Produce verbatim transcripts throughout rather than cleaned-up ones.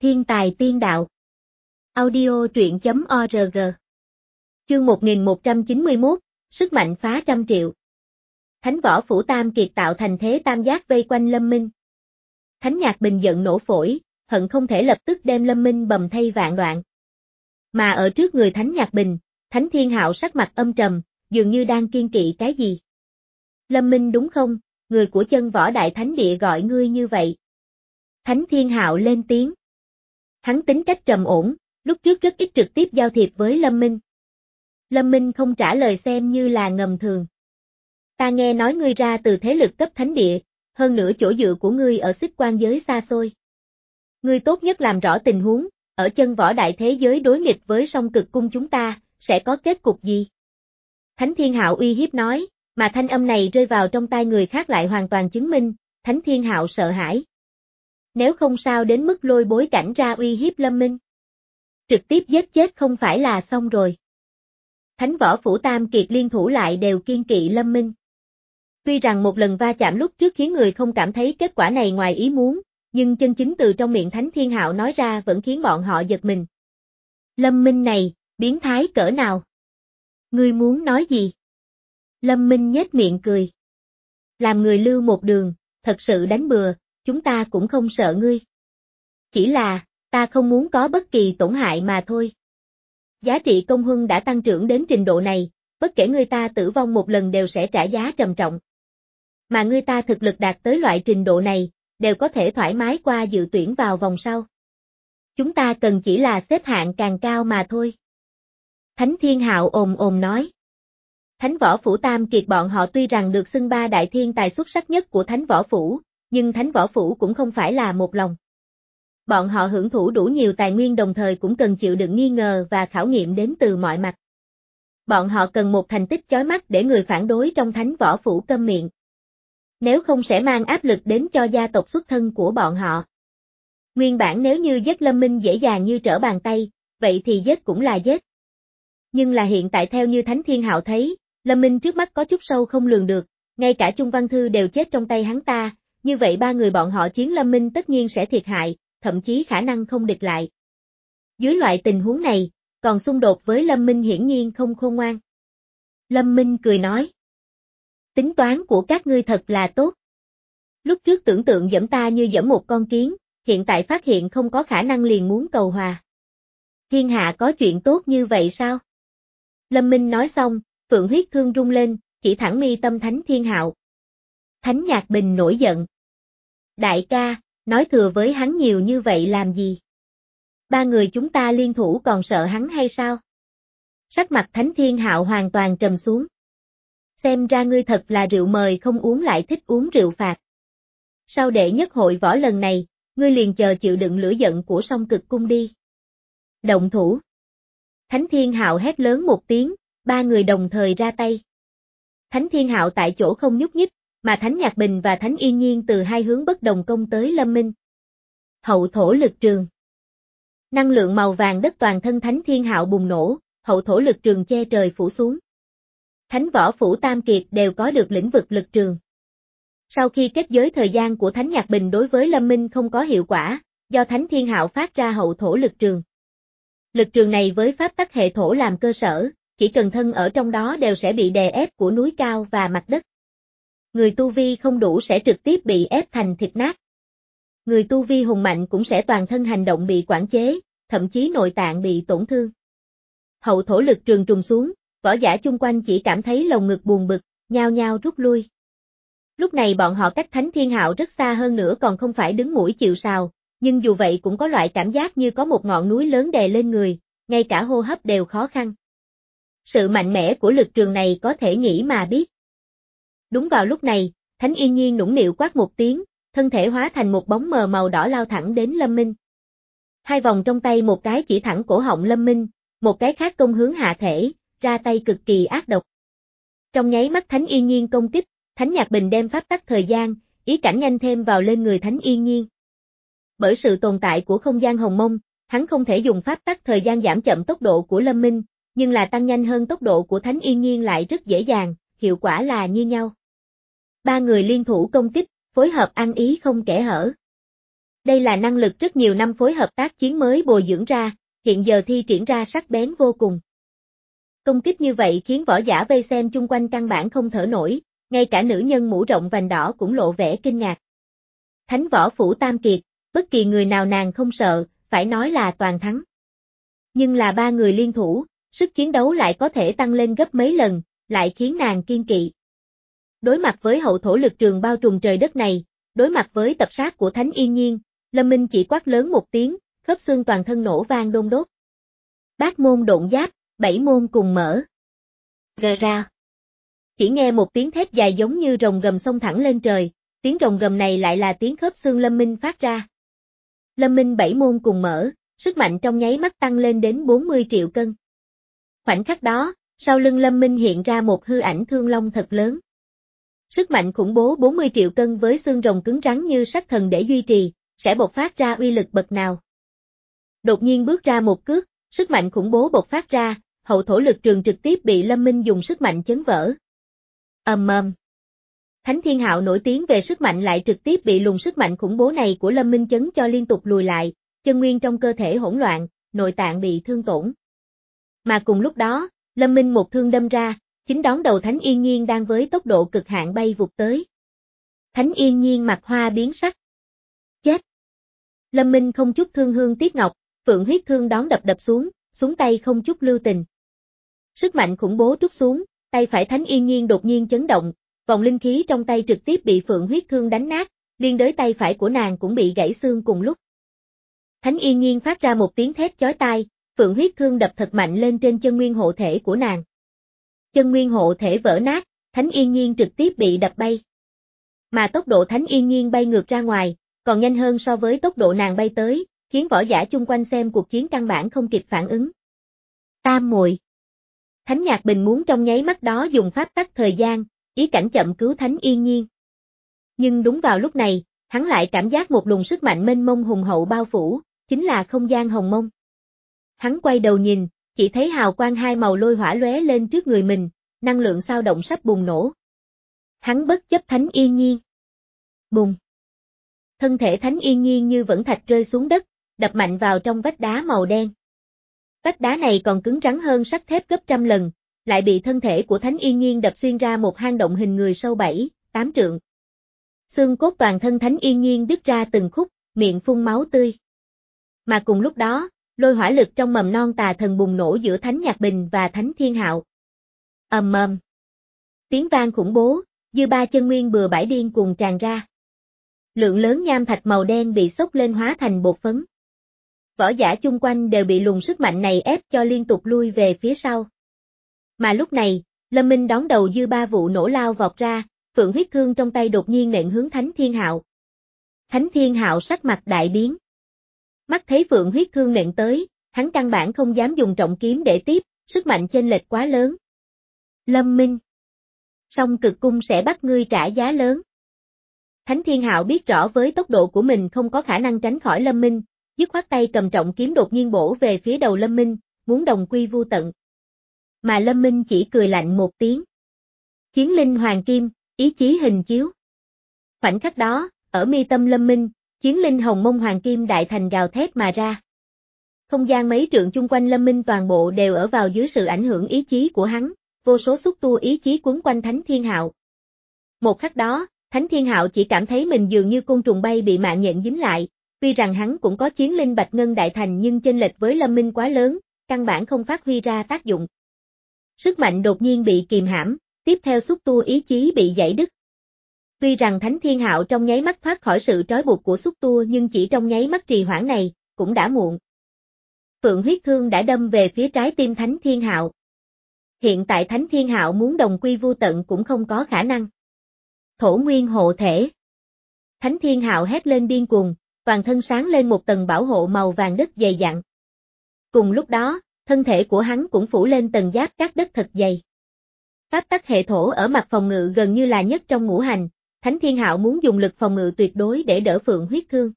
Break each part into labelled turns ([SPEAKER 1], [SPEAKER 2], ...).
[SPEAKER 1] Thiên tài tiên đạo. Audio truyện chấm org. Chương một nghìn một trăm chín mươi mốt, sức mạnh phá trăm triệu. Thánh võ phủ Tam Kiệt tạo thành thế tam giác vây quanh Lâm Minh. Thánh Nhạc Bình giận nổ phổi, hận không thể lập tức đem Lâm Minh bầm thây vạn đoạn. Mà ở trước người Thánh Nhạc Bình, Thánh Thiên Hạo sắc mặt âm trầm, dường như đang kiên kỵ cái gì. Lâm Minh đúng không, người của chân võ đại thánh địa gọi ngươi như vậy. Thánh Thiên Hạo lên tiếng. Hắn tính cách trầm ổn, lúc trước rất ít trực tiếp giao thiệp với Lâm Minh. Lâm Minh không trả lời xem như là ngầm thường. Ta nghe nói ngươi ra từ thế lực cấp thánh địa, hơn nữa chỗ dựa của ngươi ở xích quan giới xa xôi. Ngươi tốt nhất làm rõ tình huống, ở chân võ đại thế giới đối nghịch với song cực cung chúng ta, sẽ có kết cục gì? Thánh Thiên Hạo uy hiếp nói, mà thanh âm này rơi vào trong tai người khác lại hoàn toàn chứng minh, Thánh Thiên Hạo sợ hãi. Nếu không sao đến mức lôi bối cảnh ra uy hiếp Lâm Minh. Trực tiếp giết chết không phải là xong rồi. Thánh võ phủ Tam Kiệt liên thủ lại đều kiên kỵ Lâm Minh. Tuy rằng một lần va chạm lúc trước khiến người không cảm thấy kết quả này ngoài ý muốn, nhưng chân chính từ trong miệng Thánh Thiên Hạo nói ra vẫn khiến bọn họ giật mình. Lâm Minh này, biến thái cỡ nào? Ngươi muốn nói gì? Lâm Minh nhếch miệng cười. Làm người lưu một đường, thật sự đánh bừa, chúng ta cũng không sợ ngươi. Chỉ là, ta không muốn có bất kỳ tổn hại mà thôi. Giá trị công huân đã tăng trưởng đến trình độ này, bất kể người ta tử vong một lần đều sẽ trả giá trầm trọng. Mà người ta thực lực đạt tới loại trình độ này, đều có thể thoải mái qua dự tuyển vào vòng sau. Chúng ta cần chỉ là xếp hạng càng cao mà thôi. Thánh Thiên Hạo ồm ồm nói. Thánh võ phủ Tam Kiệt bọn họ tuy rằng được xưng ba đại thiên tài xuất sắc nhất của Thánh võ phủ, nhưng Thánh võ phủ cũng không phải là một lòng. Bọn họ hưởng thụ đủ nhiều tài nguyên đồng thời cũng cần chịu đựng nghi ngờ và khảo nghiệm đến từ mọi mặt. Bọn họ cần một thành tích chói mắt để người phản đối trong Thánh võ phủ câm miệng. Nếu không sẽ mang áp lực đến cho gia tộc xuất thân của bọn họ. Nguyên bản nếu như giết Lâm Minh dễ dàng như trở bàn tay, vậy thì giết cũng là giết. Nhưng là hiện tại theo như Thánh Thiên Hạo thấy, Lâm Minh trước mắt có chút sâu không lường được, ngay cả Chung Văn Thư đều chết trong tay hắn ta, như vậy ba người bọn họ chiến Lâm Minh tất nhiên sẽ thiệt hại, thậm chí khả năng không địch lại. Dưới loại tình huống này, còn xung đột với Lâm Minh hiển nhiên không khôn ngoan. Lâm Minh cười nói. Tính toán của các ngươi thật là tốt. Lúc trước tưởng tượng giẫm ta như giẫm một con kiến, hiện tại phát hiện không có khả năng liền muốn cầu hòa. Thiên hạ có chuyện tốt như vậy sao? Lâm Minh nói xong, phượng huyết thương rung lên, chỉ thẳng mi tâm Thánh Thiên Hạo. Thánh Nhạc Bình nổi giận. Đại ca, nói thừa với hắn nhiều như vậy làm gì? Ba người chúng ta liên thủ còn sợ hắn hay sao? Sắc mặt Thánh Thiên Hạo hoàn toàn trầm xuống. Xem ra ngươi thật là rượu mời không uống lại thích uống rượu phạt. Sau đệ nhất hội võ lần này, ngươi liền chờ chịu đựng lửa giận của song cực cung đi. Động thủ. Thánh Thiên Hạo hét lớn một tiếng, ba người đồng thời ra tay. Thánh Thiên Hạo tại chỗ không nhúc nhích, mà Thánh Nhạc Bình và Thánh Yên Nhiên từ hai hướng bất đồng công tới Lâm Minh. Hậu thổ lực trường. Năng lượng màu vàng đất toàn thân Thánh Thiên Hạo bùng nổ, hậu thổ lực trường che trời phủ xuống. Thánh võ phủ Tam Kiệt đều có được lĩnh vực lực trường. Sau khi kết giới thời gian của Thánh Nhạc Bình đối với Lâm Minh không có hiệu quả, do Thánh Thiên Hạo phát ra hậu thổ lực trường. Lực trường này với pháp tắc hệ thổ làm cơ sở, chỉ cần thân ở trong đó đều sẽ bị đè ép của núi cao và mặt đất. Người tu vi không đủ sẽ trực tiếp bị ép thành thịt nát. Người tu vi hùng mạnh cũng sẽ toàn thân hành động bị quản chế, thậm chí nội tạng bị tổn thương. Hậu thổ lực trường trùng xuống, võ giả chung quanh chỉ cảm thấy lồng ngực buồn bực, nhao nhao rút lui. Lúc này bọn họ cách Thánh Thiên Hạo rất xa hơn nữa còn không phải đứng mũi chịu sào, nhưng dù vậy cũng có loại cảm giác như có một ngọn núi lớn đè lên người, ngay cả hô hấp đều khó khăn. Sự mạnh mẽ của lực trường này có thể nghĩ mà biết. Đúng vào lúc này, Thánh Yên Nhiên nũng nịu quát một tiếng, thân thể hóa thành một bóng mờ màu đỏ lao thẳng đến Lâm Minh. Hai vòng trong tay một cái chỉ thẳng cổ họng Lâm Minh, một cái khác công hướng hạ thể, ra tay cực kỳ ác độc. Trong nháy mắt Thánh Yên Nhiên công kích, Thánh Nhạc Bình đem pháp tắc thời gian, ý cảnh nhanh thêm vào lên người Thánh Yên Nhiên. Bởi sự tồn tại của không gian hồng mông, hắn không thể dùng pháp tắc thời gian giảm chậm tốc độ của Lâm Minh, nhưng là tăng nhanh hơn tốc độ của Thánh Yên Nhiên lại rất dễ dàng, hiệu quả là như nhau. Ba người liên thủ công kích, phối hợp ăn ý không kẽ hở. Đây là năng lực rất nhiều năm phối hợp tác chiến mới bồi dưỡng ra, hiện giờ thi triển ra sắc bén vô cùng. Công kích như vậy khiến võ giả vây xem chung quanh căn bản không thở nổi, ngay cả nữ nhân mũ rộng vành đỏ cũng lộ vẻ kinh ngạc. Thánh võ phủ Tam Kiệt, bất kỳ người nào nàng không sợ, phải nói là toàn thắng. Nhưng là ba người liên thủ, sức chiến đấu lại có thể tăng lên gấp mấy lần, lại khiến nàng kiên kỵ. Đối mặt với hậu thổ lực trường bao trùm trời đất này, đối mặt với tập sát của Thánh Yên Nhiên, Lâm Minh chỉ quát lớn một tiếng, khớp xương toàn thân nổ vang đôn đốt. Bát môn độn giáp, bảy môn cùng mở. Gờ ra. Chỉ nghe một tiếng thét dài giống như rồng gầm xông thẳng lên trời, tiếng rồng gầm này lại là tiếng khớp xương Lâm Minh phát ra. Lâm Minh bảy môn cùng mở, sức mạnh trong nháy mắt tăng lên đến bốn mươi triệu cân. Khoảnh khắc đó, sau lưng Lâm Minh hiện ra một hư ảnh thương long thật lớn. Sức mạnh khủng bố bốn mươi triệu cân với xương rồng cứng rắn như sắt thần để duy trì, sẽ bộc phát ra uy lực bậc nào. Đột nhiên bước ra một cước, sức mạnh khủng bố bộc phát ra, hậu thổ lực trường trực tiếp bị Lâm Minh dùng sức mạnh chấn vỡ. Ầm ầm. Thánh Thiên Hạo nổi tiếng về sức mạnh lại trực tiếp bị luồng sức mạnh khủng bố này của Lâm Minh chấn cho liên tục lùi lại, chân nguyên trong cơ thể hỗn loạn, nội tạng bị thương tổn. Mà cùng lúc đó, Lâm Minh một thương đâm ra, chính đón đầu Thánh Yên Nhiên đang với tốc độ cực hạn bay vụt tới. Thánh Yên Nhiên mặt hoa biến sắc. Chết! Lâm Minh không chút thương hương tiếc ngọc, phượng huyết thương đón đập đập xuống, xuống tay không chút lưu tình. Sức mạnh khủng bố trút xuống, tay phải Thánh Yên Nhiên đột nhiên chấn động, vòng linh khí trong tay trực tiếp bị phượng huyết thương đánh nát, liên đới tay phải của nàng cũng bị gãy xương cùng lúc. Thánh Yên Nhiên phát ra một tiếng thét chói tai, phượng huyết thương đập thật mạnh lên trên chân nguyên hộ thể của nàng. Chân nguyên hộ thể vỡ nát, Thánh Yên Nhiên trực tiếp bị đập bay. Mà tốc độ Thánh Yên Nhiên bay ngược ra ngoài, còn nhanh hơn so với tốc độ nàng bay tới, khiến võ giả chung quanh xem cuộc chiến căn bản không kịp phản ứng. Tam muội. Thánh Nhạc Bình muốn trong nháy mắt đó dùng pháp tắc thời gian, ý cảnh chậm cứu Thánh Yên Nhiên. Nhưng đúng vào lúc này, hắn lại cảm giác một luồng sức mạnh mênh mông hùng hậu bao phủ, chính là không gian hồng mông. Hắn quay đầu nhìn, chỉ thấy hào quang hai màu lôi hỏa lóe lên trước người mình, năng lượng sao động sắp bùng nổ. Hắn bất chấp Thánh Yên Nhiên. Bùng. Thân thể Thánh Yên Nhiên như vẫn thạch rơi xuống đất, đập mạnh vào trong vách đá màu đen. Vách đá này còn cứng rắn hơn sắt thép gấp trăm lần, lại bị thân thể của Thánh Yên Nhiên đập xuyên ra một hang động hình người sâu bảy, tám trượng. Xương cốt toàn thân Thánh Yên Nhiên đứt ra từng khúc, miệng phun máu tươi. Mà cùng lúc đó, lôi hỏa lực trong mầm non tà thần bùng nổ giữa Thánh Nhạc Bình và Thánh Thiên Hạo. Ầm ầm. Tiếng vang khủng bố, dư ba chân nguyên bừa bãi điên cuồng tràn ra. Lượng lớn nham thạch màu đen bị xốc lên hóa thành bột phấn. Võ giả chung quanh đều bị luồng sức mạnh này ép cho liên tục lui về phía sau. Mà lúc này, Lâm Minh đón đầu dư ba vụ nổ lao vọt ra, phượng huyết thương trong tay đột nhiên nện hướng Thánh Thiên Hạo. Thánh Thiên Hạo sắc mặt đại biến. Mắt thấy phượng huyết thương nện tới, hắn căn bản không dám dùng trọng kiếm để tiếp, sức mạnh chênh lệch quá lớn. Lâm Minh. Song cực cung sẽ bắt ngươi trả giá lớn. Thánh Thiên Hạo biết rõ với tốc độ của mình không có khả năng tránh khỏi Lâm Minh, dứt khoát tay cầm trọng kiếm đột nhiên bổ về phía đầu Lâm Minh, muốn đồng quy vu tận. Mà Lâm Minh chỉ cười lạnh một tiếng. Chiến linh hoàng kim, ý chí hình chiếu. Khoảnh khắc đó, ở mi tâm Lâm Minh, chiến linh hồng mông hoàng kim đại thành gào thét mà ra. Không gian mấy trượng chung quanh Lâm Minh toàn bộ đều ở vào dưới sự ảnh hưởng ý chí của hắn, vô số xúc tu ý chí quấn quanh Thánh Thiên Hạo. Một khắc đó, Thánh Thiên Hạo chỉ cảm thấy mình dường như côn trùng bay bị mạng nhện dính lại, tuy rằng hắn cũng có chiến linh bạch ngân đại thành nhưng chênh lệch với Lâm Minh quá lớn, căn bản không phát huy ra tác dụng. Sức mạnh đột nhiên bị kìm hãm, tiếp theo xúc tu ý chí bị gãy đứt. Tuy rằng Thánh Thiên Hạo trong nháy mắt thoát khỏi sự trói buộc của xúc tu nhưng chỉ trong nháy mắt trì hoãn này, cũng đã muộn. Phượng huyết thương đã đâm về phía trái tim Thánh Thiên Hạo. Hiện tại Thánh Thiên Hạo muốn đồng quy vu tận cũng không có khả năng. Thổ nguyên hộ thể. Thánh Thiên Hạo hét lên điên cuồng, toàn thân sáng lên một tầng bảo hộ màu vàng đất dày dặn. Cùng lúc đó, thân thể của hắn cũng phủ lên tầng giáp cát đất thật dày. Pháp tắc hệ thổ ở mặt phòng ngự gần như là nhất trong ngũ hành, Thánh Thiên Hạo muốn dùng lực phòng ngự tuyệt đối để đỡ Phượng huyết thương.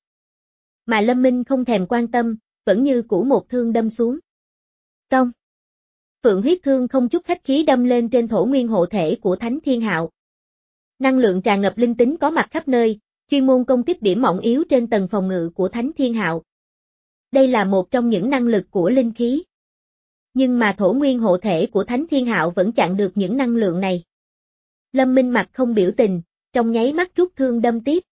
[SPEAKER 1] Mà Lâm Minh không thèm quan tâm, vẫn như cũ một thương đâm xuống. Công. Phượng huyết thương không chút khách khí đâm lên trên thổ nguyên hộ thể của Thánh Thiên Hạo. Năng lượng tràn ngập linh tính có mặt khắp nơi, chuyên môn công kích điểm mỏng yếu trên tầng phòng ngự của Thánh Thiên Hạo. Đây là một trong những năng lực của linh khí. Nhưng mà thổ nguyên hộ thể của Thánh Thiên Hạo vẫn chặn được những năng lượng này. Lâm Minh mặt không biểu tình, trong nháy mắt rút thương đâm tiếp.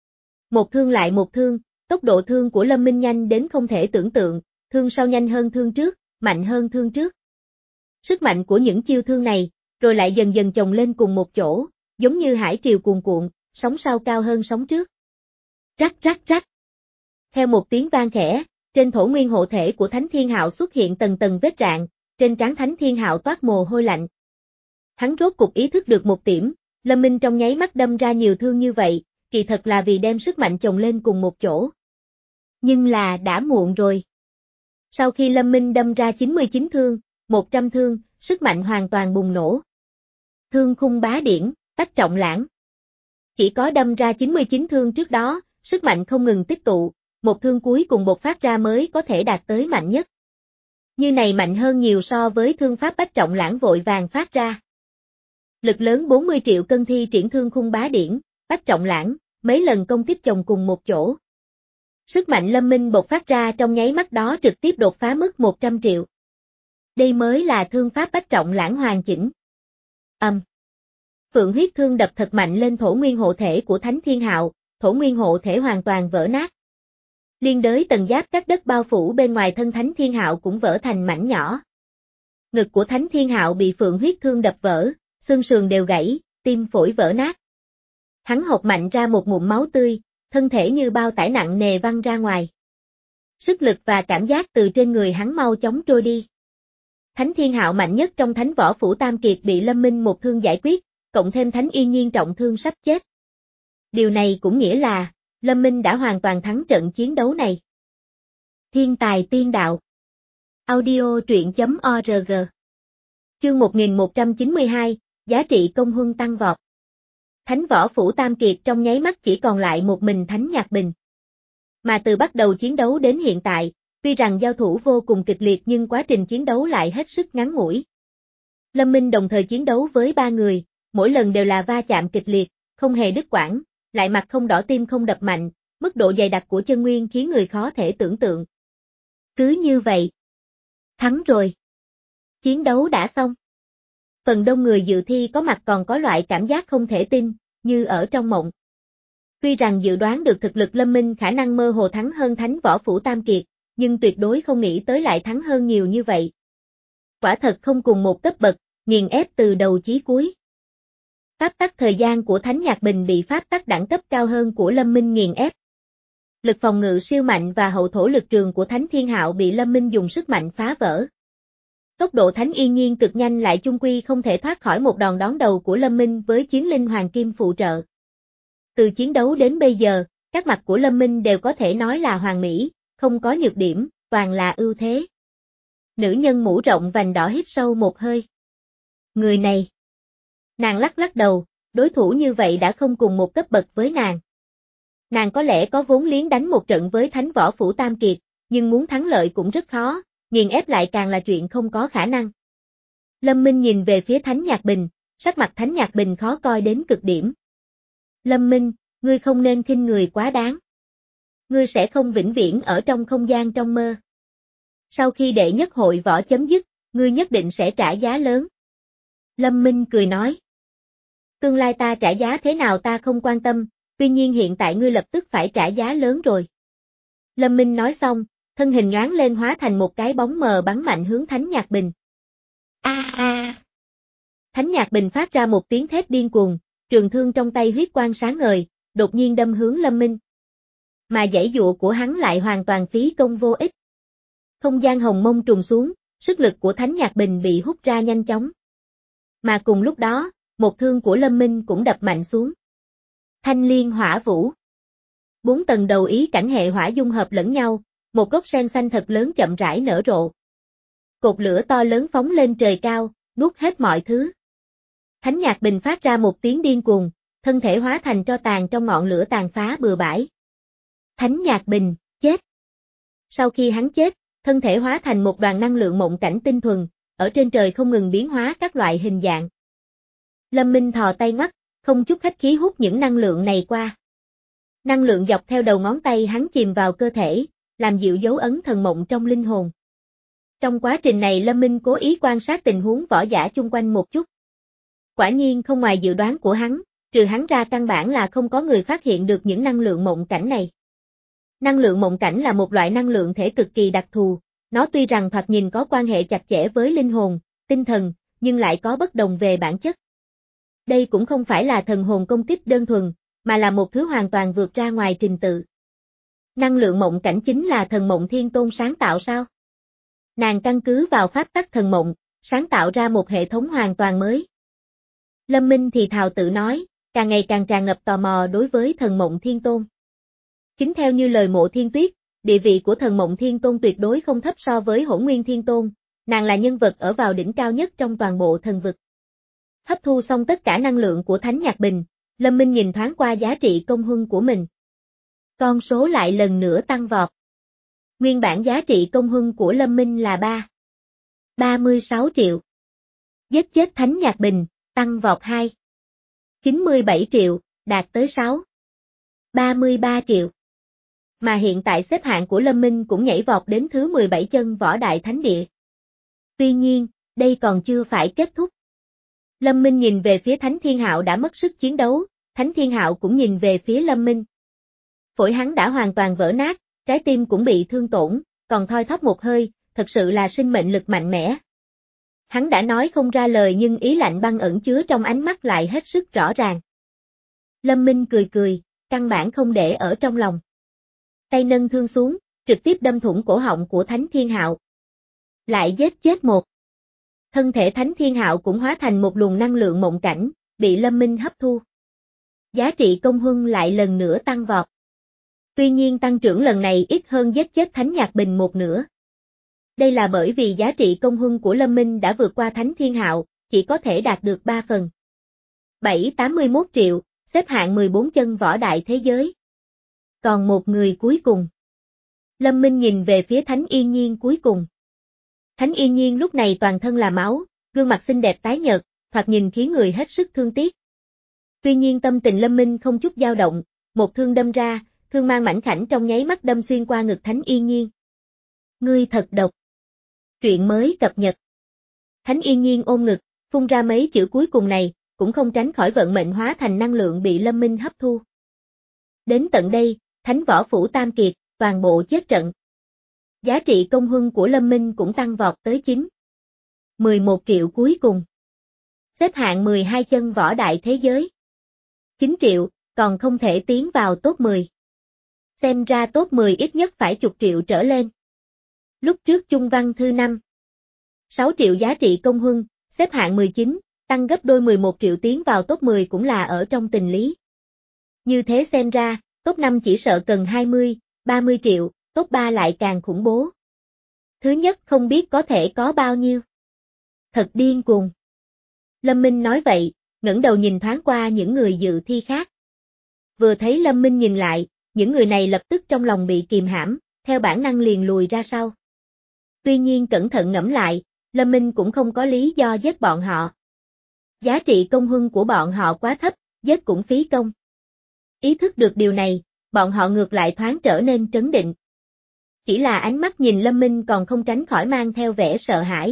[SPEAKER 1] Một thương lại một thương, tốc độ thương của Lâm Minh nhanh đến không thể tưởng tượng, thương sau nhanh hơn thương trước, mạnh hơn thương trước. Sức mạnh của những chiêu thương này, rồi lại dần dần chồng lên cùng một chỗ, giống như hải triều cuồn cuộn, sóng sau cao hơn sóng trước. Rắc rắc rắc. Theo một tiếng vang khẽ, trên thổ nguyên hộ thể của Thánh Thiên Hạo xuất hiện tầng tầng vết rạn, trên trán Thánh Thiên Hạo toát mồ hôi lạnh. Hắn rốt cục ý thức được một điểm, Lâm Minh trong nháy mắt đâm ra nhiều thương như vậy, kỳ thật là vì đem sức mạnh chồng lên cùng một chỗ. Nhưng là đã muộn rồi. Sau khi Lâm Minh đâm ra chín mươi chín thương, một trăm thương, sức mạnh hoàn toàn bùng nổ. Thương khung bá điển, Bách Trọng Lãng. Chỉ có đâm ra chín mươi chín thương trước đó, sức mạnh không ngừng tích tụ, một thương cuối cùng bộc phát ra mới có thể đạt tới mạnh nhất. Như này mạnh hơn nhiều so với thương pháp Bách Trọng Lãng vội vàng phát ra. Lực lớn bốn mươi triệu cân thi triển thương khung bá điển, Bách Trọng Lãng, mấy lần công kích chồng cùng một chỗ. Sức mạnh Lâm Minh bộc phát ra trong nháy mắt đó trực tiếp đột phá mức một trăm triệu. Đây mới là thương pháp Bách Trọng Lãng hoàn chỉnh. Âm. Um. Phượng huyết thương đập thật mạnh lên thổ nguyên hộ thể của Thánh Thiên Hạo, thổ nguyên hộ thể hoàn toàn vỡ nát. Liên đới tầng giáp các đất bao phủ bên ngoài thân Thánh Thiên Hạo cũng vỡ thành mảnh nhỏ. Ngực của Thánh Thiên Hạo bị phượng huyết thương đập vỡ, xương sườn đều gãy, tim phổi vỡ nát. Hắn hộc mạnh ra một ngụm máu tươi, thân thể như bao tải nặng nề văng ra ngoài. Sức lực và cảm giác từ trên người hắn mau chóng trôi đi. Thánh Thiên Hạo mạnh nhất trong Thánh Võ Phủ Tam Kiệt bị Lâm Minh một thương giải quyết, cộng thêm Thánh Yên Nhiên trọng thương sắp chết. Điều này cũng nghĩa là, Lâm Minh đã hoàn toàn thắng trận chiến đấu này. Thiên tài tiên đạo. Audio truyện chấm org. Chương một nghìn một trăm chín mươi hai, giá trị công huân tăng vọt. Thánh Võ Phủ Tam Kiệt trong nháy mắt chỉ còn lại một mình Thánh Nhạc Bình. Mà từ bắt đầu chiến đấu đến hiện tại, tuy rằng giao thủ vô cùng kịch liệt nhưng quá trình chiến đấu lại hết sức ngắn ngủi. Lâm Minh đồng thời chiến đấu với ba người, mỗi lần đều là va chạm kịch liệt, không hề đứt quãng, lại mặt không đỏ tim không đập mạnh, mức độ dày đặc của chân nguyên khiến người khó thể tưởng tượng. Cứ như vậy. Thắng rồi. Chiến đấu đã xong. Phần đông người dự thi có mặt còn có loại cảm giác không thể tin, như ở trong mộng. Tuy rằng dự đoán được thực lực Lâm Minh khả năng mơ hồ thắng hơn Thánh Võ Phủ Tam Kiệt, nhưng tuyệt đối không nghĩ tới lại thắng hơn nhiều như vậy. Quả thật không cùng một cấp bậc, nghiền ép từ đầu chí cuối. Pháp tắc thời gian của Thánh Nhạc Bình bị pháp tắc đẳng cấp cao hơn của Lâm Minh nghiền ép. Lực phòng ngự siêu mạnh và hậu thổ lực trường của Thánh Thiên Hạo bị Lâm Minh dùng sức mạnh phá vỡ. Tốc độ Thánh Yên Nhiên cực nhanh lại chung quy không thể thoát khỏi một đòn đón đầu của Lâm Minh với chiến linh hoàng kim phụ trợ. Từ chiến đấu đến bây giờ, các mặt của Lâm Minh đều có thể nói là hoàn mỹ, không có nhược điểm, toàn là ưu thế. Nữ nhân mũ rộng vành đỏ hít sâu một hơi. Người này. Nàng lắc lắc đầu, đối thủ như vậy đã không cùng một cấp bậc với nàng. Nàng có lẽ có vốn liếng đánh một trận với Thánh Võ Phủ Tam Kiệt, nhưng muốn thắng lợi cũng rất khó, nghiền ép lại càng là chuyện không có khả năng. Lâm Minh nhìn về phía Thánh Nhạc Bình, sắc mặt Thánh Nhạc Bình khó coi đến cực điểm. Lâm Minh, ngươi không nên khinh người quá đáng. Ngươi sẽ không vĩnh viễn ở trong không gian trong mơ. Sau khi đệ nhất hội võ chấm dứt, ngươi nhất định sẽ trả giá lớn. Lâm Minh cười nói. Tương lai ta trả giá thế nào ta không quan tâm, tuy nhiên hiện tại ngươi lập tức phải trả giá lớn rồi. Lâm Minh nói xong, thân hình nhoáng lên hóa thành một cái bóng mờ bắn mạnh hướng Thánh Nhạc Bình. A a. Thánh Nhạc Bình phát ra một tiếng thét điên cuồng, trường thương trong tay huyết quang sáng ngời, đột nhiên đâm hướng Lâm Minh. Mà giãy dụa của hắn lại hoàn toàn phí công vô ích. Không gian hồng mông trùng xuống, sức lực của Thánh Nhạc Bình bị hút ra nhanh chóng. Mà cùng lúc đó, một thương của Lâm Minh cũng đập mạnh xuống. Thanh liên hỏa vũ. Bốn tầng đầu ý cảnh hệ hỏa dung hợp lẫn nhau, một gốc sen xanh thật lớn chậm rãi nở rộ. Cột lửa to lớn phóng lên trời cao, nuốt hết mọi thứ. Thánh Nhạc Bình phát ra một tiếng điên cuồng, thân thể hóa thành tro tàn trong ngọn lửa tàn phá bừa bãi. Thánh Nhạc Bình, chết. Sau khi hắn chết, thân thể hóa thành một đoàn năng lượng mộng cảnh tinh thuần, ở trên trời không ngừng biến hóa các loại hình dạng. Lâm Minh thò tay ngoắt, không chút khách khí hút những năng lượng này qua. Năng lượng dọc theo đầu ngón tay hắn chìm vào cơ thể, làm dịu dấu ấn thần mộng trong linh hồn. Trong quá trình này Lâm Minh cố ý quan sát tình huống võ giả chung quanh một chút. Quả nhiên không ngoài dự đoán của hắn, trừ hắn ra căn bản là không có người phát hiện được những năng lượng mộng cảnh này. Năng lượng mộng cảnh là một loại năng lượng thể cực kỳ đặc thù, nó tuy rằng thoạt nhìn có quan hệ chặt chẽ với linh hồn, tinh thần, nhưng lại có bất đồng về bản chất. Đây cũng không phải là thần hồn công kích đơn thuần, mà là một thứ hoàn toàn vượt ra ngoài trình tự. Năng lượng mộng cảnh chính là thần mộng thiên tôn sáng tạo sao? Nàng căn cứ vào pháp tắc thần mộng, sáng tạo ra một hệ thống hoàn toàn mới. Lâm Minh thì thào tự nói, càng ngày càng tràn ngập tò mò đối với thần mộng thiên tôn. Chính theo như lời Mộ Thiên Tuyết, địa vị của thần mộng thiên tôn tuyệt đối không thấp so với Hỗn Nguyên thiên tôn, nàng là nhân vật ở vào đỉnh cao nhất trong toàn bộ thần vực. Hấp thu xong tất cả năng lượng của Thánh Nhạc Bình, Lâm Minh nhìn thoáng qua giá trị công huân của mình. Con số lại lần nữa tăng vọt. Nguyên bản giá trị công huân của Lâm Minh là ba. ba mươi sáu triệu. Giết chết Thánh Nhạc Bình, tăng vọt hai. chín mươi bảy triệu, đạt tới sáu. ba mươi ba triệu. Mà hiện tại xếp hạng của Lâm Minh cũng nhảy vọt đến thứ mười bảy chân võ đại thánh địa. Tuy nhiên, đây còn chưa phải kết thúc. Lâm Minh nhìn về phía Thánh Thiên Hạo đã mất sức chiến đấu, Thánh Thiên Hạo cũng nhìn về phía Lâm Minh. Phổi hắn đã hoàn toàn vỡ nát, trái tim cũng bị thương tổn, còn thoi thóp một hơi, thật sự là sinh mệnh lực mạnh mẽ. Hắn đã nói không ra lời nhưng ý lạnh băng ẩn chứa trong ánh mắt lại hết sức rõ ràng. Lâm Minh cười cười, căn bản không để ở trong lòng. Tay nâng thương xuống, trực tiếp đâm thủng cổ họng của Thánh Thiên Hạo. Lại giết chết một. Thân thể Thánh Thiên Hạo cũng hóa thành một luồng năng lượng mộng cảnh, bị Lâm Minh hấp thu. Giá trị công huân lại lần nữa tăng vọt. Tuy nhiên tăng trưởng lần này ít hơn giết chết Thánh Nhạc Bình một nửa. Đây là bởi vì giá trị công huân của Lâm Minh đã vượt qua Thánh Thiên Hạo, chỉ có thể đạt được ba phần. bảy trăm tám mươi mốt triệu, xếp hạng mười bốn chân võ đại thế giới. Còn một người cuối cùng. Lâm Minh nhìn về phía Thánh Yên Nhiên cuối cùng. Thánh Yên Nhiên lúc này toàn thân là máu, gương mặt xinh đẹp tái nhợt, thoạt nhìn khiến người hết sức thương tiếc. Tuy nhiên tâm tình Lâm Minh không chút dao động, một thương đâm ra, thương mang mảnh khảnh trong nháy mắt đâm xuyên qua ngực Thánh Yên Nhiên. Ngươi thật độc. Truyện mới cập nhật. Thánh Yên Nhiên ôm ngực, phun ra mấy chữ cuối cùng này, cũng không tránh khỏi vận mệnh hóa thành năng lượng bị Lâm Minh hấp thu. Đến tận đây, Thánh Võ Phủ Tam Kiệt, toàn bộ chết trận. Giá trị công huân của Lâm Minh cũng tăng vọt tới chín. mười một triệu cuối cùng. Xếp hạng mười hai chân võ đại thế giới. chín triệu, còn không thể tiến vào top mười. Xem ra top mười ít nhất phải chục triệu trở lên. Lúc trước Chung Văn Thư năm. sáu triệu giá trị công huân, xếp hạng mười chín, tăng gấp đôi mười một triệu tiến vào top mười cũng là ở trong tình lý. Như thế xem ra, top năm chỉ sợ cần hai mươi, ba mươi triệu, top ba lại càng khủng bố. Thứ nhất không biết có thể có bao nhiêu. Thật điên cuồng. Lâm Minh nói vậy, ngẩng đầu nhìn thoáng qua những người dự thi khác. Vừa thấy Lâm Minh nhìn lại, những người này lập tức trong lòng bị kìm hãm, theo bản năng liền lùi ra sau. Tuy nhiên cẩn thận ngẫm lại, Lâm Minh cũng không có lý do giết bọn họ. Giá trị công huân của bọn họ quá thấp, giết cũng phí công. Ý thức được điều này, bọn họ ngược lại thoáng trở nên trấn định. Chỉ là ánh mắt nhìn Lâm Minh còn không tránh khỏi mang theo vẻ sợ hãi.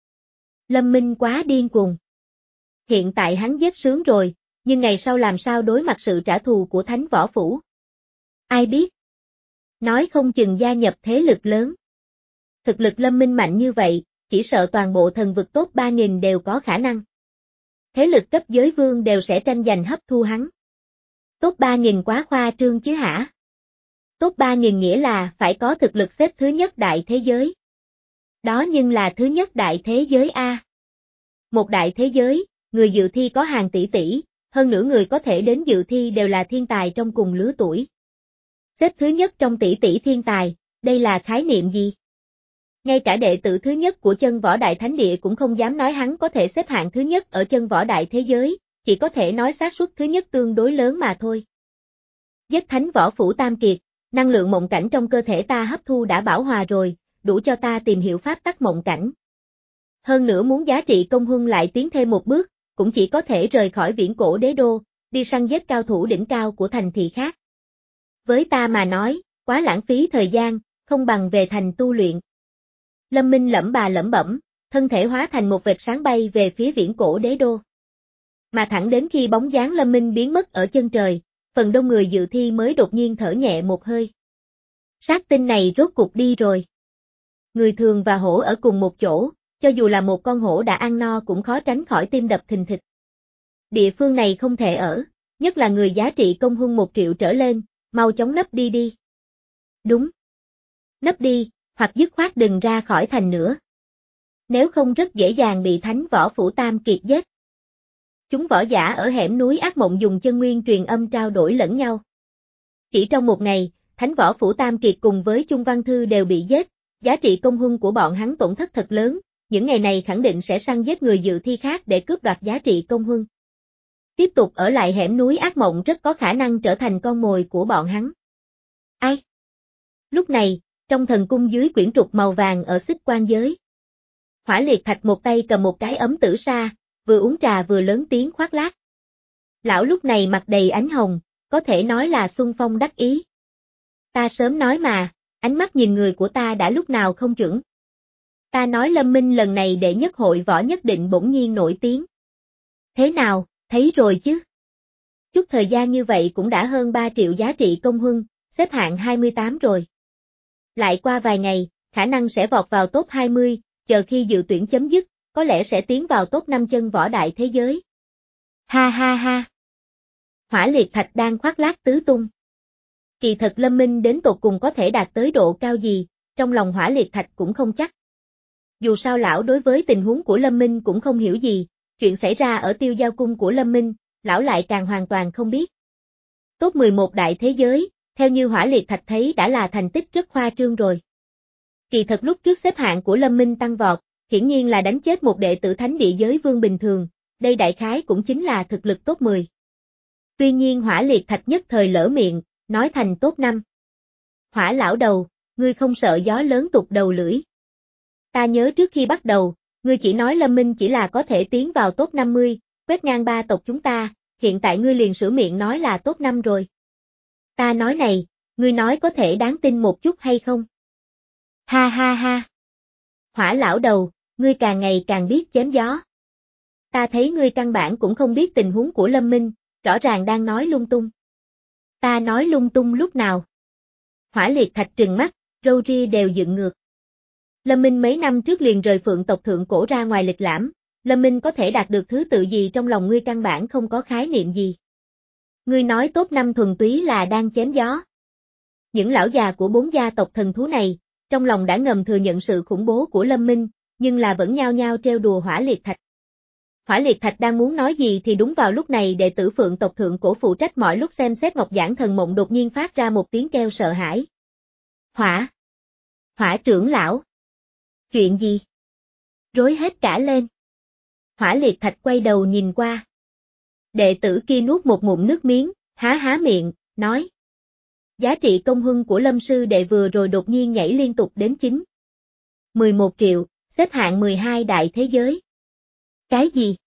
[SPEAKER 1] Lâm Minh quá điên cuồng. Hiện tại hắn giết sướng rồi, nhưng ngày sau làm sao đối mặt sự trả thù của Thánh Võ Phủ? Ai biết? Nói không chừng gia nhập thế lực lớn. Thực lực Lâm Minh mạnh như vậy, chỉ sợ toàn bộ thần vực top ba nghìn đều có khả năng. Thế lực cấp giới vương đều sẽ tranh giành hấp thu hắn. Top ba nghìn quá khoa trương chứ hả? Top ba nghìn nghĩa là phải có thực lực xếp thứ nhất đại thế giới. Đó nhưng là thứ nhất đại thế giới A. Một đại thế giới, người dự thi có hàng tỷ tỷ, hơn nữa người có thể đến dự thi đều là thiên tài trong cùng lứa tuổi. Xếp thứ nhất trong tỷ tỷ thiên tài, đây là khái niệm gì? Ngay cả đệ tử thứ nhất của chân võ đại thánh địa cũng không dám nói hắn có thể xếp hạng thứ nhất ở chân võ đại thế giới, chỉ có thể nói xác suất thứ nhất tương đối lớn mà thôi. Giết Thánh Võ Phủ Tam Kiệt, năng lượng mộng cảnh trong cơ thể ta hấp thu đã bảo hòa rồi, đủ cho ta tìm hiểu pháp tắc mộng cảnh. Hơn nữa muốn giá trị công huân lại tiến thêm một bước, cũng chỉ có thể rời khỏi viễn cổ đế đô, đi săn giết cao thủ đỉnh cao của thành thị khác. với ta mà nói, quá lãng phí thời gian, không bằng về thành tu luyện. Lâm Minh lẩm bà lẩm bẩm, thân thể hóa thành một vệt sáng bay về phía viễn cổ đế đô. Mà thẳng đến khi bóng dáng Lâm Minh biến mất ở chân trời, phần đông người dự thi mới đột nhiên thở nhẹ một hơi. Sát tinh này rốt cục đi rồi. Người thường và hổ ở cùng một chỗ, cho dù là một con hổ đã ăn no cũng khó tránh khỏi tim đập thình thịch. Địa phương này không thể ở, nhất là người giá trị công huân một triệu trở lên, mau chóng nấp đi đi. Đúng. Nấp đi, hoặc dứt khoát đừng ra khỏi thành nữa. Nếu không rất dễ dàng bị thánh võ phủ Tam Kiệt giết. Chúng võ giả ở hẻm núi ác mộng dùng chân nguyên truyền âm trao đổi lẫn nhau. Chỉ trong một ngày, thánh võ phủ Tam Kiệt cùng với Chung Văn Thư đều bị giết, giá trị công huân của bọn hắn tổn thất thật lớn, những ngày này khẳng định sẽ săn giết người dự thi khác để cướp đoạt giá trị công huân. Tiếp tục ở lại hẻm núi ác mộng rất có khả năng trở thành con mồi của bọn hắn. Ai? Lúc này, trong thần cung dưới quyển trục màu vàng ở xích quan giới. Hỏa Liệt Thạch một tay cầm một cái ấm tử sa, vừa uống trà vừa lớn tiếng khoác lác. Lão lúc này mặt đầy ánh hồng, có thể nói là xuân phong đắc ý. Ta sớm nói mà, ánh mắt nhìn người của ta đã lúc nào không chuẩn. Ta nói Lâm Minh lần này đệ nhất hội võ nhất định bỗng nhiên nổi tiếng. Thế nào, thấy rồi chứ? Chút thời gian như vậy cũng đã hơn ba triệu giá trị công huân, xếp hạng hai mươi tám rồi. Lại qua vài ngày, khả năng sẽ vọt vào top hai mươi, chờ khi dự tuyển chấm dứt, có lẽ sẽ tiến vào top năm chân võ đại thế giới. Ha ha ha. Hỏa Liệt Thạch đang khoác lác tứ tung. Kỳ thật Lâm Minh đến tột cùng có thể đạt tới độ cao gì, trong lòng Hỏa Liệt Thạch cũng không chắc. Dù sao lão đối với tình huống của Lâm Minh cũng không hiểu gì, chuyện xảy ra ở Tiêu Giao Cung của Lâm Minh, lão lại càng hoàn toàn không biết. Top mười một đại thế giới, theo như Hỏa Liệt Thạch thấy đã là thành tích rất khoa trương rồi. Kỳ thật lúc trước xếp hạng của Lâm Minh tăng vọt, hiển nhiên là đánh chết một đệ tử thánh địa giới vương bình thường, đây đại khái cũng chính là thực lực top mười. Tuy nhiên Hỏa Liệt Thạch nhất thời lỡ miệng, nói thành top năm. Hỏa lão đầu, ngươi không sợ gió lớn tụt đầu lưỡi. Ta nhớ trước khi bắt đầu, ngươi chỉ nói Lâm Minh chỉ là có thể tiến vào top năm mươi, quét ngang ba tộc chúng ta, hiện tại ngươi liền sửa miệng nói là top năm rồi. Ta nói này, ngươi nói có thể đáng tin một chút hay không? Ha ha ha. Hỏa lão đầu, ngươi càng ngày càng biết chém gió. Ta thấy ngươi căn bản cũng không biết tình huống của Lâm Minh, rõ ràng đang nói lung tung. Ta nói lung tung lúc nào? Hỏa Liệt Thạch trừng mắt, râu ria đều dựng ngược. Lâm Minh mấy năm trước liền rời Phượng tộc thượng cổ ra ngoài lịch lãm, Lâm Minh có thể đạt được thứ tự gì trong lòng ngươi căn bản không có khái niệm gì. Ngươi nói top năm thuần túy là đang chém gió. Những lão già của bốn gia tộc thần thú này, trong lòng đã ngầm thừa nhận sự khủng bố của Lâm Minh, nhưng là vẫn nhao nhao trêu đùa Hỏa Liệt Thạch. Hỏa Liệt Thạch đang muốn nói gì thì đúng vào lúc này đệ tử Phượng tộc thượng cổ phụ trách mọi lúc xem xét Ngọc Giản Thần Mộng đột nhiên phát ra một tiếng kêu sợ hãi. Hỏa! Hỏa trưởng lão! Chuyện gì? Rối hết cả lên. Hỏa Liệt Thạch quay đầu nhìn qua. Đệ tử kia nuốt một ngụm nước miếng, há há miệng, nói. Giá trị công huân của Lâm sư đệ vừa rồi đột nhiên nhảy liên tục đến chín. mười một triệu, xếp hạng mười hai đại thế giới. Cái gì?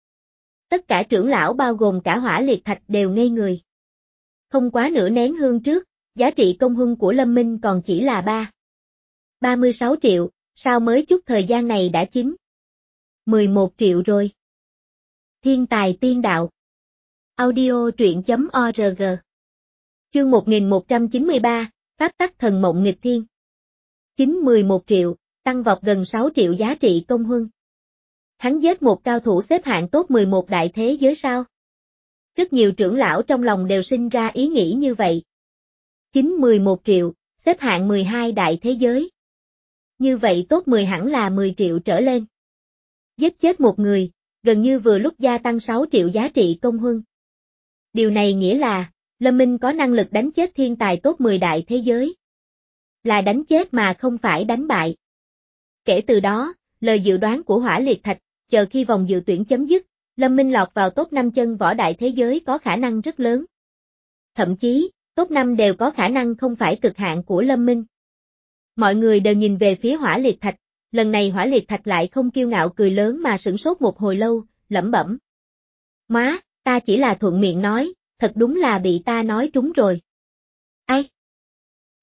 [SPEAKER 1] Tất cả trưởng lão bao gồm cả Hỏa Liệt Thạch đều ngây người. Không quá nửa nén hương trước, giá trị công huân của Lâm Minh còn chỉ là ba. ba mươi sáu triệu, sao mới chút thời gian này đã chín. mười một triệu rồi. Thiên tài tiên đạo. Audio truyện chấm org. Chương một nghìn một trăm chín mươi ba, Pháp tắc thần mộng nghịch thiên. chín mười một triệu, tăng vọt gần sáu triệu giá trị công huân. Hắn giết một cao thủ xếp hạng top mười một đại thế giới sao? Rất nhiều trưởng lão trong lòng đều sinh ra ý nghĩ như vậy. chín mười một triệu, xếp hạng mười hai đại thế giới. Như vậy top mười hẳn là mười triệu trở lên. Giết chết một người, gần như vừa lúc gia tăng sáu triệu giá trị công huân. Điều này nghĩa là, Lâm Minh có năng lực đánh chết thiên tài top mười đại thế giới. Là đánh chết mà không phải đánh bại. Kể từ đó, lời dự đoán của Hỏa Liệt Thạch, chờ khi vòng dự tuyển chấm dứt, Lâm Minh lọt vào top năm chân võ đại thế giới có khả năng rất lớn. Thậm chí, top năm đều có khả năng không phải cực hạn của Lâm Minh. Mọi người đều nhìn về phía Hỏa Liệt Thạch, lần này Hỏa Liệt Thạch lại không kiêu ngạo cười lớn mà sửng sốt một hồi lâu, lẩm bẩm. Má, ta chỉ là thuận miệng nói, thật đúng là bị ta nói trúng rồi. Ai?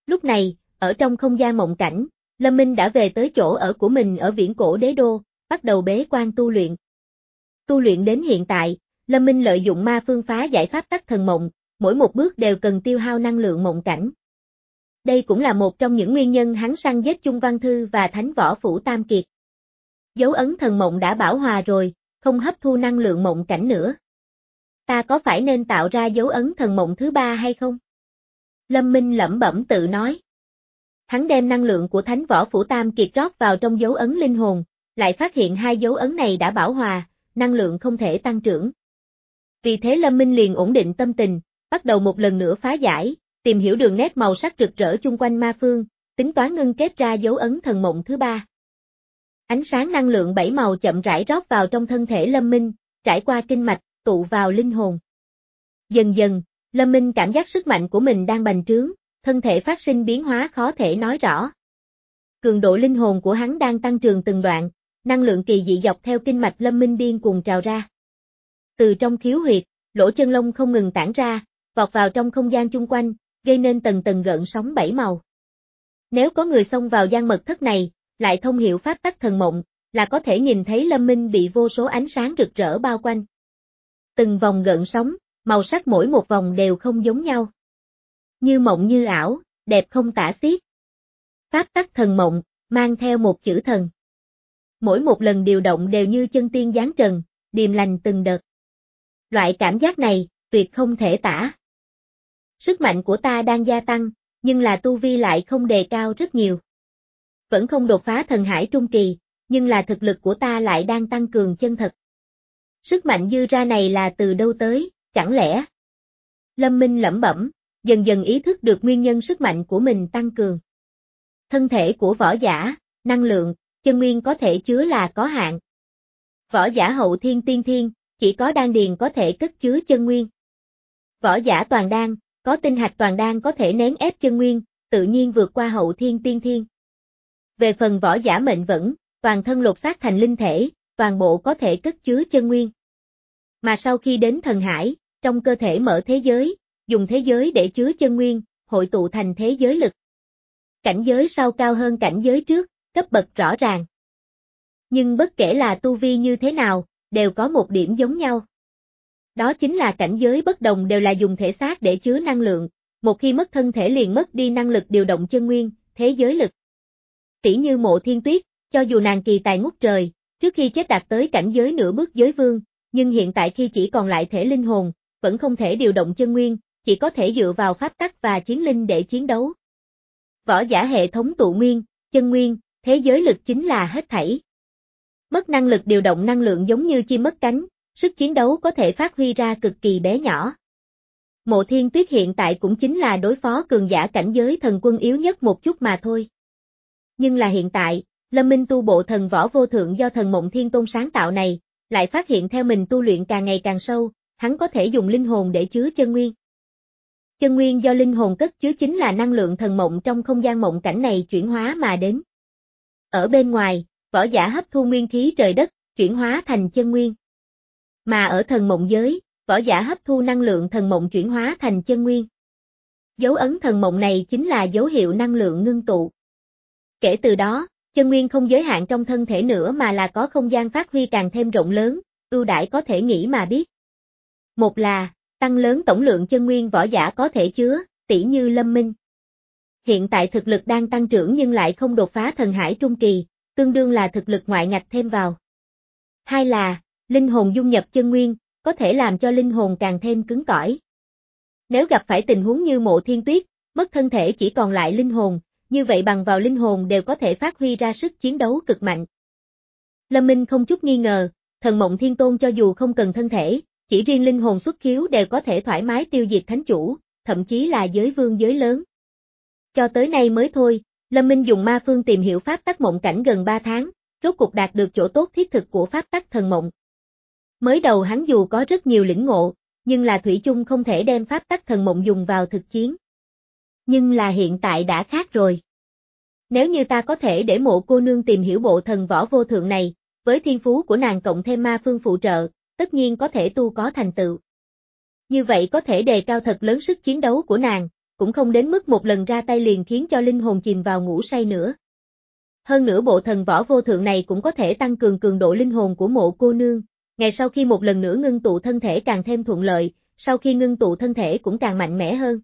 [SPEAKER 1] Lúc này, ở trong không gian mộng cảnh, Lâm Minh đã về tới chỗ ở của mình ở viễn cổ đế đô, bắt đầu bế quan tu luyện. Tu luyện đến hiện tại, Lâm Minh lợi dụng ma phương phá giải pháp tắc thần mộng, mỗi một bước đều cần tiêu hao năng lượng mộng cảnh. Đây cũng là một trong những nguyên nhân hắn săn giết Chung Văn Thư và Thánh Võ Phủ Tam Kiệt. Dấu ấn thần mộng đã bảo hòa rồi, không hấp thu năng lượng mộng cảnh nữa. Ta có phải nên tạo ra dấu ấn thần mộng thứ ba hay không? Lâm Minh lẩm bẩm tự nói. Hắn đem năng lượng của Thánh Võ Phủ Tam Kiệt rót vào trong dấu ấn linh hồn, lại phát hiện hai dấu ấn này đã bảo hòa, năng lượng không thể tăng trưởng. Vì thế Lâm Minh liền ổn định tâm tình, bắt đầu một lần nữa phá giải, tìm hiểu đường nét màu sắc rực rỡ chung quanh ma phương, tính toán ngưng kết ra dấu ấn thần mộng thứ ba. Ánh sáng năng lượng bảy màu chậm rãi rót vào trong thân thể Lâm Minh, trải qua kinh mạch, tụ vào linh hồn. Dần dần, Lâm Minh cảm giác sức mạnh của mình đang bành trướng, thân thể phát sinh biến hóa khó thể nói rõ. Cường độ linh hồn của hắn đang tăng trưởng từng đoạn, năng lượng kỳ dị dọc theo kinh mạch Lâm Minh điên cuồng trào ra. Từ trong khiếu huyệt, lỗ chân lông không ngừng tản ra, vọt vào trong không gian chung quanh, gây nên tầng tầng gợn sóng bảy màu. Nếu có người xông vào gian mật thất này, lại thông hiểu pháp tắc thần mộng, là có thể nhìn thấy Lâm Minh bị vô số ánh sáng rực rỡ bao quanh. Từng vòng gợn sóng, màu sắc mỗi một vòng đều không giống nhau. Như mộng như ảo, đẹp không tả xiết. Pháp tắc thần mộng, mang theo một chữ thần. Mỗi một lần điều động đều như chân tiên giáng trần, điềm lành từng đợt. Loại cảm giác này, tuyệt không thể tả. Sức mạnh của ta đang gia tăng, nhưng là tu vi lại không đề cao rất nhiều. Vẫn không đột phá thần hải trung kỳ, nhưng là thực lực của ta lại đang tăng cường chân thật. Sức mạnh dư ra này là từ đâu tới, chẳng lẽ? Lâm Minh lẩm bẩm, dần dần ý thức được nguyên nhân sức mạnh của mình tăng cường. Thân thể của võ giả, năng lượng, chân nguyên có thể chứa là có hạn. Võ giả hậu thiên tiên thiên, chỉ có đan điền có thể cất chứa chân nguyên. Võ giả toàn đan, có tinh hạch toàn đan có thể nén ép chân nguyên, tự nhiên vượt qua hậu thiên tiên thiên. Về phần võ giả mệnh vẫn, toàn thân lột xác thành linh thể, toàn bộ có thể cất chứa chân nguyên. Mà sau khi đến thần hải, trong cơ thể mở thế giới, dùng thế giới để chứa chân nguyên, hội tụ thành thế giới lực. Cảnh giới sau cao hơn cảnh giới trước, cấp bậc rõ ràng. Nhưng bất kể là tu vi như thế nào, đều có một điểm giống nhau. Đó chính là cảnh giới bất đồng đều là dùng thể xác để chứa năng lượng, một khi mất thân thể liền mất đi năng lực điều động chân nguyên, thế giới lực. Tỷ như Mộ Thiên Tuyết, cho dù nàng kỳ tài ngút trời, trước khi chết đạt tới cảnh giới nửa bước giới vương, nhưng hiện tại khi chỉ còn lại thể linh hồn, vẫn không thể điều động chân nguyên, chỉ có thể dựa vào pháp tắc và chiến linh để chiến đấu. Võ giả hệ thống tụ nguyên, chân nguyên, thế giới lực chính là hết thảy. Mất năng lực điều động năng lượng giống như chim mất cánh, sức chiến đấu có thể phát huy ra cực kỳ bé nhỏ. Mộ Thiên Tuyết hiện tại cũng chính là đối phó cường giả cảnh giới thần quân yếu nhất một chút mà thôi. Nhưng là hiện tại, Lâm Minh tu bộ thần võ vô thượng do thần Mộng Thiên Tôn sáng tạo này, lại phát hiện theo mình tu luyện càng ngày càng sâu, hắn có thể dùng linh hồn để chứa chân nguyên. Chân nguyên do linh hồn cất chứa chính là năng lượng thần mộng trong không gian mộng cảnh này chuyển hóa mà đến. Ở bên ngoài, võ giả hấp thu nguyên khí trời đất, chuyển hóa thành chân nguyên. Mà ở thần mộng giới, võ giả hấp thu năng lượng thần mộng chuyển hóa thành chân nguyên. Dấu ấn thần mộng này chính là dấu hiệu năng lượng ngưng tụ. Kể từ đó, chân nguyên không giới hạn trong thân thể nữa mà là có không gian phát huy càng thêm rộng lớn, ưu đãi có thể nghĩ mà biết. Một là, tăng lớn tổng lượng chân nguyên võ giả có thể chứa, tỷ như Lâm Minh. Hiện tại thực lực đang tăng trưởng nhưng lại không đột phá thần hải trung kỳ, tương đương là thực lực ngoại ngạch thêm vào. Hai là, linh hồn dung nhập chân nguyên, có thể làm cho linh hồn càng thêm cứng cỏi. Nếu gặp phải tình huống như Mộ Thiên Tuyết, mất thân thể chỉ còn lại linh hồn, như vậy bằng vào linh hồn đều có thể phát huy ra sức chiến đấu cực mạnh. Lâm Minh không chút nghi ngờ, thần Mộng Thiên Tôn cho dù không cần thân thể, chỉ riêng linh hồn xuất khiếu đều có thể thoải mái tiêu diệt thánh chủ, thậm chí là giới vương giới lớn. Cho tới nay mới thôi, Lâm Minh dùng ma phương tìm hiểu pháp tắc mộng cảnh gần ba tháng, rốt cục đạt được chỗ tốt thiết thực của pháp tắc thần mộng. Mới đầu hắn dù có rất nhiều lĩnh ngộ, nhưng là thủy chung không thể đem pháp tắc thần mộng dùng vào thực chiến. Nhưng là hiện tại đã khác rồi. Nếu như ta có thể để Mộ cô nương tìm hiểu bộ thần võ vô thượng này, với thiên phú của nàng cộng thêm ma phương phụ trợ, tất nhiên có thể tu có thành tựu. Như vậy có thể đề cao thật lớn sức chiến đấu của nàng, cũng không đến mức một lần ra tay liền khiến cho linh hồn chìm vào ngủ say nữa. Hơn nữa bộ thần võ vô thượng này cũng có thể tăng cường cường độ linh hồn của Mộ cô nương, ngày sau khi một lần nữa ngưng tụ thân thể càng thêm thuận lợi, sau khi ngưng tụ thân thể cũng càng mạnh mẽ hơn.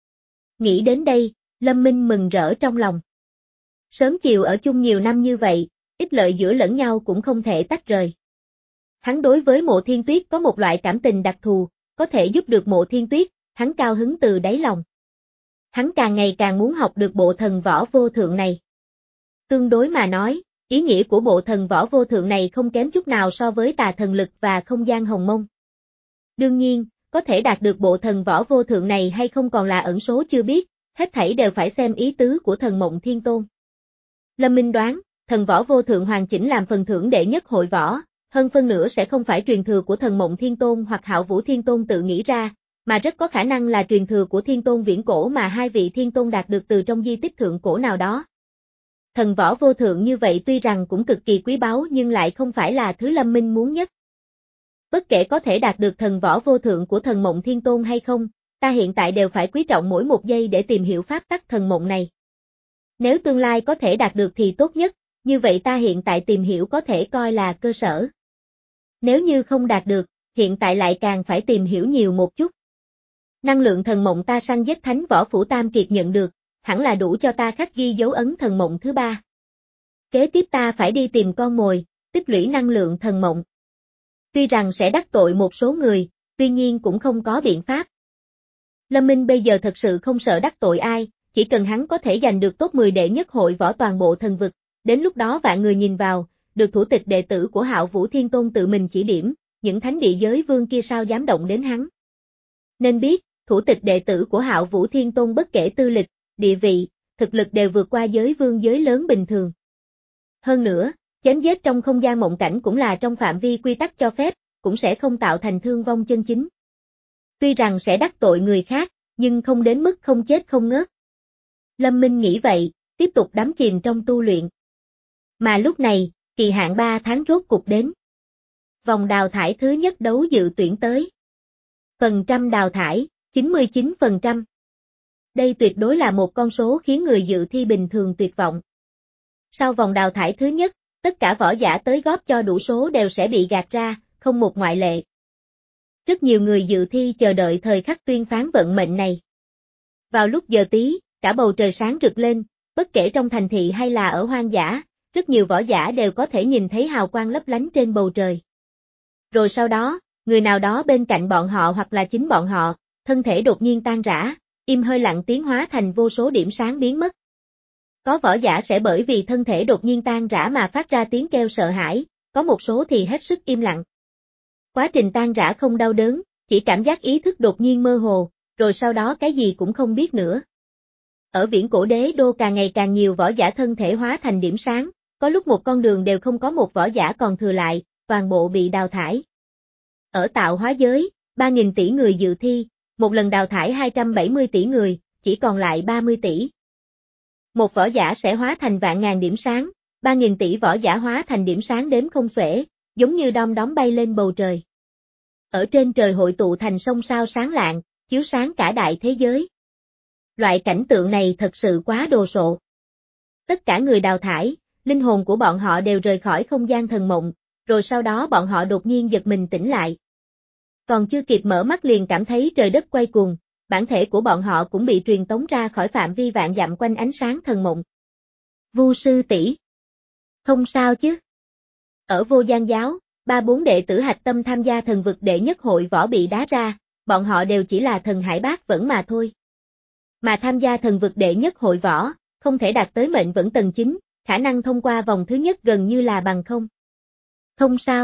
[SPEAKER 1] Nghĩ đến đây, Lâm Minh mừng rỡ trong lòng. Sớm chiều ở chung nhiều năm như vậy, ích lợi giữa lẫn nhau cũng không thể tách rời. Hắn đối với Mộ Thiên Tuyết có một loại cảm tình đặc thù, có thể giúp được Mộ Thiên Tuyết, hắn cao hứng từ đáy lòng. Hắn càng ngày càng muốn học được bộ thần võ vô thượng này. Tương đối mà nói, ý nghĩa của bộ thần võ vô thượng này không kém chút nào so với tà thần lực và không gian hồng mông. Đương nhiên, có thể đạt được bộ thần võ vô thượng này hay không còn là ẩn số chưa biết, hết thảy đều phải xem ý tứ của thần Mộng Thiên Tôn. Lâm Minh đoán, thần võ vô thượng hoàn chỉnh làm phần thưởng đệ nhất hội võ, hơn phân nửa sẽ không phải truyền thừa của thần Mộng Thiên Tôn hoặc Hạo Vũ Thiên Tôn tự nghĩ ra, mà rất có khả năng là truyền thừa của Thiên Tôn viễn cổ mà hai vị Thiên Tôn đạt được từ trong di tích thượng cổ nào đó. Thần võ vô thượng như vậy tuy rằng cũng cực kỳ quý báu nhưng lại không phải là thứ Lâm Minh muốn nhất. Bất kể có thể đạt được thần võ vô thượng của thần Mộng Thiên Tôn hay không, ta hiện tại đều phải quý trọng mỗi một giây để tìm hiểu pháp tắc thần mộng này. Nếu tương lai có thể đạt được thì tốt nhất, như vậy ta hiện tại tìm hiểu có thể coi là cơ sở. Nếu như không đạt được, hiện tại lại càng phải tìm hiểu nhiều một chút. Năng lượng thần mộng ta săn giết thánh võ phủ Tam Kiệt nhận được, hẳn là đủ cho ta khắc ghi dấu ấn thần mộng thứ ba. Kế tiếp ta phải đi tìm con mồi, tích lũy năng lượng thần mộng. Tuy rằng sẽ đắc tội một số người, tuy nhiên cũng không có biện pháp. Lâm Minh bây giờ thật sự không sợ đắc tội ai, chỉ cần hắn có thể giành được top mười đệ nhất hội võ toàn bộ thần vực, đến lúc đó vạn người nhìn vào, được thủ tịch đệ tử của Hạo Vũ Thiên Tôn tự mình chỉ điểm, những thánh địa giới vương kia sao dám động đến hắn. Nên biết, thủ tịch đệ tử của Hạo Vũ Thiên Tôn bất kể tư lịch, địa vị, thực lực đều vượt qua giới vương giới lớn bình thường. Hơn nữa, chém giết trong không gian mộng cảnh cũng là trong phạm vi quy tắc cho phép, cũng sẽ không tạo thành thương vong chân chính. Tuy rằng sẽ đắc tội người khác, nhưng không đến mức không chết không ngớt. Lâm Minh nghĩ vậy, tiếp tục đắm chìm trong tu luyện. Mà lúc này, kỳ hạn ba tháng rốt cục đến. Vòng đào thải thứ nhất đấu dự tuyển tới. Phần trăm đào thải, chín mươi chín phần trăm. Đây tuyệt đối là một con số khiến người dự thi bình thường tuyệt vọng. Sau vòng đào thải thứ nhất, tất cả võ giả tới góp cho đủ số đều sẽ bị gạt ra, không một ngoại lệ. Rất nhiều người dự thi chờ đợi thời khắc tuyên phán vận mệnh này. Vào lúc giờ tí, cả bầu trời sáng rực lên, bất kể trong thành thị hay là ở hoang dã, rất nhiều võ giả đều có thể nhìn thấy hào quang lấp lánh trên bầu trời. Rồi sau đó, người nào đó bên cạnh bọn họ hoặc là chính bọn họ, thân thể đột nhiên tan rã, im hơi lặng tiếng hóa thành vô số điểm sáng biến mất. Có võ giả sẽ bởi vì thân thể đột nhiên tan rã mà phát ra tiếng kêu sợ hãi, có một số thì hết sức im lặng. Quá trình tan rã không đau đớn, chỉ cảm giác ý thức đột nhiên mơ hồ, rồi sau đó cái gì cũng không biết nữa. Ở viễn cổ đế đô càng ngày càng nhiều võ giả thân thể hóa thành điểm sáng, có lúc một con đường đều không có một võ giả còn thừa lại, toàn bộ bị đào thải. Ở tạo hóa giới, ba nghìn tỷ người dự thi, một lần đào thải hai trăm bảy mươi tỷ người, chỉ còn lại ba mươi tỷ. Một võ giả sẽ hóa thành vạn ngàn điểm sáng, ba nghìn tỷ võ giả hóa thành điểm sáng đếm không xuể, giống như đom đóm bay lên bầu trời. Ở trên trời hội tụ thành sông sao sáng lạng, chiếu sáng cả đại thế giới. Loại cảnh tượng này thật sự quá đồ sộ. Tất cả người đào thải, linh hồn của bọn họ đều rời khỏi không gian thần mộng, rồi sau đó bọn họ đột nhiên giật mình tỉnh lại. Còn chưa kịp mở mắt liền cảm thấy trời đất quay cuồng, bản thể của bọn họ cũng bị truyền tống ra khỏi phạm vi vạn dặm quanh ánh sáng thần mộng. Vu sư tỷ, không sao chứ? Ở Vô Gian giáo, ba bốn đệ tử hạch tâm tham gia thần vực đệ nhất hội võ bị đá ra, bọn họ đều chỉ là thần hải bát vẫn mà thôi. Mà tham gia thần vực đệ nhất hội võ, không thể đạt tới mệnh vẫn tầng chín, khả năng thông qua vòng thứ nhất gần như là bằng không. Không sao.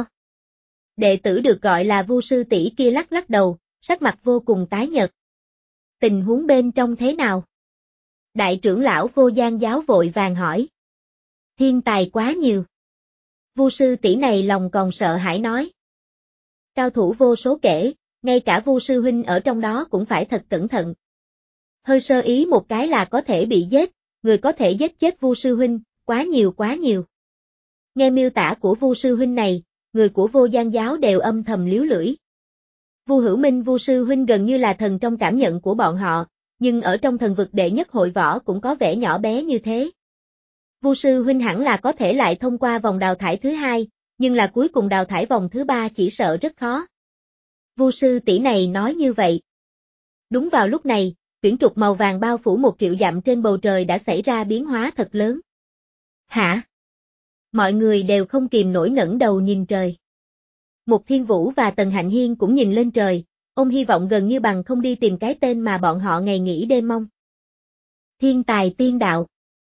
[SPEAKER 1] Đệ tử được gọi là Vu sư tỷ kia lắc lắc đầu, sắc mặt vô cùng tái nhợt. Tình huống bên trong thế nào? Đại trưởng lão Vô Gian giáo vội vàng hỏi. Thiên tài quá nhiều. Vu sư tỷ này lòng còn sợ hãi nói. Cao thủ vô số kể, ngay cả Vu sư huynh ở trong đó cũng phải thật cẩn thận. Hơi sơ ý một cái là có thể bị giết, người có thể giết chết Vu sư huynh, quá nhiều quá nhiều. Nghe miêu tả của Vu sư huynh này, người của Vô Gian giáo đều âm thầm líu lưỡi. Vu Hữu Minh Vu sư huynh gần như là thần trong cảm nhận của bọn họ, nhưng ở trong thần vực đệ nhất hội võ cũng có vẻ nhỏ bé như thế. Vu sư huynh hẳn là có thể lại thông qua vòng đào thải thứ hai, nhưng là cuối cùng đào thải vòng thứ ba chỉ sợ rất khó. Vu sư tỷ này nói như vậy. Đúng vào lúc này, quyển trục màu vàng bao phủ một triệu dặm trên bầu trời đã xảy ra biến hóa thật lớn. Hả? Mọi người đều không kìm nổi ngẩng đầu nhìn trời. Mục Thiên Vũ và Tần Hạnh Hiên cũng nhìn lên trời, ông hy vọng gần như bằng không đi tìm cái tên mà bọn họ ngày nghỉ đêm mong. Thiên tài tiên đạo.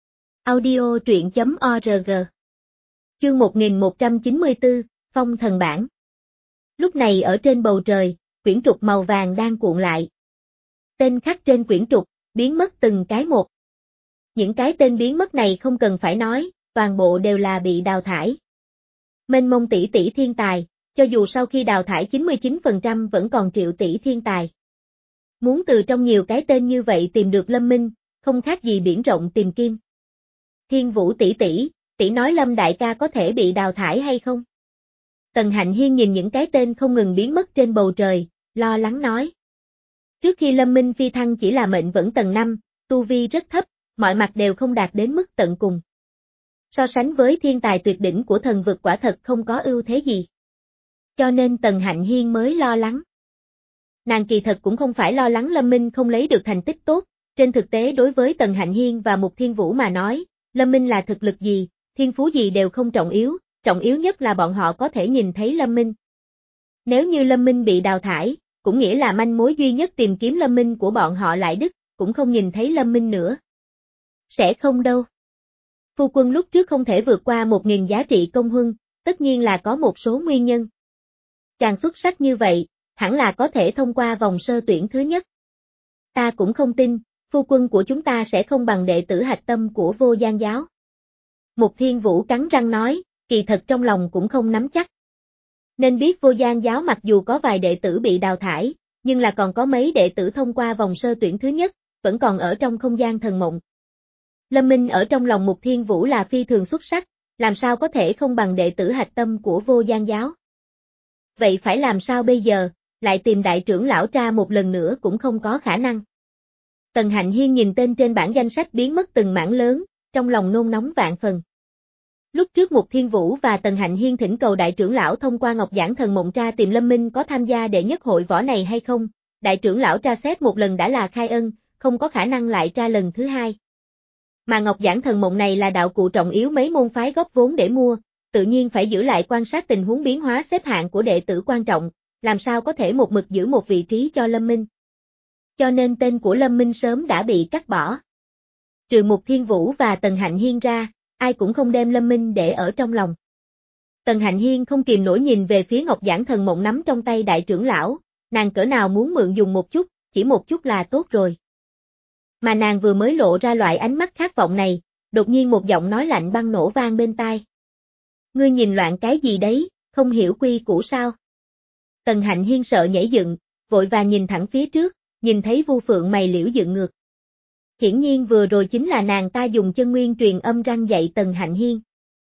[SPEAKER 1] Audio truyện chấm org. Chương một nghìn một trăm chín mươi tư, Phong thần bản. Lúc này ở trên bầu trời, quyển trục màu vàng đang cuộn lại. Tên khắc trên quyển trục, biến mất từng cái một. Những cái tên biến mất này không cần phải nói, toàn bộ đều là bị đào thải. Mênh mông tỷ tỷ thiên tài, cho dù sau khi đào thải chín mươi chín phần trăm vẫn còn triệu tỷ thiên tài. Muốn từ trong nhiều cái tên như vậy tìm được Lâm Minh, không khác gì biển rộng tìm kim. Thiên Vũ tỷ tỷ, tỷ nói Lâm đại ca có thể bị đào thải hay không? Tần Hạnh Hiên nhìn những cái tên không ngừng biến mất trên bầu trời, lo lắng nói. Trước khi Lâm Minh phi thăng chỉ là mệnh vẫn tầng năm, tu vi rất thấp, mọi mặt đều không đạt đến mức tận cùng. So sánh với thiên tài tuyệt đỉnh của thần vực quả thật không có ưu thế gì. Cho nên Tần Hạnh Hiên mới lo lắng. Nàng kỳ thật cũng không phải lo lắng Lâm Minh không lấy được thành tích tốt, trên thực tế đối với Tần Hạnh Hiên và Mục Thiên Vũ mà nói, Lâm Minh là thực lực gì, thiên phú gì đều không trọng yếu, trọng yếu nhất là bọn họ có thể nhìn thấy Lâm Minh. Nếu như Lâm Minh bị đào thải, cũng nghĩa là manh mối duy nhất tìm kiếm Lâm Minh của bọn họ lại đứt, cũng không nhìn thấy Lâm Minh nữa. Sẽ không đâu. Phu quân lúc trước không thể vượt qua một nghìn giá trị công huân, tất nhiên là có một số nguyên nhân. Chàng xuất sắc như vậy, hẳn là có thể thông qua vòng sơ tuyển thứ nhất. Ta cũng không tin, phu quân của chúng ta sẽ không bằng đệ tử hạch tâm của Vô Gian giáo. Mục Thiên Vũ cắn răng nói, kỳ thật trong lòng cũng không nắm chắc. Nên biết Vô Gian giáo mặc dù có vài đệ tử bị đào thải, nhưng là còn có mấy đệ tử thông qua vòng sơ tuyển thứ nhất, vẫn còn ở trong không gian thần mộng. Lâm Minh ở trong lòng Mục Thiên Vũ là phi thường xuất sắc, làm sao có thể không bằng đệ tử hạch tâm của Vô Gian giáo. Vậy phải làm sao bây giờ, lại tìm đại trưởng lão tra một lần nữa cũng không có khả năng. Tần Hạnh Hiên nhìn tên trên bảng danh sách biến mất từng mảng lớn, trong lòng nôn nóng vạn phần. Lúc trước Mục Thiên Vũ và Tần Hạnh Hiên thỉnh cầu đại trưởng lão thông qua Ngọc Giản Thần Mộng tra tìm Lâm Minh có tham gia đệ nhất hội võ này hay không, đại trưởng lão tra xét một lần đã là khai ân, không có khả năng lại tra lần thứ hai. Mà Ngọc Giản Thần Mộng này là đạo cụ trọng yếu mấy môn phái góp vốn để mua, tự nhiên phải giữ lại quan sát tình huống biến hóa xếp hạng của đệ tử quan trọng, làm sao có thể một mực giữ một vị trí cho Lâm Minh. Cho nên tên của Lâm Minh sớm đã bị cắt bỏ. Trừ Mục Thiên Vũ và Tần Hạnh Hiên ra, ai cũng không đem Lâm Minh để ở trong lòng. Tần Hạnh Hiên không kìm nổi nhìn về phía Ngọc Giản Thần Mộng nắm trong tay đại trưởng lão, nàng cỡ nào muốn mượn dùng một chút, chỉ một chút là tốt rồi. Mà nàng vừa mới lộ ra loại ánh mắt khát vọng này, đột nhiên một giọng nói lạnh băng nổ vang bên tai. Ngươi nhìn loạn cái gì đấy, không hiểu quy củ sao? Tần Hạnh Hiên sợ nhảy dựng, vội vàng nhìn thẳng phía trước, nhìn thấy Vu Phượng mày liễu dựng ngược. Hiển nhiên vừa rồi chính là nàng ta dùng chân nguyên truyền âm răng dạy Tần Hạnh Hiên.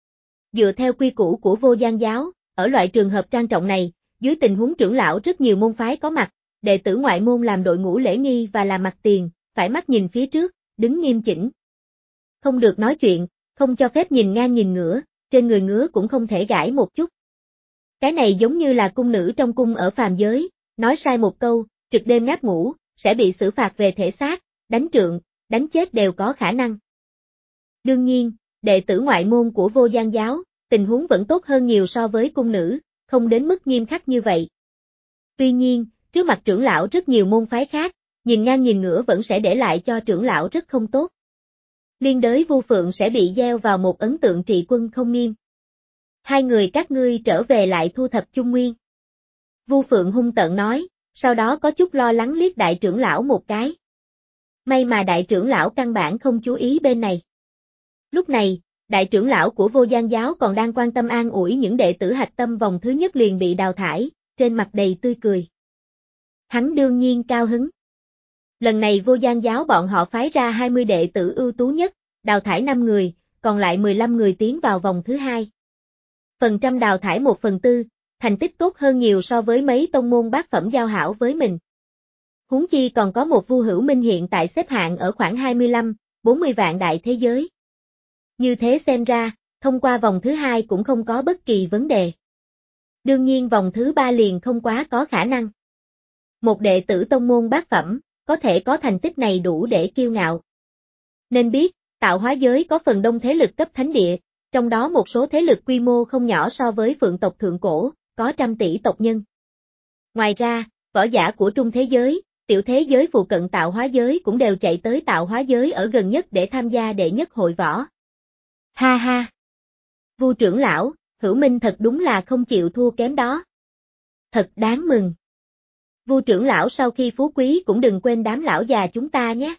[SPEAKER 1] Dựa theo quy củ của Vô Gian giáo, ở loại trường hợp trang trọng này, dưới tình huống trưởng lão rất nhiều môn phái có mặt, đệ tử ngoại môn làm đội ngũ lễ nghi và làm mặt tiền, phải mắt nhìn phía trước, đứng nghiêm chỉnh. Không được nói chuyện, không cho phép nhìn ngang nhìn ngửa, trên người ngứa cũng không thể gãi một chút. Cái này giống như là cung nữ trong cung ở phàm giới, nói sai một câu, trực đêm ngáp ngủ, sẽ bị xử phạt về thể xác, đánh trượng, đánh chết đều có khả năng. Đương nhiên, đệ tử ngoại môn của Vô Gian giáo, tình huống vẫn tốt hơn nhiều so với cung nữ, không đến mức nghiêm khắc như vậy. Tuy nhiên, trước mặt trưởng lão rất nhiều môn phái khác, nhìn ngang nhìn ngửa vẫn sẽ để lại cho trưởng lão rất không tốt. Liên đới Vu Phượng sẽ bị gieo vào một ấn tượng trị quân không nghiêm. Hai người các ngươi trở về lại thu thập Trung Nguyên. Vu Phượng hung tợn nói, sau đó có chút lo lắng liếc đại trưởng lão một cái. May mà đại trưởng lão căn bản không chú ý bên này. Lúc này, đại trưởng lão của Vô Gian giáo còn đang quan tâm an ủi những đệ tử hạch tâm vòng thứ nhất liền bị đào thải, trên mặt đầy tươi cười. Hắn đương nhiên cao hứng. Lần này Vô Gian giáo bọn họ phái ra hai mươi đệ tử ưu tú nhất, đào thải năm người, còn lại mười lăm người tiến vào vòng thứ hai. Phần trăm đào thải một phần tư, thành tích tốt hơn nhiều so với mấy tông môn bát phẩm giao hảo với mình. Huống chi còn có một Vu Hữu Minh hiện tại xếp hạng ở khoảng hai mươi lăm, bốn mươi vạn đại thế giới. Như thế xem ra, thông qua vòng thứ hai cũng không có bất kỳ vấn đề. Đương nhiên vòng thứ ba liền không quá có khả năng. Một đệ tử tông môn bát phẩm, có thể có thành tích này đủ để kiêu ngạo. Nên biết, tạo hóa giới có phần đông thế lực cấp thánh địa, trong đó một số thế lực quy mô không nhỏ so với Phượng tộc thượng cổ, có trăm tỷ tộc nhân. Ngoài ra, võ giả của trung thế giới, tiểu thế giới phụ cận tạo hóa giới cũng đều chạy tới tạo hóa giới ở gần nhất để tham gia đệ nhất hội võ. Ha ha! Vu trưởng lão, Hữu Minh thật đúng là không chịu thua kém đó. Thật đáng mừng. Vu trưởng lão sau khi phú quý cũng đừng quên đám lão già chúng ta nhé.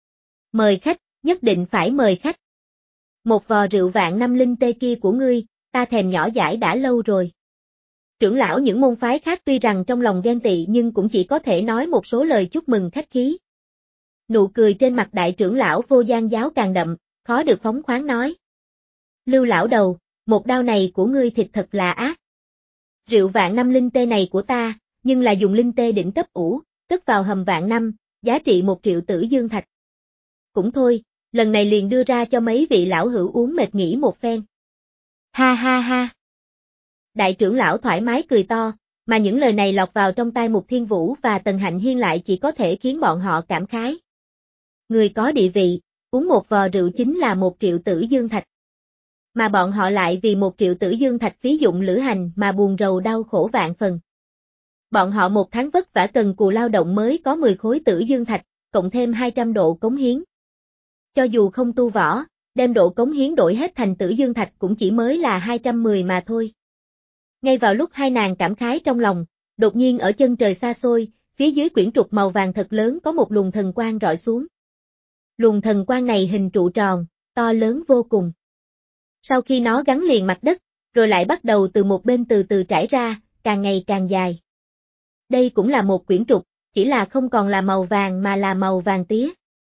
[SPEAKER 1] Mời khách, nhất định phải mời khách. Một vò rượu vạn năm linh tê kia của ngươi, ta thèm nhỏ dãi đã lâu rồi. Trưởng lão những môn phái khác tuy rằng trong lòng ghen tị nhưng cũng chỉ có thể nói một số lời chúc mừng khách khí. Nụ cười trên mặt đại trưởng lão Vô Gian giáo càng đậm, khó được phóng khoáng nói. Lưu lão đầu, một đao này của ngươi thịt thật là ác. Rượu vạn năm linh tê này của ta, nhưng là dùng linh tê đỉnh cấp ủ, cất vào hầm vạn năm, giá trị một triệu tử dương thạch. Cũng thôi, lần này liền đưa ra cho mấy vị lão hữu uống mệt nghỉ một phen. Ha ha ha. Đại trưởng lão thoải mái cười to, mà những lời này lọt vào trong tai Mục Thiên Vũ và Tần Hạnh Hiên lại chỉ có thể khiến bọn họ cảm khái. Người có địa vị, uống một vò rượu chính là một triệu tử dương thạch. Mà bọn họ lại vì một triệu tử dương thạch phí dụng lữ hành mà buồn rầu đau khổ vạn phần. Bọn họ một tháng vất vả cần cù lao động mới có mười khối tử dương thạch, cộng thêm hai trăm độ cống hiến. Cho dù không tu võ, đem độ cống hiến đổi hết thành tử dương thạch cũng chỉ mới là hai trăm mười mà thôi. Ngay vào lúc hai nàng cảm khái trong lòng, đột nhiên ở chân trời xa xôi, phía dưới quyển trục màu vàng thật lớn có một luồng thần quang rọi xuống. Luồng thần quang này hình trụ tròn, to lớn vô cùng. Sau khi nó gắn liền mặt đất, rồi lại bắt đầu từ một bên từ từ trải ra, càng ngày càng dài. Đây cũng là một quyển trục, chỉ là không còn là màu vàng mà là màu vàng tía.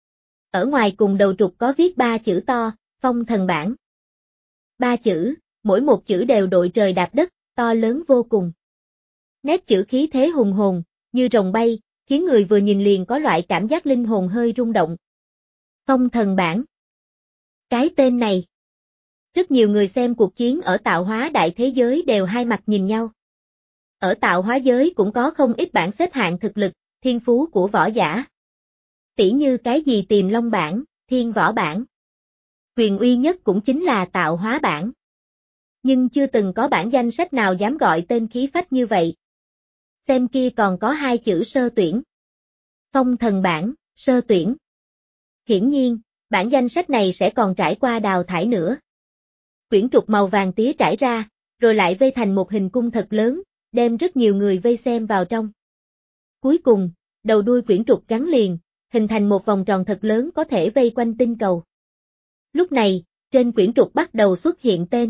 [SPEAKER 1] Ở ngoài cùng đầu trục có viết ba chữ to, Phong Thần Bảng. Ba chữ, mỗi một chữ đều đội trời đạp đất, to lớn vô cùng. Nét chữ khí thế hùng hồn, như rồng bay, khiến người vừa nhìn liền có loại cảm giác linh hồn hơi rung động. Phong Thần Bảng. Cái tên này. Rất nhiều người xem cuộc chiến ở tạo hóa đại thế giới đều hai mặt nhìn nhau. Ở tạo hóa giới cũng có không ít bảng xếp hạng thực lực, thiên phú của võ giả. Tỉ như cái gì Tiềm Long bảng, Thiên Võ bảng. Quyền uy nhất cũng chính là tạo hóa bảng. Nhưng chưa từng có bảng danh sách nào dám gọi tên khí phách như vậy. Xem kia còn có hai chữ sơ tuyển. Phong Thần bảng, sơ tuyển. Hiển nhiên, bảng danh sách này sẽ còn trải qua đào thải nữa. Quyển trục màu vàng tía trải ra, rồi lại vây thành một hình cung thật lớn, đem rất nhiều người vây xem vào trong. Cuối cùng, đầu đuôi quyển trục gắn liền, hình thành một vòng tròn thật lớn có thể vây quanh tinh cầu. Lúc này, trên quyển trục bắt đầu xuất hiện tên.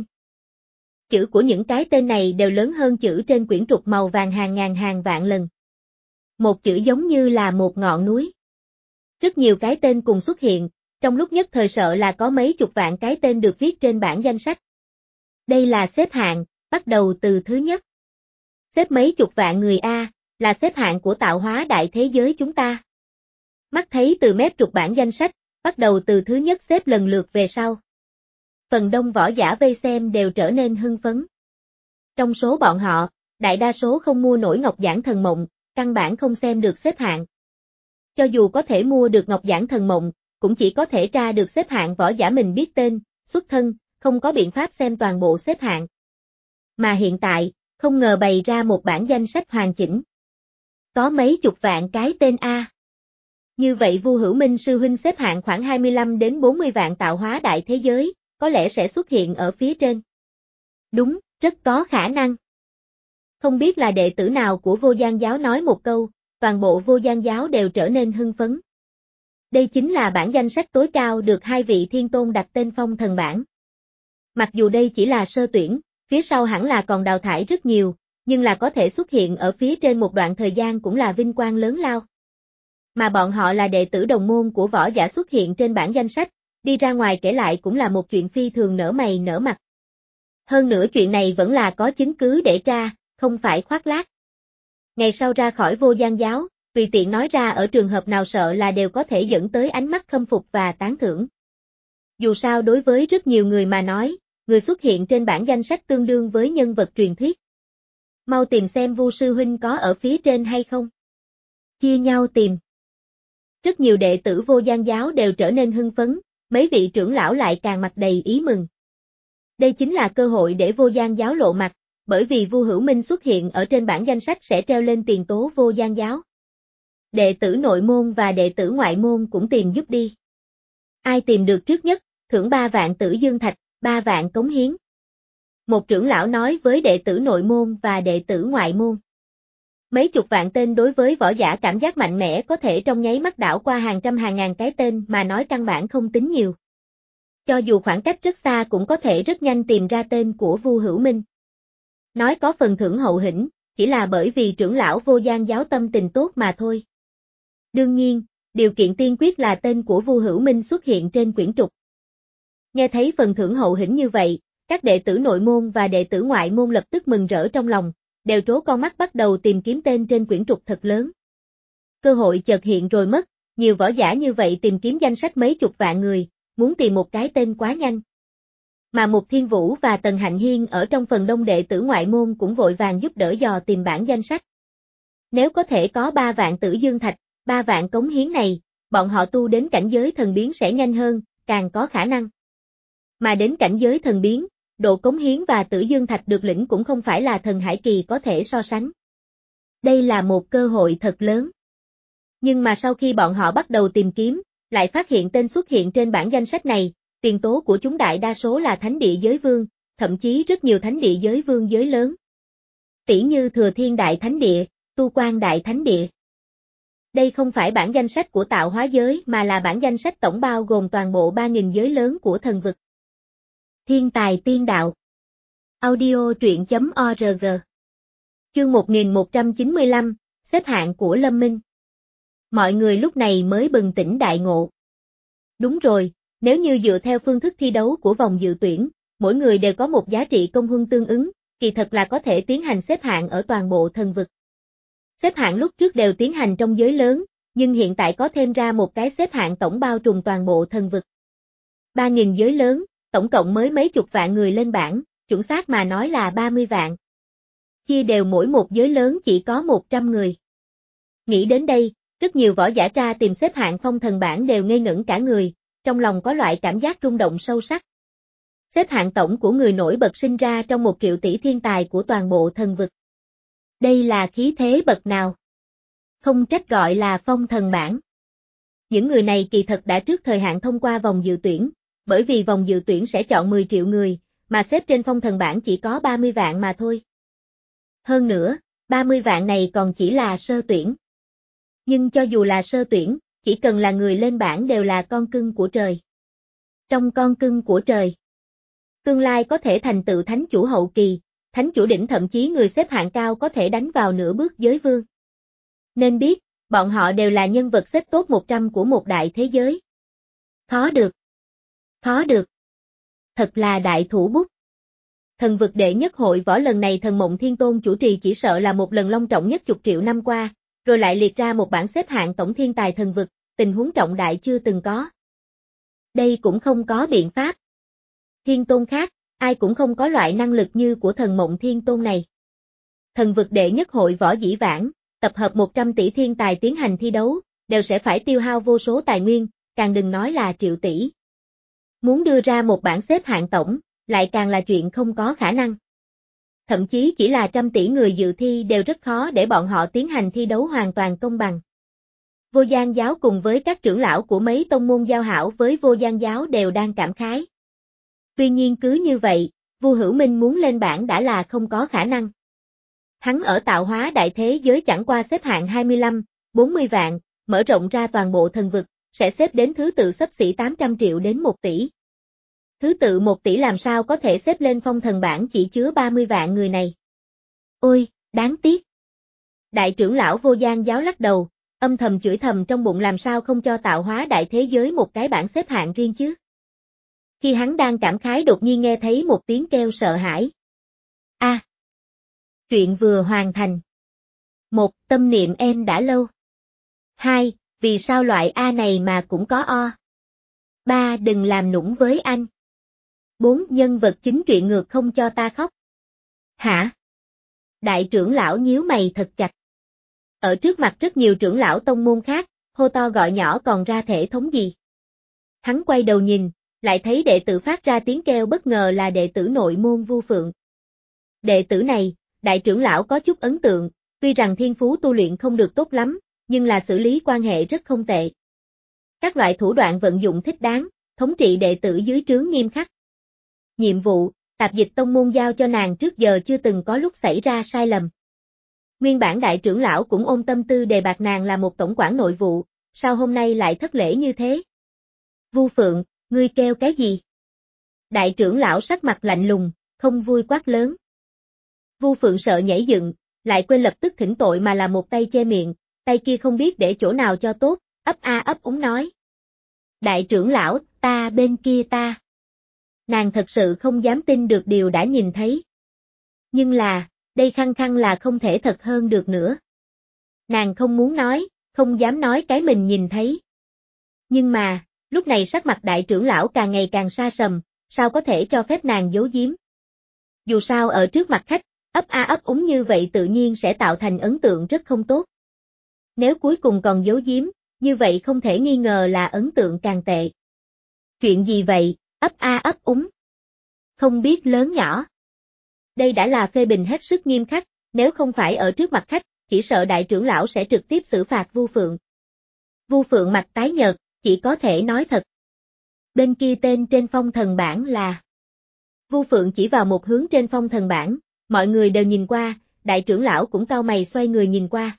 [SPEAKER 1] Chữ của những cái tên này đều lớn hơn chữ trên quyển trục màu vàng hàng ngàn hàng vạn lần. Một chữ giống như là một ngọn núi. Rất nhiều cái tên cùng xuất hiện, trong lúc nhất thời sợ là có mấy chục vạn cái tên được viết trên bảng danh sách. Đây là xếp hạng, bắt đầu từ thứ nhất. Xếp mấy chục vạn người A, là xếp hạng của tạo hóa đại thế giới chúng ta. Mắt thấy từ mép trục bảng danh sách, bắt đầu từ thứ nhất xếp lần lượt về sau. Phần đông võ giả vây xem đều trở nên hưng phấn. Trong số bọn họ, đại đa số không mua nổi Ngọc Giản Thần Mộng, căn bản không xem được xếp hạng. Cho dù có thể mua được Ngọc Giản Thần Mộng, cũng chỉ có thể tra được xếp hạng võ giả mình biết tên, xuất thân, không có biện pháp xem toàn bộ xếp hạng. Mà hiện tại, không ngờ bày ra một bảng danh sách hoàn chỉnh. Có mấy chục vạn cái tên A. Như vậy Vu Hữu Minh sư huynh xếp hạng khoảng hai mươi lăm đến bốn mươi vạn tạo hóa đại thế giới, có lẽ sẽ xuất hiện ở phía trên. Đúng, rất có khả năng. Không biết là đệ tử nào của Vô Gian giáo nói một câu, toàn bộ Vô Gian giáo đều trở nên hưng phấn. Đây chính là bảng danh sách tối cao được hai vị thiên tôn đặt tên Phong Thần bảng. Mặc dù đây chỉ là sơ tuyển, phía sau hẳn là còn đào thải rất nhiều, nhưng là có thể xuất hiện ở phía trên một đoạn thời gian cũng là vinh quang lớn lao. Mà bọn họ là đệ tử đồng môn của võ giả xuất hiện trên bảng danh sách, đi ra ngoài kể lại cũng là một chuyện phi thường nở mày nở mặt. Hơn nữa chuyện này vẫn là có chứng cứ để tra, không phải khoác lác. Ngày sau ra khỏi Vô Gian giáo, tùy tiện nói ra ở trường hợp nào sợ là đều có thể dẫn tới ánh mắt khâm phục và tán thưởng. Dù sao đối với rất nhiều người mà nói, người xuất hiện trên bảng danh sách tương đương với nhân vật truyền thuyết. Mau tìm xem Vu sư huynh có ở phía trên hay không. Chia nhau tìm. Rất nhiều đệ tử Vô Gian giáo đều trở nên hưng phấn, mấy vị trưởng lão lại càng mặt đầy ý mừng. Đây chính là cơ hội để Vô Gian giáo lộ mặt, bởi vì Vu Hữu Minh xuất hiện ở trên bảng danh sách sẽ treo lên tiền tố Vô Gian giáo. Đệ tử nội môn và đệ tử ngoại môn cũng tìm giúp đi. Ai tìm được trước nhất, thưởng ba vạn tử dương thạch, ba vạn cống hiến. Một trưởng lão nói với đệ tử nội môn và đệ tử ngoại môn. Mấy chục vạn tên đối với võ giả cảm giác mạnh mẽ có thể trong nháy mắt đảo qua hàng trăm hàng ngàn cái tên mà nói căn bản không tính nhiều. Cho dù khoảng cách rất xa cũng có thể rất nhanh tìm ra tên của Vu Hữu Minh. Nói có phần thưởng hậu hĩnh, chỉ là bởi vì trưởng lão Vô Gian giáo tâm tình tốt mà thôi. Đương nhiên, điều kiện tiên quyết là tên của Vu Hữu Minh xuất hiện trên quyển trục. Nghe thấy phần thưởng hậu hĩnh như vậy, các đệ tử nội môn và đệ tử ngoại môn lập tức mừng rỡ trong lòng, đều trố con mắt bắt đầu tìm kiếm tên trên quyển trục thật lớn. Cơ hội chợt hiện rồi mất, nhiều võ giả như vậy tìm kiếm danh sách mấy chục vạn người, muốn tìm một cái tên quá nhanh. Mà Mục Thiên Vũ và Tần Hạnh Hiên ở trong phần đông đệ tử ngoại môn cũng vội vàng giúp đỡ dò tìm bảng danh sách. Nếu có thể có ba vạn tử dương thạch, ba vạn cống hiến này, bọn họ tu đến cảnh giới thần biến sẽ nhanh hơn, càng có khả năng. Mà đến cảnh giới thần biến, độ cống hiến và tử dương thạch được lĩnh cũng không phải là thần hải kỳ có thể so sánh. Đây là một cơ hội thật lớn. Nhưng mà sau khi bọn họ bắt đầu tìm kiếm, lại phát hiện tên xuất hiện trên bảng danh sách này, tiền tố của chúng đại đa số là thánh địa giới vương, thậm chí rất nhiều thánh địa giới vương giới lớn. Tỷ như Thừa Thiên Đại Thánh Địa, Tu Quan Đại Thánh Địa. Đây không phải bảng danh sách của tạo hóa giới mà là bảng danh sách tổng bao gồm toàn bộ ba nghìn giới lớn của thần vực. Thiên tài tiên đạo. Audio truyện chấm org. Chương một nghìn một trăm chín mươi lăm, xếp hạng của Lâm Minh. Mọi người lúc này mới bừng tỉnh đại ngộ. Đúng rồi, nếu như dựa theo phương thức thi đấu của vòng dự tuyển, mỗi người đều có một giá trị công huân tương ứng, kỳ thật là có thể tiến hành xếp hạng ở toàn bộ thần vực. Xếp hạng lúc trước đều tiến hành trong giới lớn, nhưng hiện tại có thêm ra một cái xếp hạng tổng bao trùm toàn bộ thần vực. ba nghìn giới lớn, tổng cộng mới mấy chục vạn người lên bảng, chuẩn xác mà nói là ba mươi vạn. Chia đều mỗi một giới lớn chỉ có một trăm người. Nghĩ đến đây, rất nhiều võ giả tra tìm xếp hạng phong thần bảng đều ngây ngẩn cả người, trong lòng có loại cảm giác rung động sâu sắc. Xếp hạng tổng của người nổi bật sinh ra trong một triệu tỷ thiên tài của toàn bộ thần vực. Đây là khí thế bậc nào? Không trách gọi là phong thần bảng. Những người này kỳ thật đã trước thời hạn thông qua vòng dự tuyển, bởi vì vòng dự tuyển sẽ chọn mười triệu người, mà xếp trên phong thần bảng chỉ có ba mươi vạn mà thôi. Hơn nữa, ba mươi vạn này còn chỉ là sơ tuyển. Nhưng cho dù là sơ tuyển, chỉ cần là người lên bảng đều là con cưng của trời. Trong con cưng của trời, tương lai có thể thành tựu thánh chủ hậu kỳ, thánh chủ đỉnh thậm chí người xếp hạng cao có thể đánh vào nửa bước giới vương. Nên biết, bọn họ đều là nhân vật xếp top một trăm của một đại thế giới. Khó được. Khó được. Thật là đại thủ bút. Thần vực đệ nhất hội võ lần này Thần Mộng Thiên Tôn chủ trì chỉ sợ là một lần long trọng nhất chục triệu năm qua, rồi lại liệt ra một bảng xếp hạng tổng thiên tài thần vực, tình huống trọng đại chưa từng có. Đây cũng không có biện pháp. Thiên tôn khác, ai cũng không có loại năng lực như của Thần Mộng Thiên Tôn này. Thần vực đệ nhất hội võ dĩ vãng, tập hợp một trăm tỷ thiên tài tiến hành thi đấu, đều sẽ phải tiêu hao vô số tài nguyên, càng đừng nói là triệu tỷ. Muốn đưa ra một bảng xếp hạng tổng, lại càng là chuyện không có khả năng. Thậm chí chỉ là trăm tỷ người dự thi đều rất khó để bọn họ tiến hành thi đấu hoàn toàn công bằng. Vô Gian giáo cùng với các trưởng lão của mấy tông môn giao hảo với Vô Gian giáo đều đang cảm khái. Tuy nhiên cứ như vậy, Vu Hữu Minh muốn lên bảng đã là không có khả năng. Hắn ở tạo hóa đại thế giới chẳng qua xếp hạng hai mươi lăm, bốn mươi vạn, mở rộng ra toàn bộ thần vực, sẽ xếp đến thứ tự xấp xỉ tám trăm triệu đến một tỷ. Thứ tự một tỷ làm sao có thể xếp lên phong thần bảng chỉ chứa ba mươi vạn người này. Ôi, đáng tiếc. Đại trưởng lão Vô Gian giáo lắc đầu, âm thầm chửi thầm trong bụng làm sao không cho tạo hóa đại thế giới một cái bảng xếp hạng riêng chứ. Khi hắn đang cảm khái đột nhiên nghe thấy một tiếng kêu sợ hãi. A. À, chuyện vừa hoàn thành. Một, tâm niệm em đã lâu. hai. Vì sao loại A này mà cũng có O? ba. Đừng làm nũng với anh. bốn. Nhân vật chính truyện ngược không cho ta khóc. Hả? Đại trưởng lão nhíu mày thật chặt. Ở trước mặt rất nhiều trưởng lão tông môn khác, hô to gọi nhỏ còn ra thể thống gì. Hắn quay đầu nhìn, lại thấy đệ tử phát ra tiếng kêu bất ngờ là đệ tử nội môn Vu Phượng. Đệ tử này, đại trưởng lão có chút ấn tượng, tuy rằng thiên phú tu luyện không được tốt lắm, nhưng là xử lý quan hệ rất không tệ. Các loại thủ đoạn vận dụng thích đáng, thống trị đệ tử dưới trướng nghiêm khắc. Nhiệm vụ, tạp dịch tông môn giao cho nàng trước giờ chưa từng có lúc xảy ra sai lầm. Nguyên bản đại trưởng lão cũng ôm tâm tư đề bạt nàng là một tổng quản nội vụ, sao hôm nay lại thất lễ như thế? Vu Phượng, ngươi kêu cái gì? Đại trưởng lão sắc mặt lạnh lùng, không vui quát lớn. Vu Phượng sợ nhảy dựng, lại quên lập tức thỉnh tội mà là một tay che miệng, tay kia không biết để chỗ nào cho tốt, ấp a ấp úng nói. Đại trưởng lão, ta bên kia ta. Nàng thật sự không dám tin được điều đã nhìn thấy. Nhưng là, đây khăng khăng là không thể thật hơn được nữa. Nàng không muốn nói, không dám nói cái mình nhìn thấy. Nhưng mà, lúc này sắc mặt đại trưởng lão càng ngày càng xa sầm, sao có thể cho phép nàng giấu giếm. Dù sao ở trước mặt khách, ấp a ấp úng như vậy tự nhiên sẽ tạo thành ấn tượng rất không tốt. Nếu cuối cùng còn giấu giếm, như vậy không thể nghi ngờ là ấn tượng càng tệ. Chuyện gì vậy, ấp a ấp úng? Không biết lớn nhỏ. Đây đã là phê bình hết sức nghiêm khắc, nếu không phải ở trước mặt khách, chỉ sợ đại trưởng lão sẽ trực tiếp xử phạt Vu Phượng. Vu Phượng mặt tái nhợt, chỉ có thể nói thật. Bên kia tên trên phong thần bảng là... Vu Phượng chỉ vào một hướng trên phong thần bảng, mọi người đều nhìn qua, đại trưởng lão cũng cau mày xoay người nhìn qua.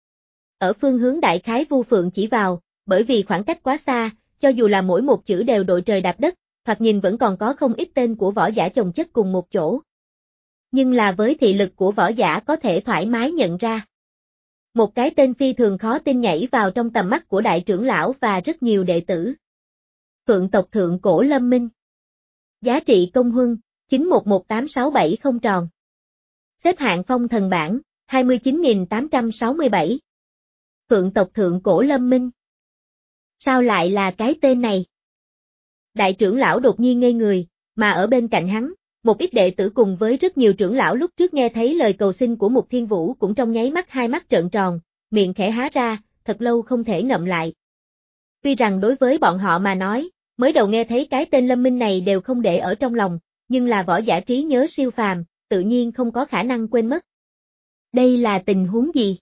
[SPEAKER 1] Ở phương hướng đại khái Vu Phượng chỉ vào, bởi vì khoảng cách quá xa, cho dù là mỗi một chữ đều đội trời đạp đất, thoạt nhìn vẫn còn có không ít tên của võ giả chồng chất cùng một chỗ. Nhưng là với thị lực của võ giả có thể thoải mái nhận ra. Một cái tên phi thường khó tin nhảy vào trong tầm mắt của đại trưởng lão và rất nhiều đệ tử. Phượng tộc thượng cổ Lâm Minh. Giá trị công huân, chín một một tám sáu bảy không tròn. Xếp hạng phong thần bảng, hai mươi chín nghìn tám trăm sáu mươi bảy. Phượng tộc thượng cổ Lâm Minh. Sao lại là cái tên này? Đại trưởng lão đột nhiên ngây người, mà ở bên cạnh hắn, một ít đệ tử cùng với rất nhiều trưởng lão lúc trước nghe thấy lời cầu xin của Mục Thiên Vũ cũng trong nháy mắt hai mắt trợn tròn, miệng khẽ há ra, thật lâu không thể ngậm lại. Tuy rằng đối với bọn họ mà nói, mới đầu nghe thấy cái tên Lâm Minh này đều không để ở trong lòng, nhưng là võ giả trí nhớ siêu phàm, tự nhiên không có khả năng quên mất. Đây là tình huống gì?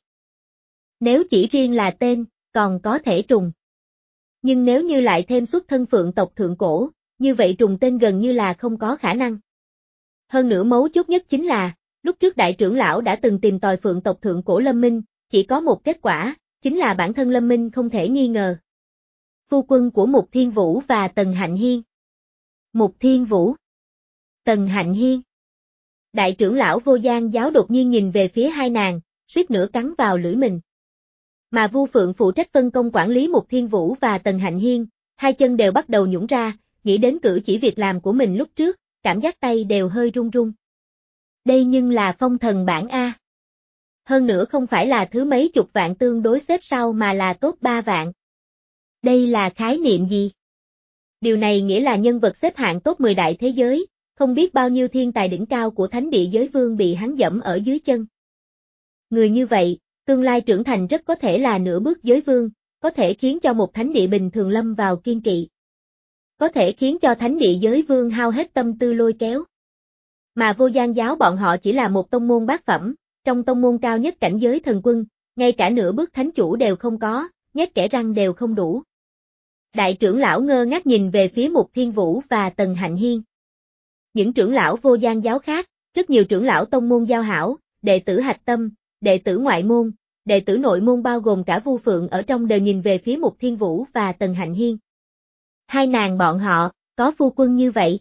[SPEAKER 1] Nếu chỉ riêng là tên, còn có thể trùng. Nhưng nếu như lại thêm xuất thân Phượng tộc thượng cổ, như vậy trùng tên gần như là không có khả năng. Hơn nữa mấu chốt nhất chính là, lúc trước đại trưởng lão đã từng tìm tòi Phượng tộc thượng cổ Lâm Minh, chỉ có một kết quả, chính là bản thân Lâm Minh không thể nghi ngờ. Phu quân của Mục Thiên Vũ và Tần Hạnh Hiên. Mục Thiên Vũ. Tần Hạnh Hiên. Đại trưởng lão Vô Gian giáo đột nhiên nhìn về phía hai nàng, suýt nữa cắn vào lưỡi mình. Mà Vu Phượng phụ trách phân công quản lý Mục Thiên Vũ và Tần Hạnh Hiên, hai chân đều bắt đầu nhũn ra, nghĩ đến cử chỉ việc làm của mình lúc trước, cảm giác tay đều hơi run run. Đây nhưng là phong thần bảng A. Hơn nữa không phải là thứ mấy chục vạn tương đối xếp sau mà là top ba vạn. Đây là khái niệm gì? Điều này nghĩa là nhân vật xếp hạng top mười đại thế giới, không biết bao nhiêu thiên tài đỉnh cao của thánh địa giới vương bị hắn dẫm ở dưới chân. Người như vậy, tương lai trưởng thành rất có thể là nửa bước giới vương, có thể khiến cho một thánh địa bình thường lâm vào kiên kỵ. Có thể khiến cho thánh địa giới vương hao hết tâm tư lôi kéo. Mà Vô Gian giáo bọn họ chỉ là một tông môn bát phẩm, trong tông môn cao nhất cảnh giới thần quân, ngay cả nửa bước thánh chủ đều không có, nhét kẽ răng đều không đủ. Đại trưởng lão ngơ ngác nhìn về phía Mục Thiên Vũ và Tần Hạnh Hiên. Những trưởng lão Vô Gian giáo khác, rất nhiều trưởng lão tông môn giao hảo, đệ tử hạch tâm, đệ tử ngoại môn, đệ tử nội môn bao gồm cả Vu Phượng ở trong đều nhìn về phía Mục Thiên Vũ và Tần Hạnh Hiên. Hai nàng bọn họ, có phu quân như vậy.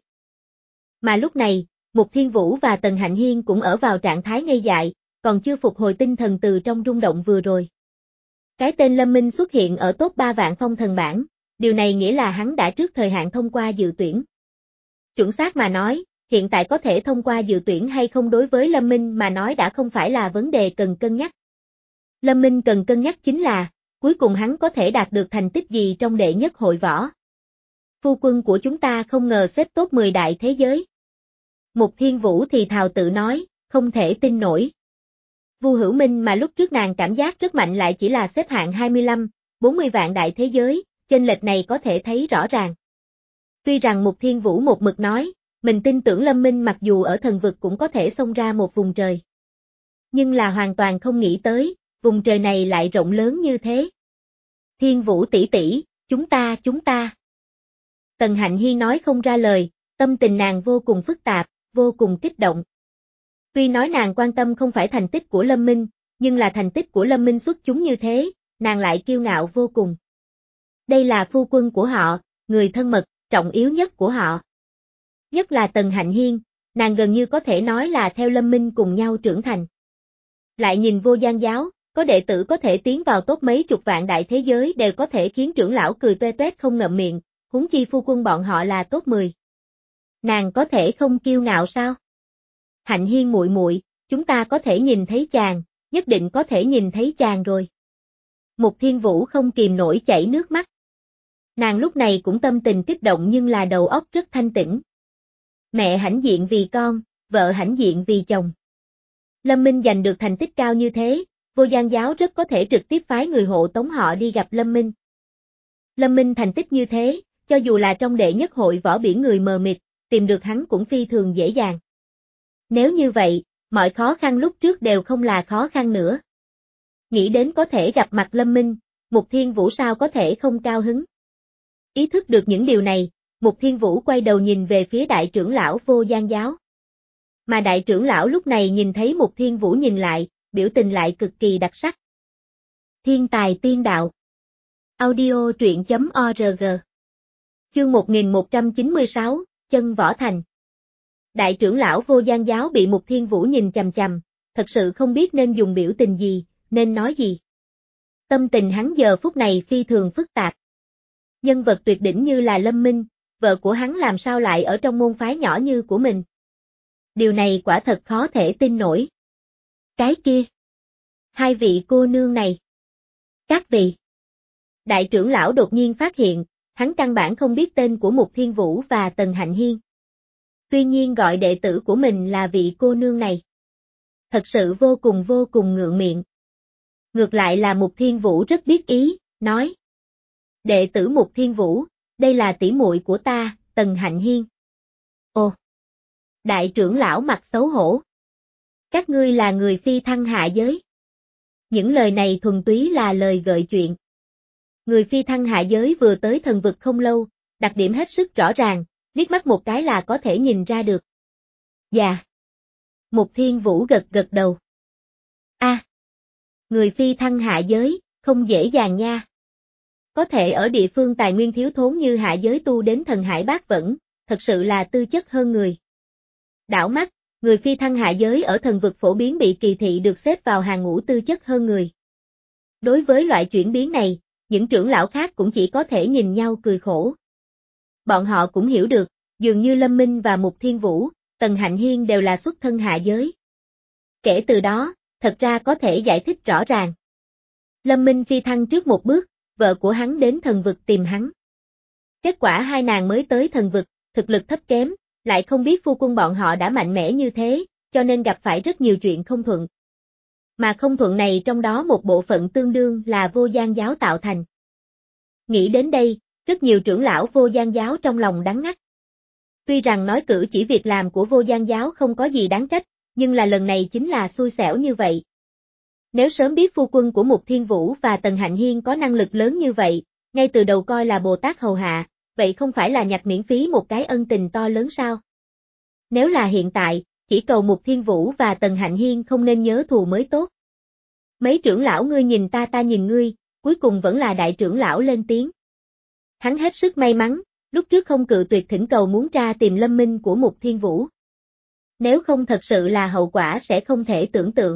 [SPEAKER 1] Mà lúc này, Mục Thiên Vũ và Tần Hạnh Hiên cũng ở vào trạng thái ngây dại, còn chưa phục hồi tinh thần từ trong rung động vừa rồi. Cái tên Lâm Minh xuất hiện ở top ba vạn phong thần bảng, điều này nghĩa là hắn đã trước thời hạn thông qua dự tuyển. Chuẩn xác mà nói, hiện tại có thể thông qua dự tuyển hay không đối với Lâm Minh mà nói đã không phải là vấn đề cần cân nhắc. Lâm Minh cần cân nhắc chính là, cuối cùng hắn có thể đạt được thành tích gì trong đệ nhất hội võ. Phu quân của chúng ta không ngờ xếp top mười đại thế giới. Mục Thiên Vũ thì thào tự nói, không thể tin nổi. Vu Hữu Minh mà lúc trước nàng cảm giác rất mạnh lại chỉ là xếp hạng hai mươi lăm, bốn mươi vạn đại thế giới, chênh lệch này có thể thấy rõ ràng. Tuy rằng Mục Thiên Vũ một mực nói, mình tin tưởng Lâm Minh mặc dù ở thần vực cũng có thể xông ra một vùng trời. Nhưng là hoàn toàn không nghĩ tới, vùng trời này lại rộng lớn như thế. Thiên Vũ tỷ tỷ, chúng ta, chúng ta. Tần Hạnh Hi nói không ra lời, tâm tình nàng vô cùng phức tạp, vô cùng kích động. Tuy nói nàng quan tâm không phải thành tích của Lâm Minh, nhưng là thành tích của Lâm Minh xuất chúng như thế, nàng lại kiêu ngạo vô cùng. Đây là phu quân của họ, người thân mật, trọng yếu nhất của họ. Nhất là Tần Hạnh Hiên, nàng gần như có thể nói là theo Lâm Minh cùng nhau trưởng thành. Lại nhìn Vô Gian Giáo, có đệ tử có thể tiến vào top mấy chục vạn đại thế giới đều có thể khiến trưởng lão cười toe toét không ngậm miệng, huống chi phu quân bọn họ là top mười. Nàng có thể không kiêu ngạo sao? Hạnh Hiên muội muội, chúng ta có thể nhìn thấy chàng, nhất định có thể nhìn thấy chàng rồi. Mục Thiên Vũ không kìm nổi chảy nước mắt. Nàng lúc này cũng tâm tình kích động nhưng là đầu óc rất thanh tĩnh. Mẹ hãnh diện vì con, vợ hãnh diện vì chồng. Lâm Minh giành được thành tích cao như thế, Vô Gian Giáo rất có thể trực tiếp phái người hộ tống họ đi gặp Lâm Minh. Lâm Minh thành tích như thế, cho dù là trong đệ nhất hội võ biển người mờ mịt, tìm được hắn cũng phi thường dễ dàng. Nếu như vậy, mọi khó khăn lúc trước đều không là khó khăn nữa. Nghĩ đến có thể gặp mặt Lâm Minh, Mục Thiên Vũ sao có thể không cao hứng. Ý thức được những điều này, Mục Thiên Vũ quay đầu nhìn về phía đại trưởng lão Vô Gian Giáo. Mà đại trưởng lão lúc này nhìn thấy Mục Thiên Vũ nhìn lại, biểu tình lại cực kỳ đặc sắc. Thiên tài tiên đạo. Audio truyện chấm org. Chương một nghìn một trăm chín mươi sáu, Chân Võ Thành. Đại trưởng lão Vô Gian Giáo bị Mục Thiên Vũ nhìn chằm chằm, thật sự không biết nên dùng biểu tình gì, nên nói gì. Tâm tình hắn giờ phút này phi thường phức tạp. Nhân vật tuyệt đỉnh như là Lâm Minh, vợ của hắn làm sao lại ở trong môn phái nhỏ như của mình. Điều này quả thật khó thể tin nổi. Cái kia. Hai vị cô nương này. Các vị. Đại trưởng lão đột nhiên phát hiện, hắn căn bản không biết tên của Mục Thiên Vũ và Tần Hạnh Hiên. Tuy nhiên gọi đệ tử của mình là vị cô nương này. Thật sự vô cùng vô cùng ngượng miệng. Ngược lại là Mục Thiên Vũ rất biết ý, nói. Đệ tử Mục Thiên Vũ, đây là tỷ muội của ta, Tần Hạnh Hiên. Ồ! Đại trưởng lão mặt xấu hổ. Các ngươi là người phi thăng hạ giới. Những lời này thuần túy là lời gợi chuyện. Người phi thăng hạ giới vừa tới thần vực không lâu, đặc điểm hết sức rõ ràng, liếc mắt một cái là có thể nhìn ra được. Dạ. Mục Thiên Vũ gật gật đầu. A, à, người phi thăng hạ giới, không dễ dàng nha. Có thể ở địa phương tài nguyên thiếu thốn như hạ giới tu đến thần hải bát vẫn, thật sự là tư chất hơn người. Đảo mắt, người phi thăng hạ giới ở thần vực phổ biến bị kỳ thị được xếp vào hàng ngũ tư chất hơn người. Đối với loại chuyển biến này, những trưởng lão khác cũng chỉ có thể nhìn nhau cười khổ. Bọn họ cũng hiểu được, dường như Lâm Minh và Mục Thiên Vũ, Tần Hạnh Hiên đều là xuất thân hạ giới. Kể từ đó, thật ra có thể giải thích rõ ràng. Lâm Minh phi thăng trước một bước, vợ của hắn đến thần vực tìm hắn. Kết quả hai nàng mới tới thần vực, thực lực thấp kém, lại không biết phu quân bọn họ đã mạnh mẽ như thế, cho nên gặp phải rất nhiều chuyện không thuận. Mà không thuận này trong đó một bộ phận tương đương là Vô Gian Giáo tạo thành. Nghĩ đến đây, rất nhiều trưởng lão Vô Gian Giáo trong lòng đắng ngắt. Tuy rằng nói cử chỉ việc làm của Vô Gian Giáo không có gì đáng trách, nhưng là lần này chính là xui xẻo như vậy. Nếu sớm biết phu quân của Mục Thiên Vũ và Tần Hạnh Hiên có năng lực lớn như vậy, ngay từ đầu coi là Bồ Tát hầu hạ, vậy không phải là nhặt miễn phí một cái ân tình to lớn sao? Nếu là hiện tại, chỉ cầu Mục Thiên Vũ và Tần Hạnh Hiên không nên nhớ thù mới tốt. Mấy trưởng lão ngươi nhìn ta ta nhìn ngươi, cuối cùng vẫn là đại trưởng lão lên tiếng. Hắn hết sức may mắn, lúc trước không cự tuyệt thỉnh cầu muốn ra tìm Lâm Minh của Mục Thiên Vũ. Nếu không thật sự là hậu quả sẽ không thể tưởng tượng.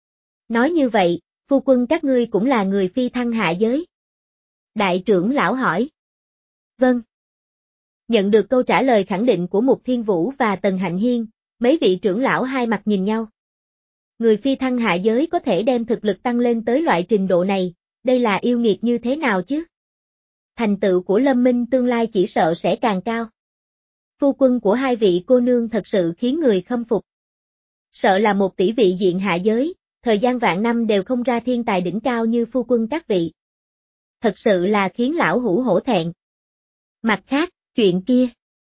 [SPEAKER 1] Nói như vậy, phu quân các ngươi cũng là người phi thăng hạ giới. Đại trưởng lão hỏi. Vâng. Nhận được câu trả lời khẳng định của Mục Thiên Vũ và Tần Hạnh Hiên, mấy vị trưởng lão hai mặt nhìn nhau. Người phi thăng hạ giới có thể đem thực lực tăng lên tới loại trình độ này, đây là yêu nghiệt như thế nào chứ? Thành tựu của Lâm Minh tương lai chỉ sợ sẽ càng cao. Phu quân của hai vị cô nương thật sự khiến người khâm phục. Sợ là một tỷ vị diện hạ giới, thời gian vạn năm đều không ra thiên tài đỉnh cao như phu quân các vị. Thật sự là khiến lão hữu hổ thẹn. Mặt khác, chuyện kia.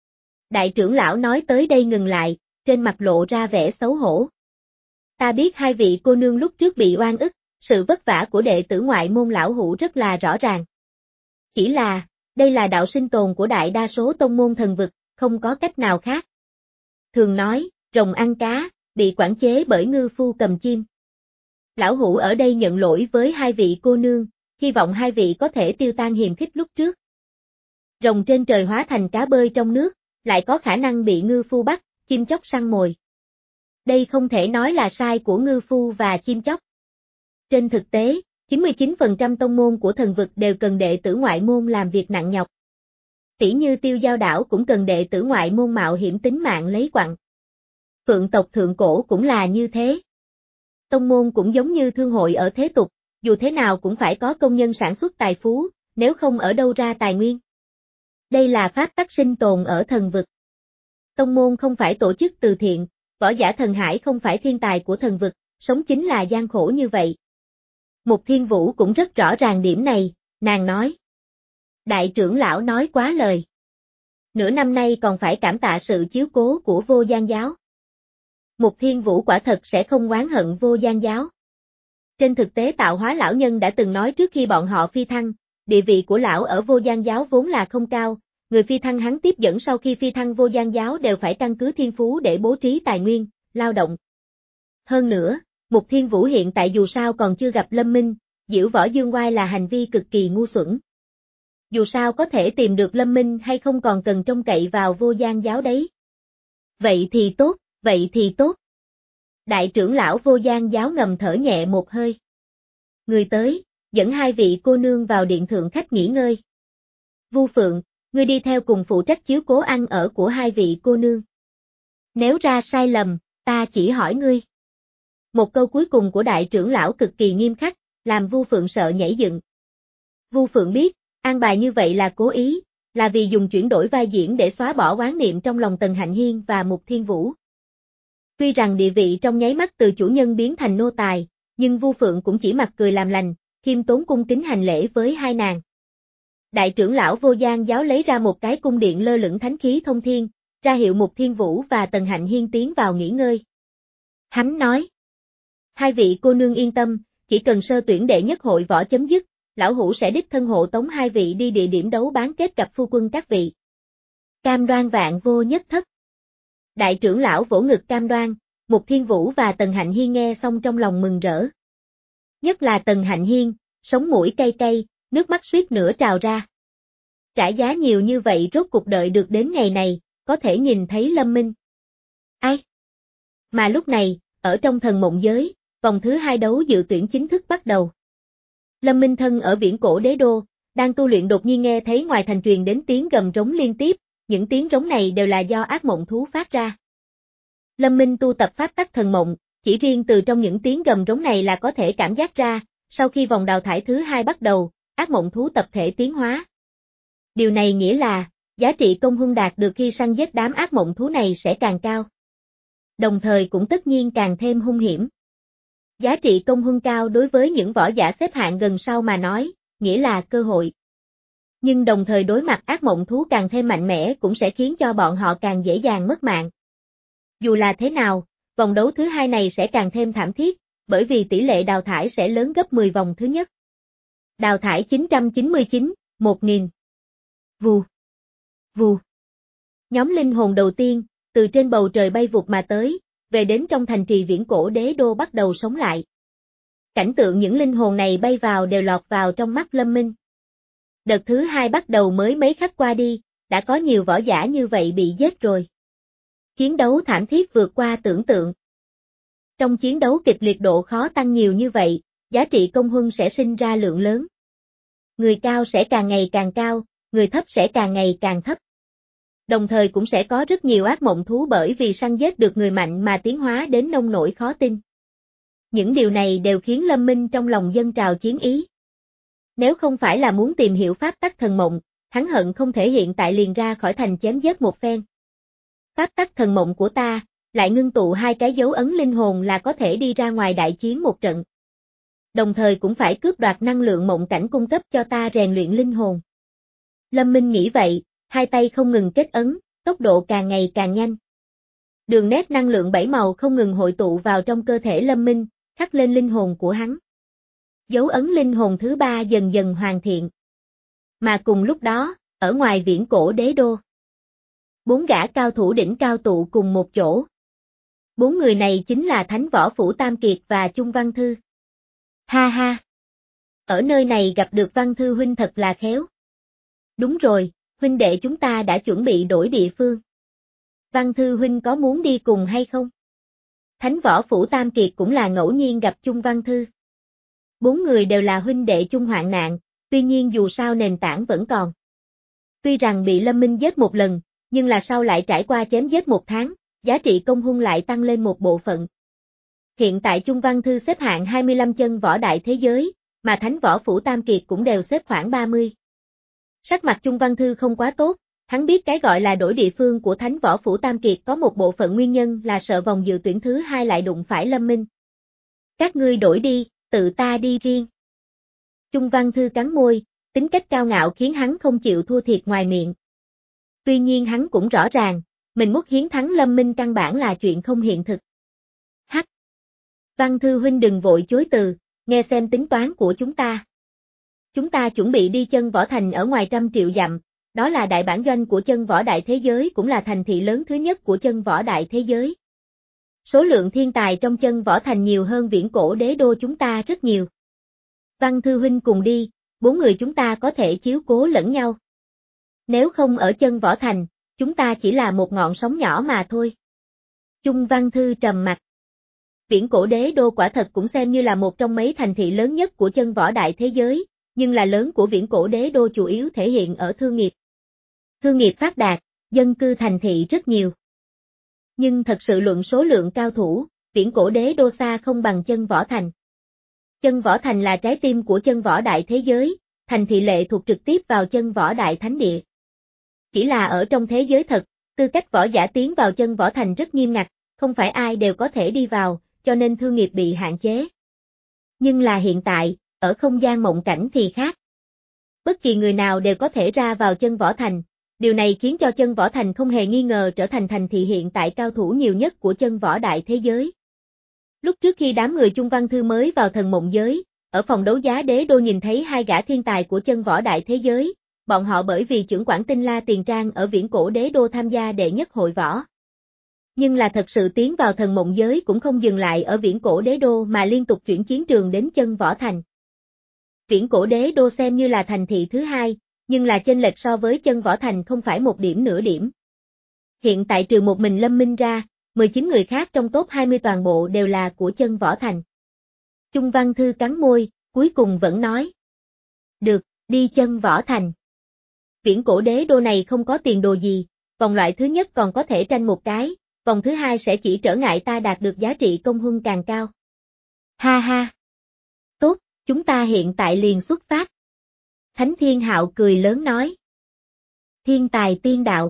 [SPEAKER 1] Đại trưởng lão nói tới đây ngừng lại, trên mặt lộ ra vẻ xấu hổ. Ta biết hai vị cô nương lúc trước bị oan ức, sự vất vả của đệ tử ngoại môn lão hữu rất là rõ ràng. Chỉ là, đây là đạo sinh tồn của đại đa số tông môn thần vực, không có cách nào khác. Thường nói, rồng ăn cá, bị quản chế bởi ngư phu cầm chim. Lão hữu ở đây nhận lỗi với hai vị cô nương, hy vọng hai vị có thể tiêu tan hiềm khích lúc trước. Rồng trên trời hóa thành cá bơi trong nước, lại có khả năng bị ngư phu bắt, chim chóc săn mồi. Đây không thể nói là sai của ngư phu và chim chóc. Trên thực tế, chín mươi chín phần trăm tông môn của thần vực đều cần đệ tử ngoại môn làm việc nặng nhọc. Tỉ như Tiêu Giao đảo cũng cần đệ tử ngoại môn mạo hiểm tính mạng lấy quặng. Phượng tộc thượng cổ cũng là như thế. Tông môn cũng giống như thương hội ở thế tục, dù thế nào cũng phải có công nhân sản xuất tài phú, nếu không ở đâu ra tài nguyên. Đây là pháp tắc sinh tồn ở thần vực. Tông môn không phải tổ chức từ thiện, võ giả thần hải không phải thiên tài của thần vực, sống chính là gian khổ như vậy. Mục Thiên Vũ cũng rất rõ ràng điểm này, nàng nói. Đại trưởng lão nói quá lời. Nửa năm nay còn phải cảm tạ sự chiếu cố của Vô Gian giáo. Mục Thiên Vũ quả thật sẽ không oán hận Vô Gian giáo. Trên thực tế Tạo Hóa lão nhân đã từng nói trước khi bọn họ phi thăng, địa vị của lão ở Vô Gian giáo vốn là không cao, người phi thăng hắn tiếp dẫn sau khi phi thăng Vô Gian giáo đều phải căn cứ thiên phú để bố trí tài nguyên, lao động. Hơn nữa, Mục Thiên Vũ hiện tại dù sao còn chưa gặp Lâm Minh, giễu võ dương oai là hành vi cực kỳ ngu xuẩn. Dù sao có thể tìm được Lâm Minh hay không còn cần trông cậy vào Vô Gian giáo đấy. Vậy thì tốt, vậy thì tốt. Đại trưởng lão Vô Gian giáo ngầm thở nhẹ một hơi. Người tới, dẫn hai vị cô nương vào điện thượng khách nghỉ ngơi. Vu Phượng, ngươi đi theo cùng phụ trách chiếu cố ăn ở của hai vị cô nương. Nếu ra sai lầm, ta chỉ hỏi ngươi. Một câu cuối cùng của đại trưởng lão cực kỳ nghiêm khắc, làm Vu Phượng sợ nhảy dựng. Vu Phượng biết, an bài như vậy là cố ý, là vì dùng chuyển đổi vai diễn để xóa bỏ oán niệm trong lòng Tần Hạnh Hiên và Mục Thiên Vũ. Tuy rằng địa vị trong nháy mắt từ chủ nhân biến thành nô tài, nhưng Vu Phượng cũng chỉ mặt cười làm lành, khiêm tốn cung kính hành lễ với hai nàng. Đại trưởng lão Vô Gian giáo lấy ra một cái cung điện lơ lửng thánh khí thông thiên, ra hiệu Mục Thiên Vũ và Tần Hạnh Hiên tiến vào nghỉ ngơi. Hắn nói, hai vị cô nương yên tâm, chỉ cần sơ tuyển đệ nhất hội võ chấm dứt, lão hữu sẽ đích thân hộ tống hai vị đi địa điểm đấu bán kết gặp phu quân các vị. Cam đoan vạn vô nhất thất. Đại trưởng lão vỗ ngực cam đoan, Mục Thiên Vũ và Tần Hạnh Hiên nghe xong trong lòng mừng rỡ. Nhất là Tần Hạnh Hiên, sống mũi cay cay, nước mắt suýt nữa trào ra. Trả giá nhiều như vậy rốt cuộc đợi được đến ngày này, có thể nhìn thấy Lâm Minh. Ai? Mà lúc này, ở trong thần mộng giới, vòng thứ hai đấu dự tuyển chính thức bắt đầu. Lâm Minh thân ở viễn cổ đế đô, đang tu luyện đột nhiên nghe thấy ngoài thành truyền đến tiếng gầm rống liên tiếp, những tiếng rống này đều là do ác mộng thú phát ra. Lâm Minh tu tập pháp tắc thần mộng, chỉ riêng từ trong những tiếng gầm rống này là có thể cảm giác ra, sau khi vòng đào thải thứ hai bắt đầu, ác mộng thú tập thể tiến hóa. Điều này nghĩa là, giá trị công huân đạt được khi săn giết đám ác mộng thú này sẽ càng cao. Đồng thời cũng tất nhiên càng thêm hung hiểm. Giá trị công huân cao đối với những võ giả xếp hạng gần sau mà nói, nghĩa là cơ hội. Nhưng đồng thời đối mặt ác mộng thú càng thêm mạnh mẽ cũng sẽ khiến cho bọn họ càng dễ dàng mất mạng. Dù là thế nào, vòng đấu thứ hai này sẽ càng thêm thảm thiết, bởi vì tỷ lệ đào thải sẽ lớn gấp mười vòng thứ nhất. Đào thải chín trăm chín mươi chín, một nghìn. Vù. Vù. Nhóm linh hồn đầu tiên, từ trên bầu trời bay vụt mà tới, về đến trong thành trì viễn cổ đế đô bắt đầu sống lại. Cảnh tượng những linh hồn này bay vào đều lọt vào trong mắt Lâm Minh. Đợt thứ hai bắt đầu mới mấy khắc qua đi, đã có nhiều võ giả như vậy bị giết rồi. Chiến đấu thảm thiết vượt qua tưởng tượng. Trong chiến đấu kịch liệt độ khó tăng nhiều như vậy, giá trị công huân sẽ sinh ra lượng lớn. Người cao sẽ càng ngày càng cao, người thấp sẽ càng ngày càng thấp. Đồng thời cũng sẽ có rất nhiều ác mộng thú bởi vì săn giết được người mạnh mà tiến hóa đến nông nổi khó tin. Những điều này đều khiến Lâm Minh trong lòng dâng trào chiến ý. Nếu không phải là muốn tìm hiểu pháp tắc thần mộng, hắn hận không thể hiện tại liền ra khỏi thành chém giết một phen. Pháp tắc thần mộng của ta, lại ngưng tụ hai cái dấu ấn linh hồn là có thể đi ra ngoài đại chiến một trận. Đồng thời cũng phải cướp đoạt năng lượng mộng cảnh cung cấp cho ta rèn luyện linh hồn. Lâm Minh nghĩ vậy, hai tay không ngừng kết ấn, tốc độ càng ngày càng nhanh. Đường nét năng lượng bảy màu không ngừng hội tụ vào trong cơ thể Lâm Minh, khắc lên linh hồn của hắn. Dấu ấn linh hồn thứ ba dần dần hoàn thiện. Mà cùng lúc đó, ở ngoài viễn cổ đế đô, bốn gã cao thủ đỉnh cao tụ cùng một chỗ. Bốn người này chính là Thánh Võ Phủ Tam Kiệt và Chung Văn Thư. Ha ha! Ở nơi này gặp được Văn Thư huynh thật là khéo. Đúng rồi, huynh đệ chúng ta đã chuẩn bị đổi địa phương. Văn Thư huynh có muốn đi cùng hay không? Thánh Võ Phủ Tam Kiệt cũng là ngẫu nhiên gặp Chung Văn Thư. Bốn người đều là huynh đệ chung hoạn nạn, tuy nhiên dù sao nền tảng vẫn còn. Tuy rằng bị Lâm Minh giết một lần, nhưng là sau lại trải qua chém giết một tháng, giá trị công hung lại tăng lên một bộ phận. Hiện tại Chung Văn Thư xếp hạng hai mươi lăm chân võ đại thế giới, mà Thánh Võ Phủ Tam Kiệt cũng đều xếp khoảng ba mươi. Sắc mặt Chung Văn Thư không quá tốt, hắn biết cái gọi là đổi địa phương của Thánh Võ Phủ Tam Kiệt có một bộ phận nguyên nhân là sợ vòng dự tuyển thứ hai lại đụng phải Lâm Minh. Các ngươi đổi đi, tự ta đi riêng. Chung Văn Thư cắn môi, tính cách cao ngạo khiến hắn không chịu thua thiệt ngoài miệng. Tuy nhiên hắn cũng rõ ràng, mình muốn hiến thắng Lâm Minh căn bản là chuyện không hiện thực. Hắc! Văn Thư huynh đừng vội chối từ, nghe xem tính toán của chúng ta. Chúng ta chuẩn bị đi chân võ thành ở ngoài trăm triệu dặm, đó là đại bản doanh của chân võ đại thế giới cũng là thành thị lớn thứ nhất của chân võ đại thế giới. Số lượng thiên tài trong chân võ thành nhiều hơn viễn cổ đế đô chúng ta rất nhiều. Văn Thư huynh cùng đi, bốn người chúng ta có thể chiếu cố lẫn nhau. Nếu không ở chân võ thành, chúng ta chỉ là một ngọn sóng nhỏ mà thôi. Chung Văn Thư trầm mặt. Viễn cổ đế đô quả thật cũng xem như là một trong mấy thành thị lớn nhất của chân võ đại thế giới, nhưng là lớn của viễn cổ đế đô chủ yếu thể hiện ở thương nghiệp. Thương nghiệp phát đạt, dân cư thành thị rất nhiều. Nhưng thật sự luận số lượng cao thủ, viễn cổ đế đô xa không bằng chân võ thành. Chân võ thành là trái tim của chân võ đại thế giới, thành thị lệ thuộc trực tiếp vào chân võ đại thánh địa. Chỉ là ở trong thế giới thật, tư cách võ giả tiến vào chân võ thành rất nghiêm ngặt, không phải ai đều có thể đi vào, cho nên thương nghiệp bị hạn chế. Nhưng là hiện tại, ở không gian mộng cảnh thì khác. Bất kỳ người nào đều có thể ra vào chân võ thành, điều này khiến cho chân võ thành không hề nghi ngờ trở thành thành thị hiện tại cao thủ nhiều nhất của chân võ đại thế giới. Lúc trước khi đám người Chung Văn Thư mới vào thần mộng giới, ở phòng đấu giá đế đô nhìn thấy hai gã thiên tài của chân võ đại thế giới, bọn họ bởi vì trưởng quản tinh la tiền trang ở viễn cổ đế đô tham gia đệ nhất hội võ. Nhưng là thật sự tiến vào thần mộng giới cũng không dừng lại ở viễn cổ đế đô mà liên tục chuyển chiến trường đến chân võ thành. Viễn cổ đế đô xem như là thành thị thứ hai, nhưng là chênh lệch so với chân võ thành không phải một điểm nửa điểm. Hiện tại trừ một mình Lâm Minh ra, mười chín người khác trong top hai mươi toàn bộ đều là của chân võ thành. Chung Văn Thư cắn môi, cuối cùng vẫn nói. Được, đi chân võ thành. Viễn cổ đế đô này không có tiền đồ gì, vòng loại thứ nhất còn có thể tranh một cái, vòng thứ hai sẽ chỉ trở ngại ta đạt được giá trị công huân càng cao. Ha ha. Tốt, chúng ta hiện tại liền xuất phát. Thánh Thiên Hạo cười lớn nói. Thiên tài tiên đạo.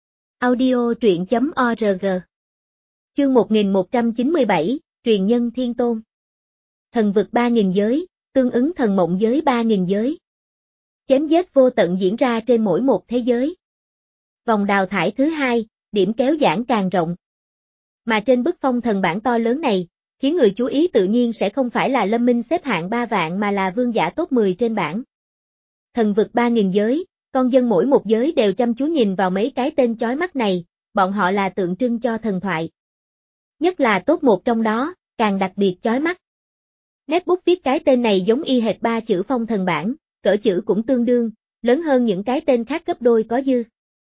[SPEAKER 1] Audio truyện chấm org. Chương một nghìn một trăm chín mươi bảy, truyền nhân thiên tôn. Thần vực ba nghìn giới, tương ứng thần mộng giới ba nghìn giới. Chém giết vô tận diễn ra trên mỗi một thế giới. Vòng đào thải thứ hai, điểm kéo giãn càng rộng. Mà trên bức phong thần bản to lớn này, khiến người chú ý tự nhiên sẽ không phải là Lâm Minh xếp hạng ba vạn mà là vương giả top mười trên bảng. Thần vực ba nghìn giới, con dân mỗi một giới đều chăm chú nhìn vào mấy cái tên chói mắt này, bọn họ là tượng trưng cho thần thoại. Nhất là top một trong đó, càng đặc biệt chói mắt. Nét bút viết cái tên này giống y hệt ba chữ phong thần bản, cỡ chữ cũng tương đương, lớn hơn những cái tên khác gấp đôi có dư.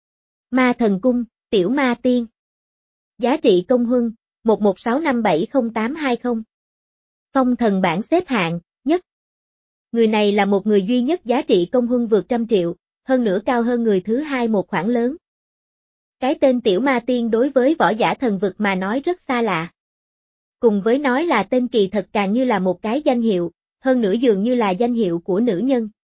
[SPEAKER 1] Ma thần cung, tiểu ma tiên. Giá trị công huân, một một sáu năm bảy không tám hai không. Phong thần bản xếp hạng, nhất. Người này là một người duy nhất giá trị công huân vượt trăm triệu, hơn nữa cao hơn người thứ hai một khoản lớn. Cái tên tiểu ma tiên đối với võ giả thần vực mà nói rất xa lạ. Cùng với nói là tên kỳ thật càng như là một cái danh hiệu, hơn nữa dường như là danh hiệu của nữ nhân.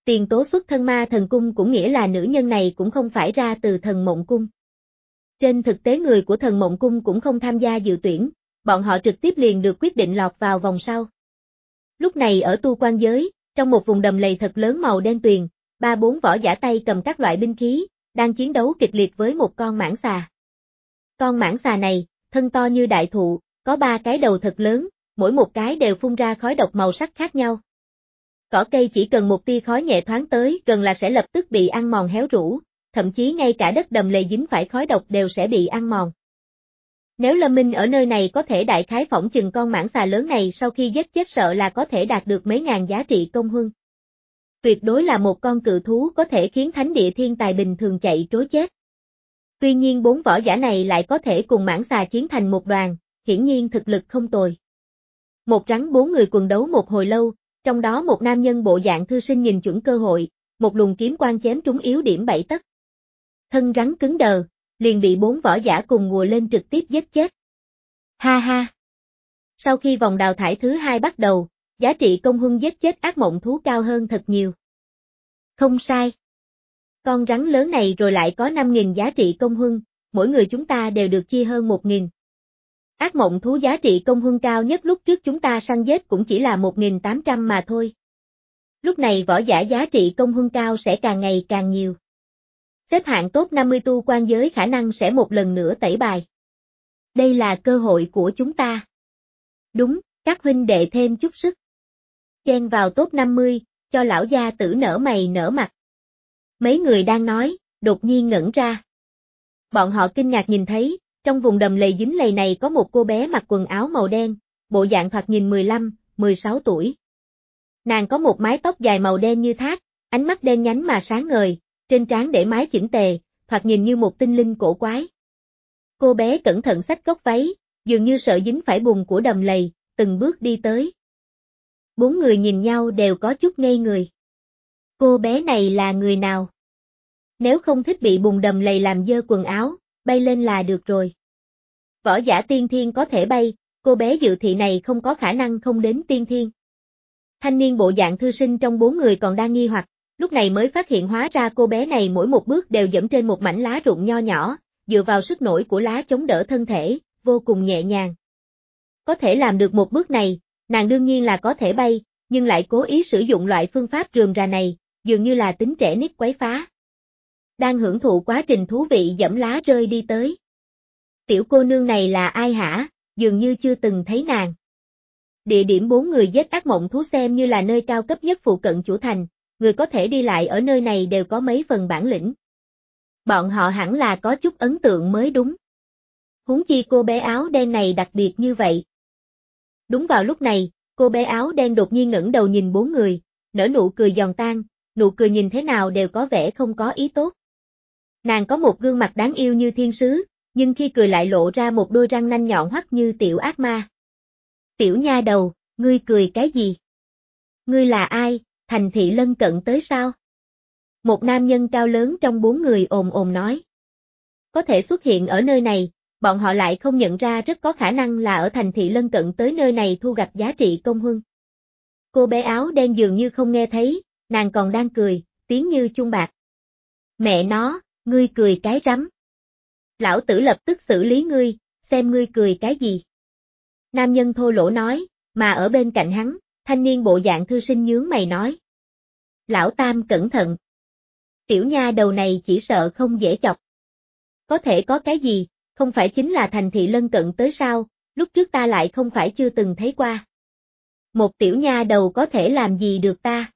[SPEAKER 1] Tiền tố xuất thân ma thần cung cũng nghĩa là nữ nhân này cũng không phải ra từ thần mộng cung. Trên thực tế người của thần mộng cung cũng không tham gia dự tuyển, bọn họ trực tiếp liền được quyết định lọt vào vòng sau. Lúc này ở tu quan giới, trong một vùng đầm lầy thật lớn màu đen tuyền, ba bốn võ giả tay cầm các loại binh khí, đang chiến đấu kịch liệt với một con mãng xà. Con mãng xà này, thân to như đại thụ, có ba cái đầu thật lớn, mỗi một cái đều phun ra khói độc màu sắc khác nhau. Cỏ cây chỉ cần một tia khói nhẹ thoáng tới gần là sẽ lập tức bị ăn mòn héo rũ, thậm chí ngay cả đất đầm lầy dính phải khói độc đều sẽ bị ăn mòn. Nếu Lâm Minh ở nơi này có thể đại khái phỏng chừng con mãng xà lớn này sau khi giết chết sợ là có thể đạt được mấy ngàn giá trị công huân. Tuyệt đối là một con cự thú có thể khiến thánh địa thiên tài bình thường chạy trối chết. Tuy nhiên bốn võ giả này lại có thể cùng mãng xà chiến thành một đoàn, hiển nhiên thực lực không tồi. Một rắn bốn người quần đấu một hồi lâu, trong đó một nam nhân bộ dạng thư sinh nhìn chuẩn cơ hội, một luồng kiếm quang chém trúng yếu điểm bảy tấc. Thân rắn cứng đờ, liền bị bốn võ giả cùng ngùa lên trực tiếp giết chết. Ha ha! Sau khi vòng đào thải thứ hai bắt đầu, giá trị công huân giết chết ác mộng thú cao hơn thật nhiều. Không sai. Con rắn lớn này rồi lại có năm nghìn giá trị công huân, mỗi người chúng ta đều được chia hơn một nghìn. Ác mộng thú giá trị công huân cao nhất lúc trước chúng ta săn giết cũng chỉ là một nghìn tám trăm mà thôi. Lúc này võ giả giá trị công huân cao sẽ càng ngày càng nhiều. Xếp hạng top năm mươi tu quan giới khả năng sẽ một lần nữa tẩy bài. Đây là cơ hội của chúng ta. Đúng, các huynh đệ thêm chút sức. Chen vào top năm mươi, cho lão gia tử nở mày nở mặt. Mấy người đang nói, đột nhiên ngẩn ra. Bọn họ kinh ngạc nhìn thấy, trong vùng đầm lầy dính lầy này có một cô bé mặc quần áo màu đen, bộ dạng thoạt nhìn mười lăm, mười sáu tuổi. Nàng có một mái tóc dài màu đen như thác, ánh mắt đen nhánh mà sáng ngời, trên trán để mái chỉnh tề, thoạt nhìn như một tinh linh cổ quái. Cô bé cẩn thận xách góc váy, dường như sợ dính phải bùn của đầm lầy, từng bước đi tới. Bốn người nhìn nhau đều có chút ngây người. Cô bé này là người nào? Nếu không thích bị bùn đầm lầy làm dơ quần áo, bay lên là được rồi. Võ giả tiên thiên có thể bay, cô bé dự thị này không có khả năng không đến tiên thiên. Thanh niên bộ dạng thư sinh trong bốn người còn đang nghi hoặc, lúc này mới phát hiện hóa ra cô bé này mỗi một bước đều dẫm trên một mảnh lá rụng nho nhỏ, dựa vào sức nổi của lá chống đỡ thân thể, vô cùng nhẹ nhàng. Có thể làm được một bước này, nàng đương nhiên là có thể bay, nhưng lại cố ý sử dụng loại phương pháp rườm rà này, dường như là tính trẻ nít quấy phá. Đang hưởng thụ quá trình thú vị dẫm lá rơi đi tới. Tiểu cô nương này là ai hả, dường như chưa từng thấy nàng. Địa điểm bốn người giết ác mộng thú xem như là nơi cao cấp nhất phụ cận chủ thành, người có thể đi lại ở nơi này đều có mấy phần bản lĩnh. Bọn họ hẳn là có chút ấn tượng mới đúng. Huống chi cô bé áo đen này đặc biệt như vậy. Đúng vào lúc này, cô bé áo đen đột nhiên ngẩng đầu nhìn bốn người, nở nụ cười giòn tan, nụ cười nhìn thế nào đều có vẻ không có ý tốt. Nàng có một gương mặt đáng yêu như thiên sứ, nhưng khi cười lại lộ ra một đôi răng nanh nhọn hoắt như tiểu ác ma. Tiểu nha đầu, ngươi cười cái gì? Ngươi là ai, thành thị lân cận tới sao? Một nam nhân cao lớn trong bốn người ồn ồn nói. Có thể xuất hiện ở nơi này, bọn họ lại không nhận ra rất có khả năng là ở thành thị lân cận tới nơi này thu gặt giá trị công huân. Cô bé áo đen dường như không nghe thấy, nàng còn đang cười, tiếng như chuông bạc. Mẹ nó, ngươi cười cái rắm. Lão tử lập tức xử lý ngươi, xem ngươi cười cái gì. Nam nhân thô lỗ nói, mà ở bên cạnh hắn, thanh niên bộ dạng thư sinh nhướng mày nói. Lão Tam cẩn thận. Tiểu nha đầu này chỉ sợ không dễ chọc. Có thể có cái gì, không phải chính là thành thị lân cận tới sao, lúc trước ta lại không phải chưa từng thấy qua. Một tiểu nha đầu có thể làm gì được ta?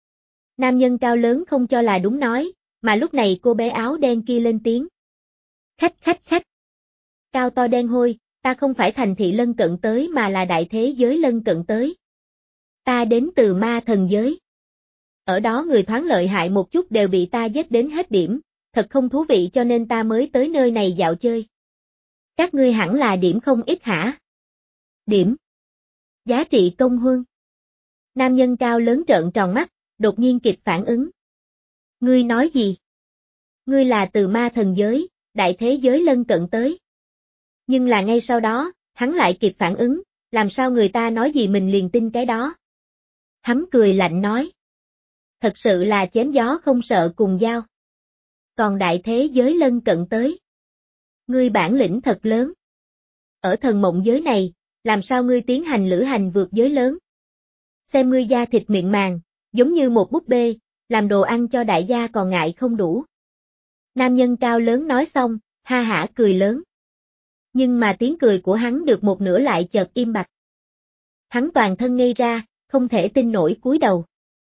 [SPEAKER 1] Nam nhân cao lớn không cho là đúng nói, mà lúc này cô bé áo đen kia lên tiếng. Khách khách khách. Cao to đen hôi, ta không phải thành thị lân cận tới mà là đại thế giới lân cận tới. Ta đến từ ma thần giới. Ở đó người thoáng lợi hại một chút đều bị ta giết đến hết điểm, thật không thú vị cho nên ta mới tới nơi này dạo chơi. Các ngươi hẳn là điểm không ít hả? Điểm. Giá trị công huân. Nam nhân cao lớn trợn tròn mắt, đột nhiên kịp phản ứng. Ngươi nói gì? Ngươi là từ ma thần giới, đại thế giới lân cận tới. Nhưng là ngay sau đó, hắn lại kịp phản ứng, làm sao người ta nói gì mình liền tin cái đó. Hắn cười lạnh nói. Thật sự là chém gió không sợ cùng dao. Còn đại thế giới lân cận tới. Ngươi bản lĩnh thật lớn. Ở thần mộng giới này, làm sao ngươi tiến hành lữ hành vượt giới lớn? Xem ngươi da thịt miệng màng, giống như một búp bê, làm đồ ăn cho đại gia còn ngại không đủ. Nam nhân cao lớn nói xong, ha hả cười lớn. Nhưng mà tiếng cười của hắn được một nửa lại chợt im bặt. Hắn toàn thân ngây ra, không thể tin nổi cúi đầu.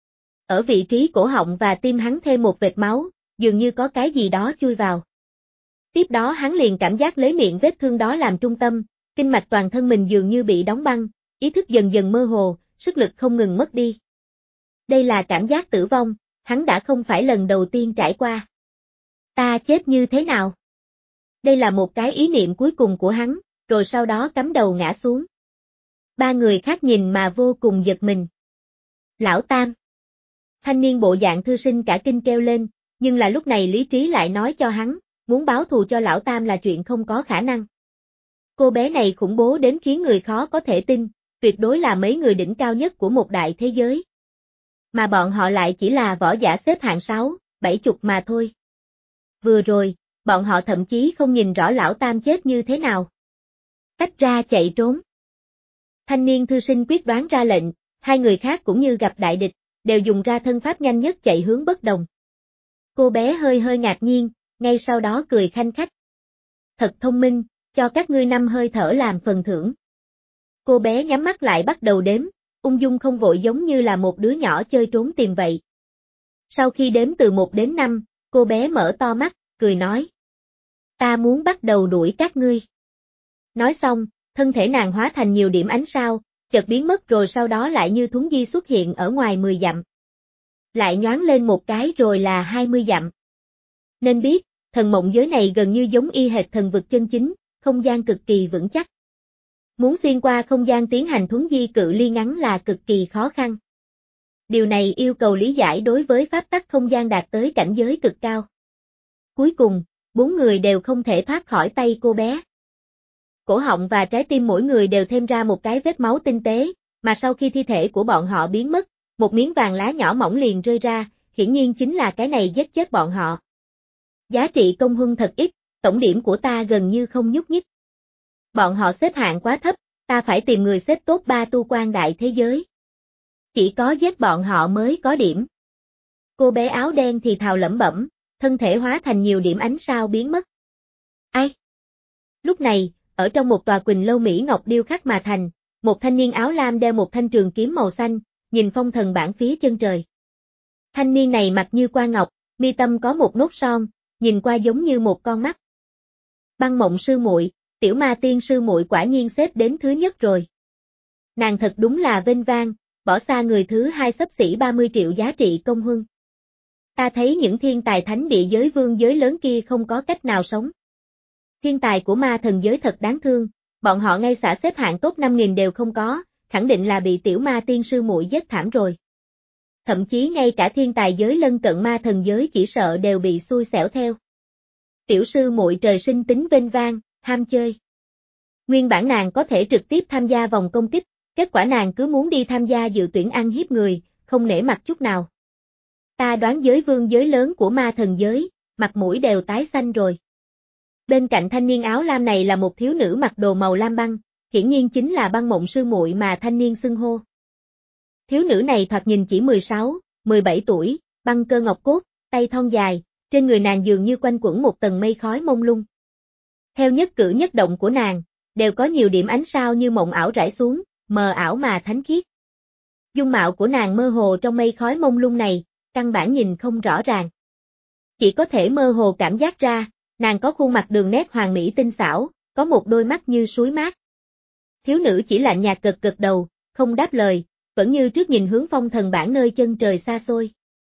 [SPEAKER 1] Ở vị trí cổ họng và tim hắn thêm một vệt máu, dường như có cái gì đó chui vào. Tiếp đó hắn liền cảm giác lấy miệng vết thương đó làm trung tâm, kinh mạch toàn thân mình dường như bị đóng băng, ý thức dần dần mơ hồ, sức lực không ngừng mất đi. Đây là cảm giác tử vong, hắn đã không phải lần đầu tiên trải qua. Ta chết như thế nào? Đây là một cái ý niệm cuối cùng của hắn, rồi sau đó cắm đầu ngã xuống. Ba người khác nhìn mà vô cùng giật mình. Lão Tam. Thanh niên bộ dạng thư sinh cả kinh kêu lên, nhưng là lúc này lý trí lại nói cho hắn, muốn báo thù cho Lão Tam là chuyện không có khả năng. Cô bé này khủng bố đến khiến người khó có thể tin, tuyệt đối là mấy người đỉnh cao nhất của một đại thế giới. Mà bọn họ lại chỉ là võ giả xếp hạng sáu, bảy chục mà thôi. Vừa rồi, bọn họ thậm chí không nhìn rõ Lão Tam chết như thế nào. Tách ra chạy trốn. Thanh niên thư sinh quyết đoán ra lệnh, hai người khác cũng như gặp đại địch, đều dùng ra thân pháp nhanh nhất chạy hướng bất đồng. Cô bé hơi hơi ngạc nhiên, ngay sau đó cười khanh khách. Thật thông minh, cho các ngươi năm hơi thở làm phần thưởng. Cô bé nhắm mắt lại bắt đầu đếm, ung dung không vội giống như là một đứa nhỏ chơi trốn tìm vậy. Sau khi đếm từ một đến năm, cô bé mở to mắt, cười nói. Ta muốn bắt đầu đuổi các ngươi. Nói xong, thân thể nàng hóa thành nhiều điểm ánh sao, chợt biến mất rồi sau đó lại như thuấn di xuất hiện ở ngoài mười dặm. Lại nhoáng lên một cái rồi là hai mươi dặm. Nên biết, thần mộng giới này gần như giống y hệt thần vực chân chính, không gian cực kỳ vững chắc. Muốn xuyên qua không gian tiến hành thuấn di cự ly ngắn là cực kỳ khó khăn. Điều này yêu cầu lý giải đối với pháp tắc không gian đạt tới cảnh giới cực cao. Cuối cùng, bốn người đều không thể thoát khỏi tay cô bé. Cổ họng và trái tim mỗi người đều thêm ra một cái vết máu tinh tế, mà sau khi thi thể của bọn họ biến mất, một miếng vàng lá nhỏ mỏng liền rơi ra, hiển nhiên chính là cái này giết chết bọn họ. Giá trị công huân thật ít, tổng điểm của ta gần như không nhúc nhích. Bọn họ xếp hạng quá thấp, ta phải tìm người xếp top ba tu quan đại thế giới. Chỉ có giết bọn họ mới có điểm. Cô bé áo đen thì thào lẩm bẩm, thân thể hóa thành nhiều điểm ánh sao biến mất. Ai? Lúc này, ở trong một tòa quỳnh lâu Mỹ Ngọc điêu khắc mà thành, một thanh niên áo lam đeo một thanh trường kiếm màu xanh, nhìn phong thần bảng phía chân trời. Thanh niên này mặt như qua ngọc, mi tâm có một nốt son, nhìn qua giống như một con mắt. Băng Mộng sư muội, Tiểu Ma Tiên sư muội quả nhiên xếp đến thứ nhất rồi. Nàng thật đúng là vênh vang, bỏ xa người thứ hai xấp xỉ ba mươi triệu giá trị công huân. Ta thấy những thiên tài thánh địa giới vương giới lớn kia không có cách nào sống. Thiên tài của ma thần giới thật đáng thương, bọn họ ngay cả xếp hạng top năm nghìn đều không có, khẳng định là bị Tiểu Ma Tiên sư muội giết thảm rồi. Thậm chí ngay cả thiên tài giới lân cận ma thần giới chỉ sợ đều bị xui xẻo theo. Tiểu sư muội trời sinh tính vênh vang, ham chơi. Nguyên bản nàng có thể trực tiếp tham gia vòng công kích, kết quả nàng cứ muốn đi tham gia dự tuyển ăn hiếp người, không nể mặt chút nào. Ta đoán giới vương giới lớn của ma thần giới, mặt mũi đều tái xanh rồi. Bên cạnh thanh niên áo lam này là một thiếu nữ mặc đồ màu lam băng, hiển nhiên chính là Băng Mộng sư muội mà thanh niên xưng hô. Thiếu nữ này thoạt nhìn chỉ mười sáu, mười bảy tuổi, băng cơ ngọc cốt, tay thon dài, trên người nàng dường như quanh quẩn một tầng mây khói mông lung. Theo nhất cử nhất động của nàng, đều có nhiều điểm ánh sao như mộng ảo rải xuống, mờ ảo mà thánh khiết. Dung mạo của nàng mơ hồ trong mây khói mông lung này, căn bản nhìn không rõ ràng. Chỉ có thể mơ hồ cảm giác ra, nàng có khuôn mặt đường nét hoàn mỹ tinh xảo, có một đôi mắt như suối mát. Thiếu nữ chỉ lạnh nhạt gật gật đầu, không đáp lời, vẫn như trước nhìn hướng phong thần bảng nơi chân trời xa xôi.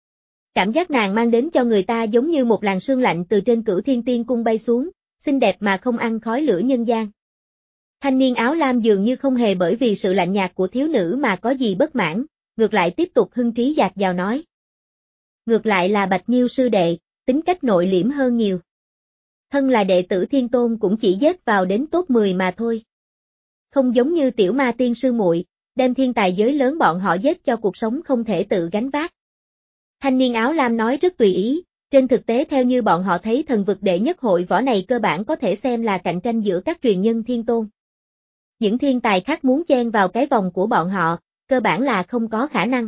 [SPEAKER 1] Cảm giác nàng mang đến cho người ta giống như một làn sương lạnh từ trên Cửu Thiên Tiên cung bay xuống, xinh đẹp mà không ăn khói lửa nhân gian. Thanh niên áo lam dường như không hề bởi vì sự lạnh nhạt của thiếu nữ mà có gì bất mãn, ngược lại tiếp tục hưng trí dạt dào nói. Ngược lại là Bạch Nhiêu sư đệ, tính cách nội liễm hơn nhiều. Thân là đệ tử Thiên Tôn cũng chỉ giết vào đến top mười mà thôi. Không giống như Tiểu Ma Tiên sư muội, đem thiên tài giới lớn bọn họ giết cho cuộc sống không thể tự gánh vác. Thanh niên áo lam nói rất tùy ý, trên thực tế theo như bọn họ thấy thần vực đệ nhất hội võ này cơ bản có thể xem là cạnh tranh giữa các truyền nhân thiên tôn. Những thiên tài khác muốn chen vào cái vòng của bọn họ, cơ bản là không có khả năng.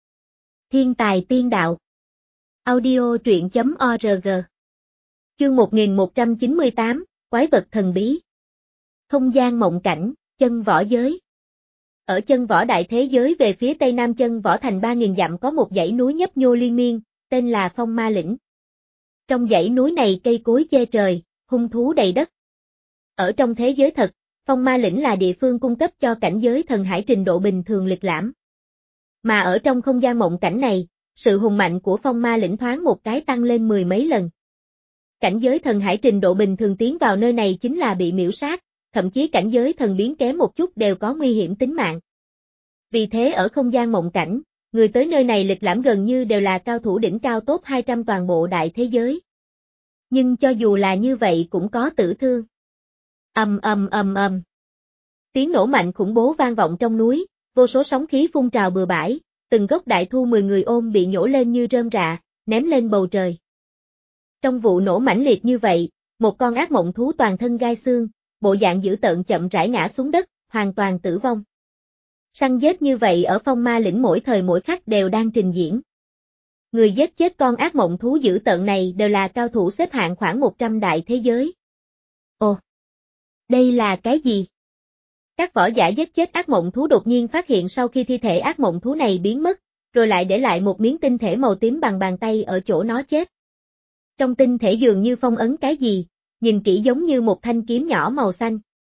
[SPEAKER 1] Thiên tài tiên đạo. Audio truyện chấm org. Chương một nghìn một trăm chín mươi tám, Quái vật thần bí. Không gian mộng cảnh, chân võ giới. Ở chân võ đại thế giới về phía tây nam chân võ thành ba nghìn dặm có một dãy núi nhấp nhô liên miên, tên là Phong Ma Lĩnh. Trong dãy núi này cây cối che trời, hung thú đầy đất. Ở trong thế giới thật, Phong Ma Lĩnh là địa phương cung cấp cho cảnh giới thần hải trình độ bình thường lịch lãm. Mà ở trong không gian mộng cảnh này, sự hùng mạnh của Phong Ma Lĩnh thoáng một cái tăng lên mười mấy lần. Cảnh giới thần hải trình độ bình thường tiến vào nơi này chính là bị miễu sát, thậm chí cảnh giới thần biến kém một chút đều có nguy hiểm tính mạng. Vì thế ở không gian mộng cảnh, người tới nơi này lịch lãm gần như đều là cao thủ đỉnh cao top hai trăm toàn bộ đại thế giới. Nhưng cho dù là như vậy cũng có tử thương. Ầm ầm ầm ầm. Tiếng nổ mạnh khủng bố vang vọng trong núi, vô số sóng khí phun trào bừa bãi, từng gốc đại thu mười người ôm bị nhổ lên như rơm rạ, ném lên bầu trời. Trong vụ nổ mãnh liệt như vậy, một con ác mộng thú toàn thân gai xương, bộ dạng dữ tợn chậm rãi ngã xuống đất, hoàn toàn tử vong. Săn giết như vậy ở Phong Ma Lĩnh mỗi thời mỗi khắc đều đang trình diễn. Người giết chết con ác mộng thú dữ tợn này đều là cao thủ xếp hạng khoảng một trăm đại thế giới. Ồ! Đây là cái gì? Các võ giả giết chết ác mộng thú đột nhiên phát hiện sau khi thi thể ác mộng thú này biến mất, rồi lại để lại một miếng tinh thể màu tím bằng bàn tay ở chỗ nó chết. Trong tinh thể dường như phong ấn cái gì, nhìn kỹ giống như một thanh kiếm nhỏ màu xanh.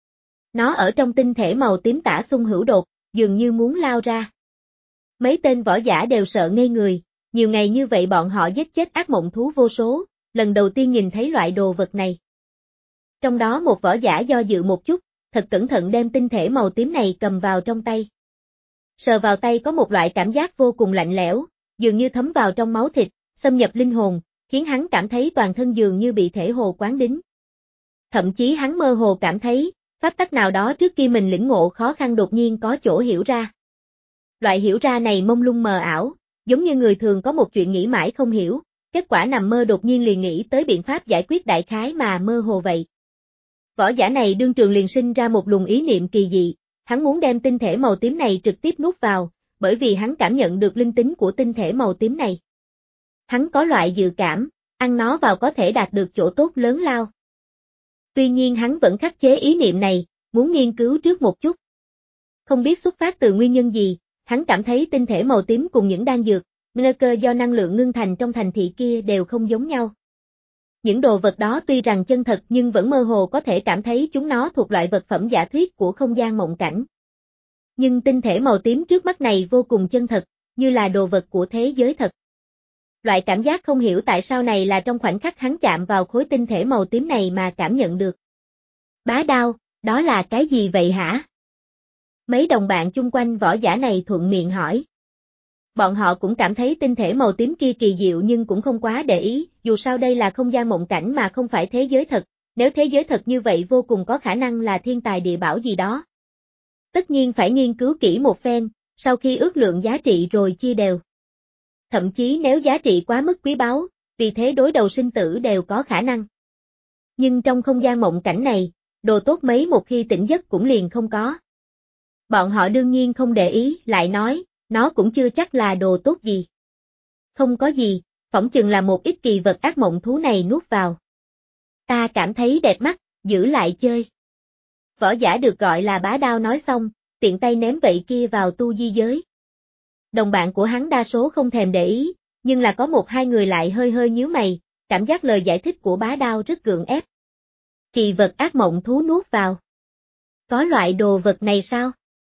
[SPEAKER 1] Nó ở trong tinh thể màu tím tả xung hữu đột, dường như muốn lao ra. Mấy tên võ giả đều sợ ngây người, nhiều ngày như vậy bọn họ giết chết ác mộng thú vô số, lần đầu tiên nhìn thấy loại đồ vật này. Trong đó một võ giả do dự một chút, thật cẩn thận đem tinh thể màu tím này cầm vào trong tay. Sờ vào tay có một loại cảm giác vô cùng lạnh lẽo, dường như thấm vào trong máu thịt, xâm nhập linh hồn, khiến hắn cảm thấy toàn thân dường như bị thể hồ quán đính. Thậm chí hắn mơ hồ cảm thấy, pháp tắc nào đó trước khi mình lĩnh ngộ khó khăn đột nhiên có chỗ hiểu ra. Loại hiểu ra này mông lung mờ ảo, giống như người thường có một chuyện nghĩ mãi không hiểu, kết quả nằm mơ đột nhiên liền nghĩ tới biện pháp giải quyết đại khái mà mơ hồ vậy. Võ giả này đương trường liền sinh ra một luồng ý niệm kỳ dị, hắn muốn đem tinh thể màu tím này trực tiếp nuốt vào, bởi vì hắn cảm nhận được linh tính của tinh thể màu tím này. Hắn có loại dự cảm, ăn nó vào có thể đạt được chỗ tốt lớn lao. Tuy nhiên hắn vẫn khắc chế ý niệm này, muốn nghiên cứu trước một chút. Không biết xuất phát từ nguyên nhân gì, hắn cảm thấy tinh thể màu tím cùng những đan dược, cơ do năng lượng ngưng thành trong thành thị kia đều không giống nhau. Những đồ vật đó tuy rằng chân thật nhưng vẫn mơ hồ có thể cảm thấy chúng nó thuộc loại vật phẩm giả thuyết của không gian mộng cảnh. Nhưng tinh thể màu tím trước mắt này vô cùng chân thật, như là đồ vật của thế giới thật. Loại cảm giác không hiểu tại sao này là trong khoảnh khắc hắn chạm vào khối tinh thể màu tím này mà cảm nhận được. Bá đao, đó là cái gì vậy hả? Mấy đồng bạn chung quanh võ giả này thuận miệng hỏi. Bọn họ cũng cảm thấy tinh thể màu tím kia kỳ diệu nhưng cũng không quá để ý, dù sao đây là không gian mộng cảnh mà không phải thế giới thật, nếu thế giới thật như vậy vô cùng có khả năng là thiên tài địa bảo gì đó. Tất nhiên phải nghiên cứu kỹ một phen, sau khi ước lượng giá trị rồi chia đều. Thậm chí nếu giá trị quá mức quý báu, vì thế đối đầu sinh tử đều có khả năng. Nhưng trong không gian mộng cảnh này, đồ tốt mấy một khi tỉnh giấc cũng liền không có. Bọn họ đương nhiên không để ý, lại nói, nó cũng chưa chắc là đồ tốt gì. Không có gì, phỏng chừng là một ít kỳ vật ác mộng thú này nuốt vào. Ta cảm thấy đẹp mắt, giữ lại chơi. Võ giả được gọi là bá đao nói xong, tiện tay ném vậy kia vào tu di giới. Đồng bạn của hắn đa số không thèm để ý, nhưng là có một hai người lại hơi hơi nhíu mày, cảm giác lời giải thích của bá đao rất gượng ép. Kỳ vật ác mộng thú nuốt vào. Có loại đồ vật này sao?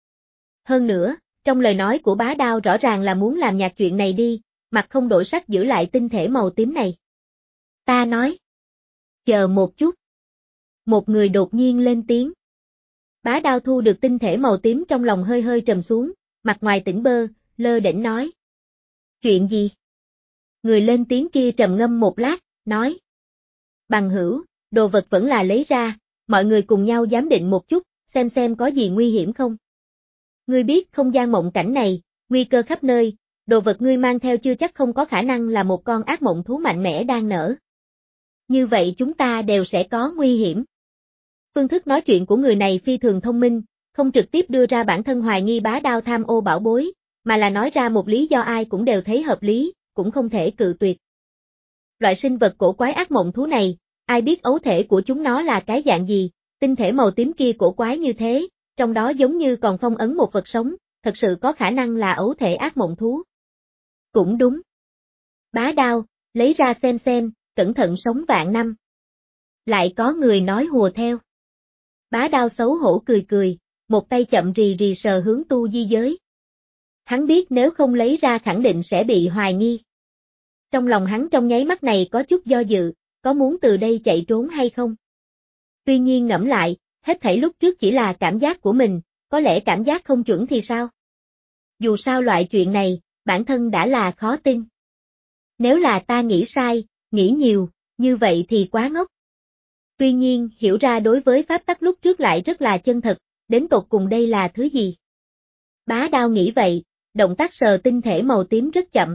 [SPEAKER 1] Hơn nữa, trong lời nói của bá đao rõ ràng là muốn làm nhạt chuyện này đi, mặt không đổi sắc giữ lại tinh thể màu tím này. Ta nói. Chờ một chút. Một người đột nhiên lên tiếng. Bá đao thu được tinh thể màu tím trong lòng hơi hơi trầm xuống, mặt ngoài tỉnh bơ, lơ đễnh nói. Chuyện gì? Người lên tiếng kia trầm ngâm một lát, nói. Bằng hữu, đồ vật vẫn là lấy ra, mọi người cùng nhau giám định một chút, xem xem có gì nguy hiểm không. Ngươi biết không gian mộng cảnh này, nguy cơ khắp nơi, đồ vật ngươi mang theo chưa chắc không có khả năng là một con ác mộng thú mạnh mẽ đang nở. Như vậy chúng ta đều sẽ có nguy hiểm. Phương thức nói chuyện của người này phi thường thông minh, không trực tiếp đưa ra bản thân hoài nghi Bá Đao tham ô bảo bối, mà là nói ra một lý do ai cũng đều thấy hợp lý, cũng không thể cự tuyệt. Loại sinh vật cổ quái ác mộng thú này, ai biết ấu thể của chúng nó là cái dạng gì, tinh thể màu tím kia cổ quái như thế, trong đó giống như còn phong ấn một vật sống, thật sự có khả năng là ấu thể ác mộng thú. Cũng đúng. Bá Đao, lấy ra xem xem, cẩn thận sống vạn năm. Lại có người nói hùa theo. Bá Đao xấu hổ cười cười, một tay chậm rì rì sờ hướng tu di giới. Hắn biết nếu không lấy ra khẳng định sẽ bị hoài nghi. Trong lòng hắn trong nháy mắt này có chút do dự, có muốn từ đây chạy trốn hay không? Tuy nhiên ngẫm lại, hết thảy lúc trước chỉ là cảm giác của mình, có lẽ cảm giác không chuẩn thì sao? Dù sao loại chuyện này, bản thân đã là khó tin. Nếu là ta nghĩ sai, nghĩ nhiều, như vậy thì quá ngốc. Tuy nhiên, hiểu ra đối với pháp tắc lúc trước lại rất là chân thật, đến tột cùng đây là thứ gì? Bá Đao nghĩ vậy, động tác sờ tinh thể màu tím rất chậm.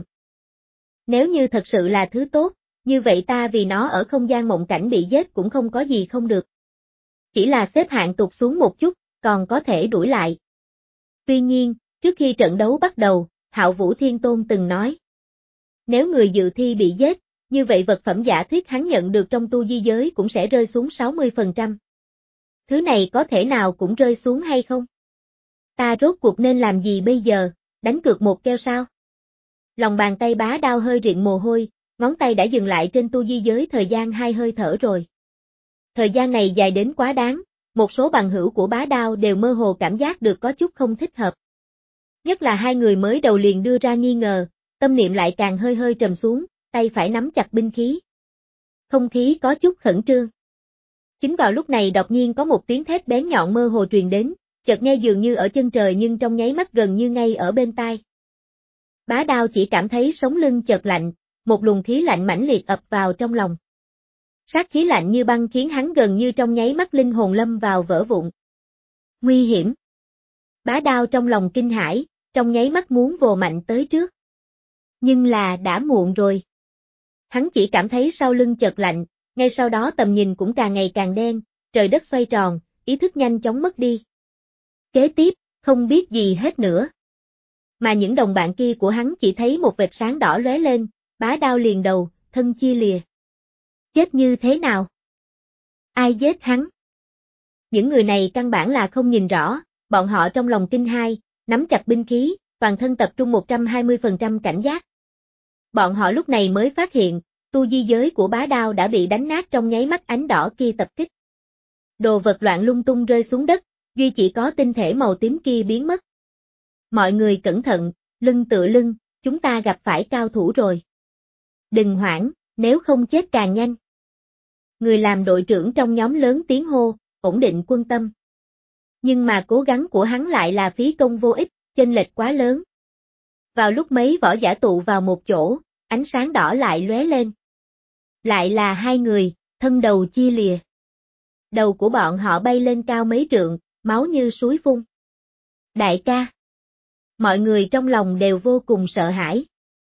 [SPEAKER 1] Nếu như thật sự là thứ tốt, như vậy ta vì nó ở không gian mộng cảnh bị giết cũng không có gì không được. Chỉ là xếp hạng tụt xuống một chút, còn có thể đuổi lại. Tuy nhiên, trước khi trận đấu bắt đầu, Hạo Vũ Thiên Tôn từng nói. Nếu người dự thi bị giết, như vậy vật phẩm giả thuyết hắn nhận được trong tu di giới cũng sẽ rơi xuống sáu mươi phần trăm. Thứ này có thể nào cũng rơi xuống hay không? Ta rốt cuộc nên làm gì bây giờ, đánh cược một keo sao? Lòng bàn tay Bá Đao hơi rịn mồ hôi, ngón tay đã dừng lại trên tu di giới thời gian hai hơi thở rồi. Thời gian này dài đến quá đáng, một số bằng hữu của Bá Đao đều mơ hồ cảm giác được có chút không thích hợp. Nhất là hai người mới đầu liền đưa ra nghi ngờ, tâm niệm lại càng hơi hơi trầm xuống, tay phải nắm chặt binh khí. Không khí có chút khẩn trương. Chính vào lúc này đột nhiên có một tiếng thét bén nhọn mơ hồ truyền đến, chợt nghe dường như ở chân trời nhưng trong nháy mắt gần như ngay ở bên tai. Bá Đao chỉ cảm thấy sống lưng chợt lạnh, một luồng khí lạnh mãnh liệt ập vào trong lòng. Sát khí lạnh như băng khiến hắn gần như trong nháy mắt linh hồn lâm vào vỡ vụn. Nguy hiểm. Bá Đao trong lòng kinh hãi, trong nháy mắt muốn vồ mạnh tới trước. Nhưng là đã muộn rồi. Hắn chỉ cảm thấy sau lưng chợt lạnh, ngay sau đó tầm nhìn cũng càng ngày càng đen, trời đất xoay tròn, ý thức nhanh chóng mất đi. Kế tiếp, không biết gì hết nữa. Mà những đồng bạn kia của hắn chỉ thấy một vệt sáng đỏ lóe lên, Bá Đao liền đầu, thân chia lìa. Chết như thế nào? Ai giết hắn? Những người này căn bản là không nhìn rõ, bọn họ trong lòng kinh hai, nắm chặt binh khí, toàn thân tập trung một trăm hai mươi phần trăm cảnh giác. Bọn họ lúc này mới phát hiện, tu di giới của Bá Đao đã bị đánh nát trong nháy mắt ánh đỏ kia tập kích. Đồ vật loạn lung tung rơi xuống đất, duy chỉ có tinh thể màu tím kia biến mất. Mọi người cẩn thận, lưng tựa lưng, chúng ta gặp phải cao thủ rồi. Đừng hoảng, nếu không chết càng nhanh. Người làm đội trưởng trong nhóm lớn tiếng hô, ổn định quân tâm. Nhưng mà cố gắng của hắn lại là phí công vô ích, chênh lệch quá lớn. Vào lúc mấy võ giả tụ vào một chỗ, ánh sáng đỏ lại lóe lên. Lại là hai người, thân đầu chia lìa. Đầu của bọn họ bay lên cao mấy trượng, máu như suối phun. Đại ca. Mọi người trong lòng đều vô cùng sợ hãi.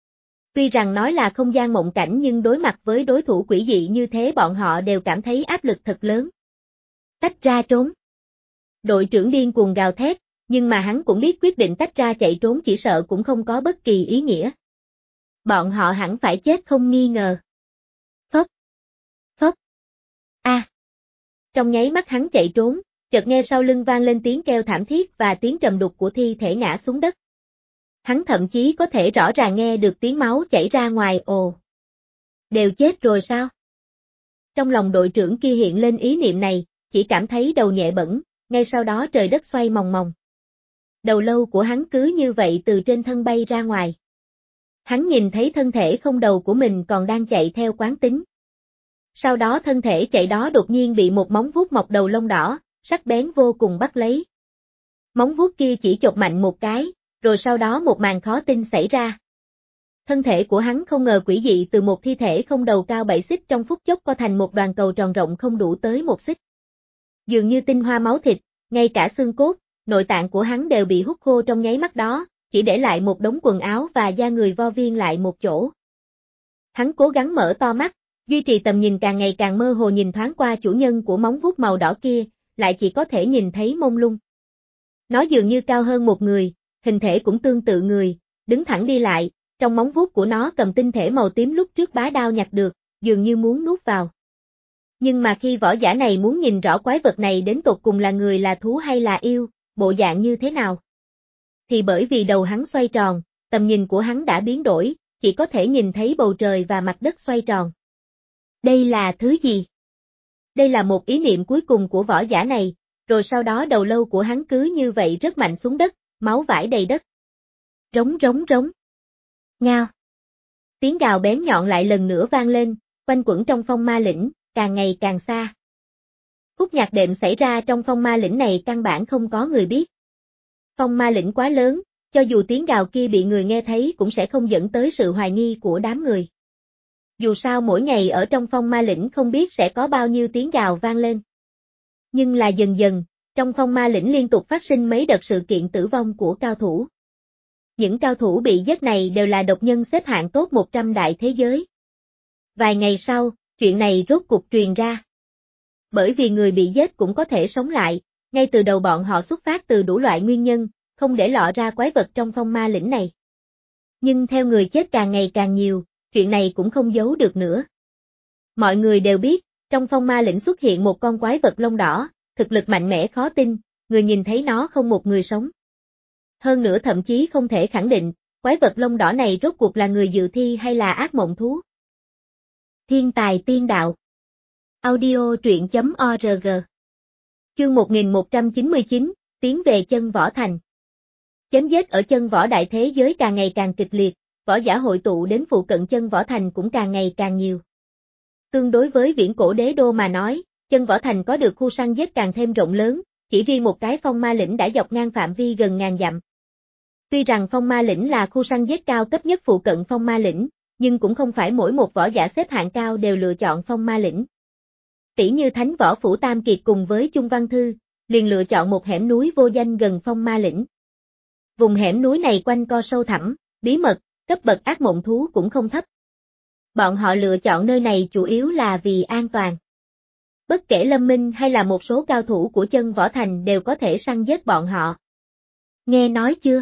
[SPEAKER 1] Tuy rằng nói là không gian mộng cảnh nhưng đối mặt với đối thủ quỷ dị như thế bọn họ đều cảm thấy áp lực thật lớn. Tách ra trốn. Đội trưởng điên cuồng gào thét, nhưng mà hắn cũng biết quyết định tách ra chạy trốn chỉ sợ cũng không có bất kỳ ý nghĩa. Bọn họ hẳn phải chết không nghi ngờ. Phốc. Phốc. A. À. Trong nháy mắt hắn chạy trốn, chợt nghe sau lưng vang lên tiếng kêu thảm thiết và tiếng trầm đục của thi thể ngã xuống đất. Hắn thậm chí có thể rõ ràng nghe được tiếng máu chảy ra ngoài. Ồ. Đều chết rồi sao? Trong lòng đội trưởng kia hiện lên ý niệm này, chỉ cảm thấy đầu nhẹ bẩn, ngay sau đó trời đất xoay mòng mòng. Đầu lâu của hắn cứ như vậy từ trên thân bay ra ngoài. Hắn nhìn thấy thân thể không đầu của mình còn đang chạy theo quán tính. Sau đó thân thể chạy đó đột nhiên bị một móng vuốt mọc đầu lông đỏ, sắc bén vô cùng bắt lấy. Móng vuốt kia chỉ chộp mạnh một cái, rồi sau đó một màn khó tin xảy ra. Thân thể của hắn không ngờ quỷ dị từ một thi thể không đầu cao bảy xích trong phút chốc co thành một đoàn cầu tròn rộng không đủ tới một xích. Dường như tinh hoa máu thịt, ngay cả xương cốt, nội tạng của hắn đều bị hút khô trong nháy mắt đó, chỉ để lại một đống quần áo và da người vo viên lại một chỗ. Hắn cố gắng mở to mắt, duy trì tầm nhìn càng ngày càng mơ hồ nhìn thoáng qua chủ nhân của móng vuốt màu đỏ kia, lại chỉ có thể nhìn thấy mông lung. Nó dường như cao hơn một người, hình thể cũng tương tự người, đứng thẳng đi lại, trong móng vuốt của nó cầm tinh thể màu tím lúc trước bá đao nhặt được, dường như muốn nuốt vào. Nhưng mà khi võ giả này muốn nhìn rõ quái vật này đến tột cùng là người là thú hay là yêu, bộ dạng như thế nào, thì bởi vì đầu hắn xoay tròn, tầm nhìn của hắn đã biến đổi, chỉ có thể nhìn thấy bầu trời và mặt đất xoay tròn. Đây là thứ gì? Đây là một ý niệm cuối cùng của võ giả này, rồi sau đó đầu lâu của hắn cứ như vậy rớt mạnh xuống đất, máu vãi đầy đất. Rống rống rống. Ngao. Tiếng gào bén nhọn lại lần nữa vang lên, quanh quẩn trong phong ma lĩnh, càng ngày càng xa. Khúc nhạc đệm xảy ra trong phong ma lĩnh này căn bản không có người biết. Phong ma lĩnh quá lớn, cho dù tiếng gào kia bị người nghe thấy cũng sẽ không dẫn tới sự hoài nghi của đám người. Dù sao mỗi ngày ở trong phong ma lĩnh không biết sẽ có bao nhiêu tiếng gào vang lên. Nhưng là dần dần, trong phong ma lĩnh liên tục phát sinh mấy đợt sự kiện tử vong của cao thủ. Những cao thủ bị giết này đều là độc nhân xếp hạng top một trăm đại thế giới. Vài ngày sau, chuyện này rốt cục truyền ra. Bởi vì người bị giết cũng có thể sống lại, ngay từ đầu bọn họ xuất phát từ đủ loại nguyên nhân, không để lọ ra quái vật trong phong ma lĩnh này. Nhưng theo người chết càng ngày càng nhiều, chuyện này cũng không giấu được nữa. Mọi người đều biết, trong phong ma lĩnh xuất hiện một con quái vật lông đỏ, thực lực mạnh mẽ khó tin, người nhìn thấy nó không một người sống. Hơn nữa thậm chí không thể khẳng định, quái vật lông đỏ này rốt cuộc là người dự thi hay là ác mộng thú. Thiên tài tiên đạo. Audio truyện chấm org. Chương một nghìn một trăm chín mươi chín, tiến về chân võ thành. Chém giết ở chân võ đại thế giới càng ngày càng kịch liệt, võ giả hội tụ đến phụ cận chân võ thành cũng càng ngày càng nhiều. Tương đối với viễn cổ đế đô mà nói, chân võ thành có được khu săn giết càng thêm rộng lớn, chỉ riêng một cái phong ma lĩnh đã dọc ngang phạm vi gần ngàn dặm. Tuy rằng phong ma lĩnh là khu săn giết cao cấp nhất phụ cận phong ma lĩnh, nhưng cũng không phải mỗi một võ giả xếp hạng cao đều lựa chọn phong ma lĩnh. Tỷ như Thánh Võ Phủ Tam Kiệt cùng với Chung Văn Thư, liền lựa chọn một hẻm núi vô danh gần phong ma lĩnh. Vùng hẻm núi này quanh co sâu thẳm, bí mật, cấp bậc ác mộng thú cũng không thấp. Bọn họ lựa chọn nơi này chủ yếu là vì an toàn. Bất kể Lâm Minh hay là một số cao thủ của chân võ thành đều có thể săn giết bọn họ. Nghe nói chưa?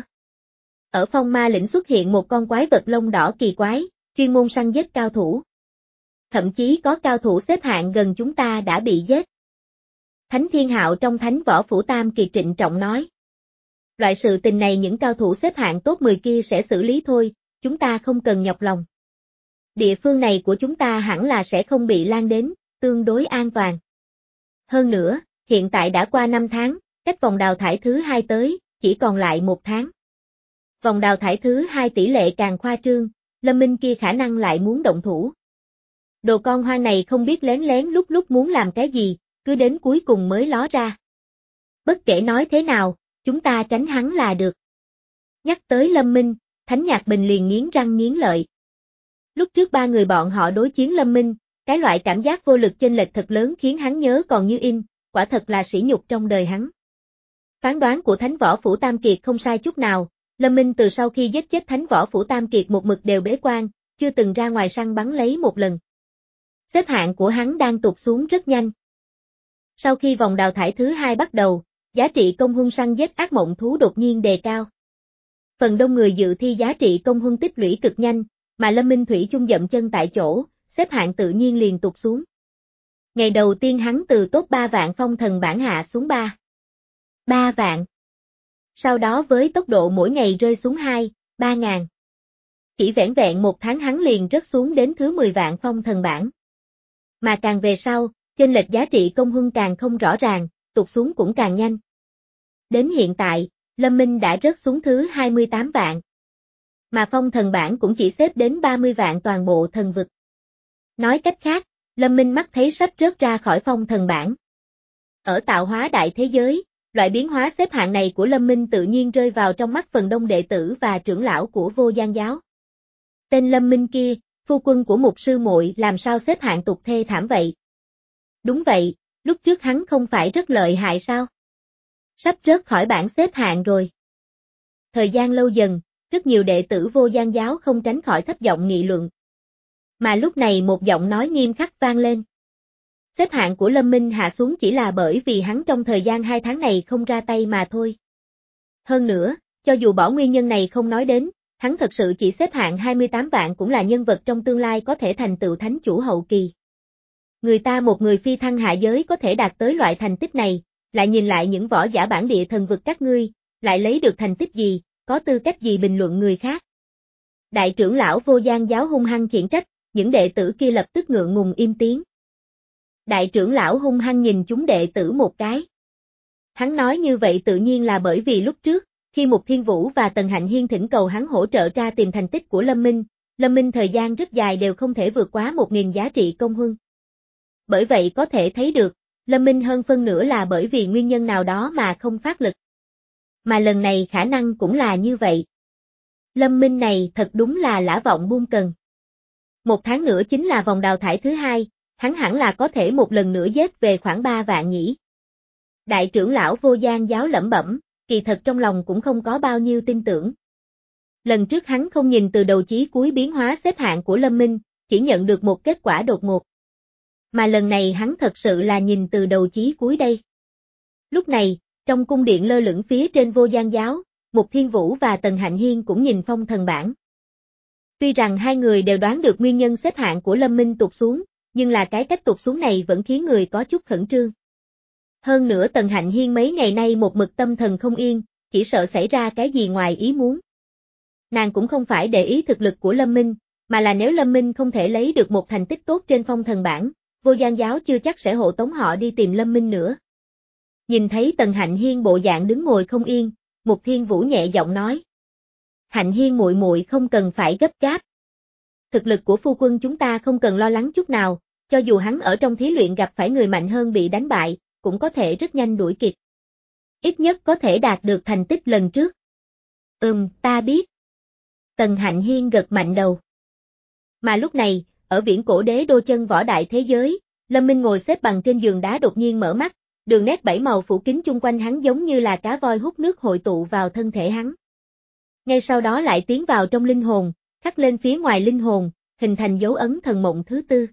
[SPEAKER 1] Ở phong ma lĩnh xuất hiện một con quái vật lông đỏ kỳ quái, chuyên môn săn giết cao thủ. Thậm chí có cao thủ xếp hạng gần chúng ta đã bị giết. Thánh Thiên Hạo trong Thánh Võ Phủ Tam Kiệt trịnh trọng nói. Loại sự tình này những cao thủ xếp hạng top mười kia sẽ xử lý thôi, chúng ta không cần nhọc lòng. Địa phương này của chúng ta hẳn là sẽ không bị lan đến, tương đối an toàn. Hơn nữa, hiện tại đã qua năm tháng, cách vòng đào thải thứ hai tới, chỉ còn lại một tháng. Vòng đào thải thứ hai tỷ lệ càng khoa trương, Lâm Minh kia khả năng lại muốn động thủ. Đồ con hoang này không biết lén lén lúc lúc muốn làm cái gì, cứ đến cuối cùng mới ló ra. Bất kể nói thế nào, chúng ta tránh hắn là được. Nhắc tới Lâm Minh, Thánh Nhạc Bình liền nghiến răng nghiến lợi. Lúc trước ba người bọn họ đối chiến Lâm Minh, cái loại cảm giác vô lực chênh lệch thật lớn khiến hắn nhớ còn như in, quả thật là sỉ nhục trong đời hắn. Phán đoán của Thánh Võ Phủ Tam Kiệt không sai chút nào, Lâm Minh từ sau khi giết chết Thánh Võ Phủ Tam Kiệt một mực đều bế quan, chưa từng ra ngoài săn bắn lấy một lần. Xếp hạng của hắn đang tụt xuống rất nhanh. Sau khi vòng đào thải thứ hai bắt đầu, giá trị công huân săn giết ác mộng thú đột nhiên đề cao. Phần đông người dự thi giá trị công huân tích lũy cực nhanh, mà Lâm Minh thủy chung dậm chân tại chỗ, xếp hạng tự nhiên liền tụt xuống. Ngày đầu tiên hắn từ top ba vạn phong thần bảng hạ xuống ba. ba vạn. Sau đó với tốc độ mỗi ngày rơi xuống hai, ba ngàn. Chỉ vẻn vẹn một tháng hắn liền rớt xuống đến thứ mười vạn phong thần bảng. Mà càng về sau, chênh lệch giá trị công huân càng không rõ ràng, tụt xuống cũng càng nhanh. Đến hiện tại, Lâm Minh đã rớt xuống thứ hai mươi tám vạn. Mà phong thần bảng cũng chỉ xếp đến ba mươi vạn toàn bộ thần vực. Nói cách khác, Lâm Minh mắt thấy sắp rớt ra khỏi phong thần bảng. Ở tạo hóa đại thế giới, loại biến hóa xếp hạng này của Lâm Minh tự nhiên rơi vào trong mắt phần đông đệ tử và trưởng lão của Vô Gian giáo. Tên Lâm Minh kia, phu quân của một sư muội làm sao xếp hạng tụt thê thảm vậy? Đúng vậy, lúc trước hắn không phải rất lợi hại sao? Sắp rớt khỏi bảng xếp hạng rồi. Thời gian lâu dần, rất nhiều đệ tử Vô Gian giáo không tránh khỏi thấp giọng nghị luận. Mà lúc này một giọng nói nghiêm khắc vang lên. Xếp hạng của Lâm Minh hạ xuống chỉ là bởi vì hắn trong thời gian hai tháng này không ra tay mà thôi. Hơn nữa, cho dù bỏ nguyên nhân này không nói đến, hắn thật sự chỉ xếp hạng hai mươi tám vạn cũng là nhân vật trong tương lai có thể thành tựu thánh chủ hậu kỳ. Người ta một người phi thăng hạ giới có thể đạt tới loại thành tích này, lại nhìn lại những võ giả bản địa thần vực các ngươi, lại lấy được thành tích gì, có tư cách gì bình luận người khác. Đại trưởng lão Vô Gian giáo hung hăng khiển trách, những đệ tử kia lập tức ngượng ngùng im tiếng. Đại trưởng lão hung hăng nhìn chúng đệ tử một cái. Hắn nói như vậy tự nhiên là bởi vì lúc trước, khi Mục Thiên Vũ và Tần Hạnh Hiên thỉnh cầu hắn hỗ trợ ra tìm thành tích của Lâm Minh, Lâm Minh thời gian rất dài đều không thể vượt quá một nghìn giá trị công huân. Bởi vậy có thể thấy được, Lâm Minh hơn phân nửa là bởi vì nguyên nhân nào đó mà không phát lực. Mà lần này khả năng cũng là như vậy. Lâm Minh này thật đúng là lã vọng buông cần. Một tháng nữa chính là vòng đào thải thứ hai, hắn hẳn là có thể một lần nữa giết về khoảng ba vạn nhỉ. Đại trưởng lão Vô Gian giáo lẩm bẩm, kỳ thật trong lòng cũng không có bao nhiêu tin tưởng. Lần trước hắn không nhìn từ đầu chí cuối biến hóa xếp hạng của Lâm Minh, chỉ nhận được một kết quả đột ngột. Mà lần này hắn thật sự là nhìn từ đầu chí cuối đây. Lúc này, trong cung điện lơ lửng phía trên Vô Gian giáo, Mục Thiên Vũ và Tần Hạnh Hiên cũng nhìn phong thần bảng. Tuy rằng hai người đều đoán được nguyên nhân xếp hạng của Lâm Minh tụt xuống, nhưng là cái cách tụt xuống này vẫn khiến người có chút khẩn trương. Hơn nữa Tần Hạnh Hiên mấy ngày nay một mực tâm thần không yên, chỉ sợ xảy ra cái gì ngoài ý muốn. Nàng cũng không phải để ý thực lực của Lâm Minh, mà là nếu Lâm Minh không thể lấy được một thành tích tốt trên phong thần bảng, Vô Gian giáo chưa chắc sẽ hộ tống họ đi tìm Lâm Minh nữa. Nhìn thấy Tần Hạnh Hiên bộ dạng đứng ngồi không yên, Mục Thiên Vũ nhẹ giọng nói. Hạnh Hiên muội muội không cần phải gấp gáp. Thực lực của phu quân chúng ta không cần lo lắng chút nào, cho dù hắn ở trong thí luyện gặp phải người mạnh hơn bị đánh bại, cũng có thể rất nhanh đuổi kịp. Ít nhất có thể đạt được thành tích lần trước. Ừm, ta biết. Tần Hạnh Hiên gật mạnh đầu. Mà lúc này, ở viễn cổ đế đô chân võ đại thế giới, Lâm Minh ngồi xếp bằng trên giường đá đột nhiên mở mắt, đường nét bảy màu phủ kín chung quanh hắn giống như là cá voi hút nước hội tụ vào thân thể hắn. Ngay sau đó lại tiến vào trong linh hồn, khắc lên phía ngoài linh hồn, hình thành dấu ấn thần mộng thứ tư.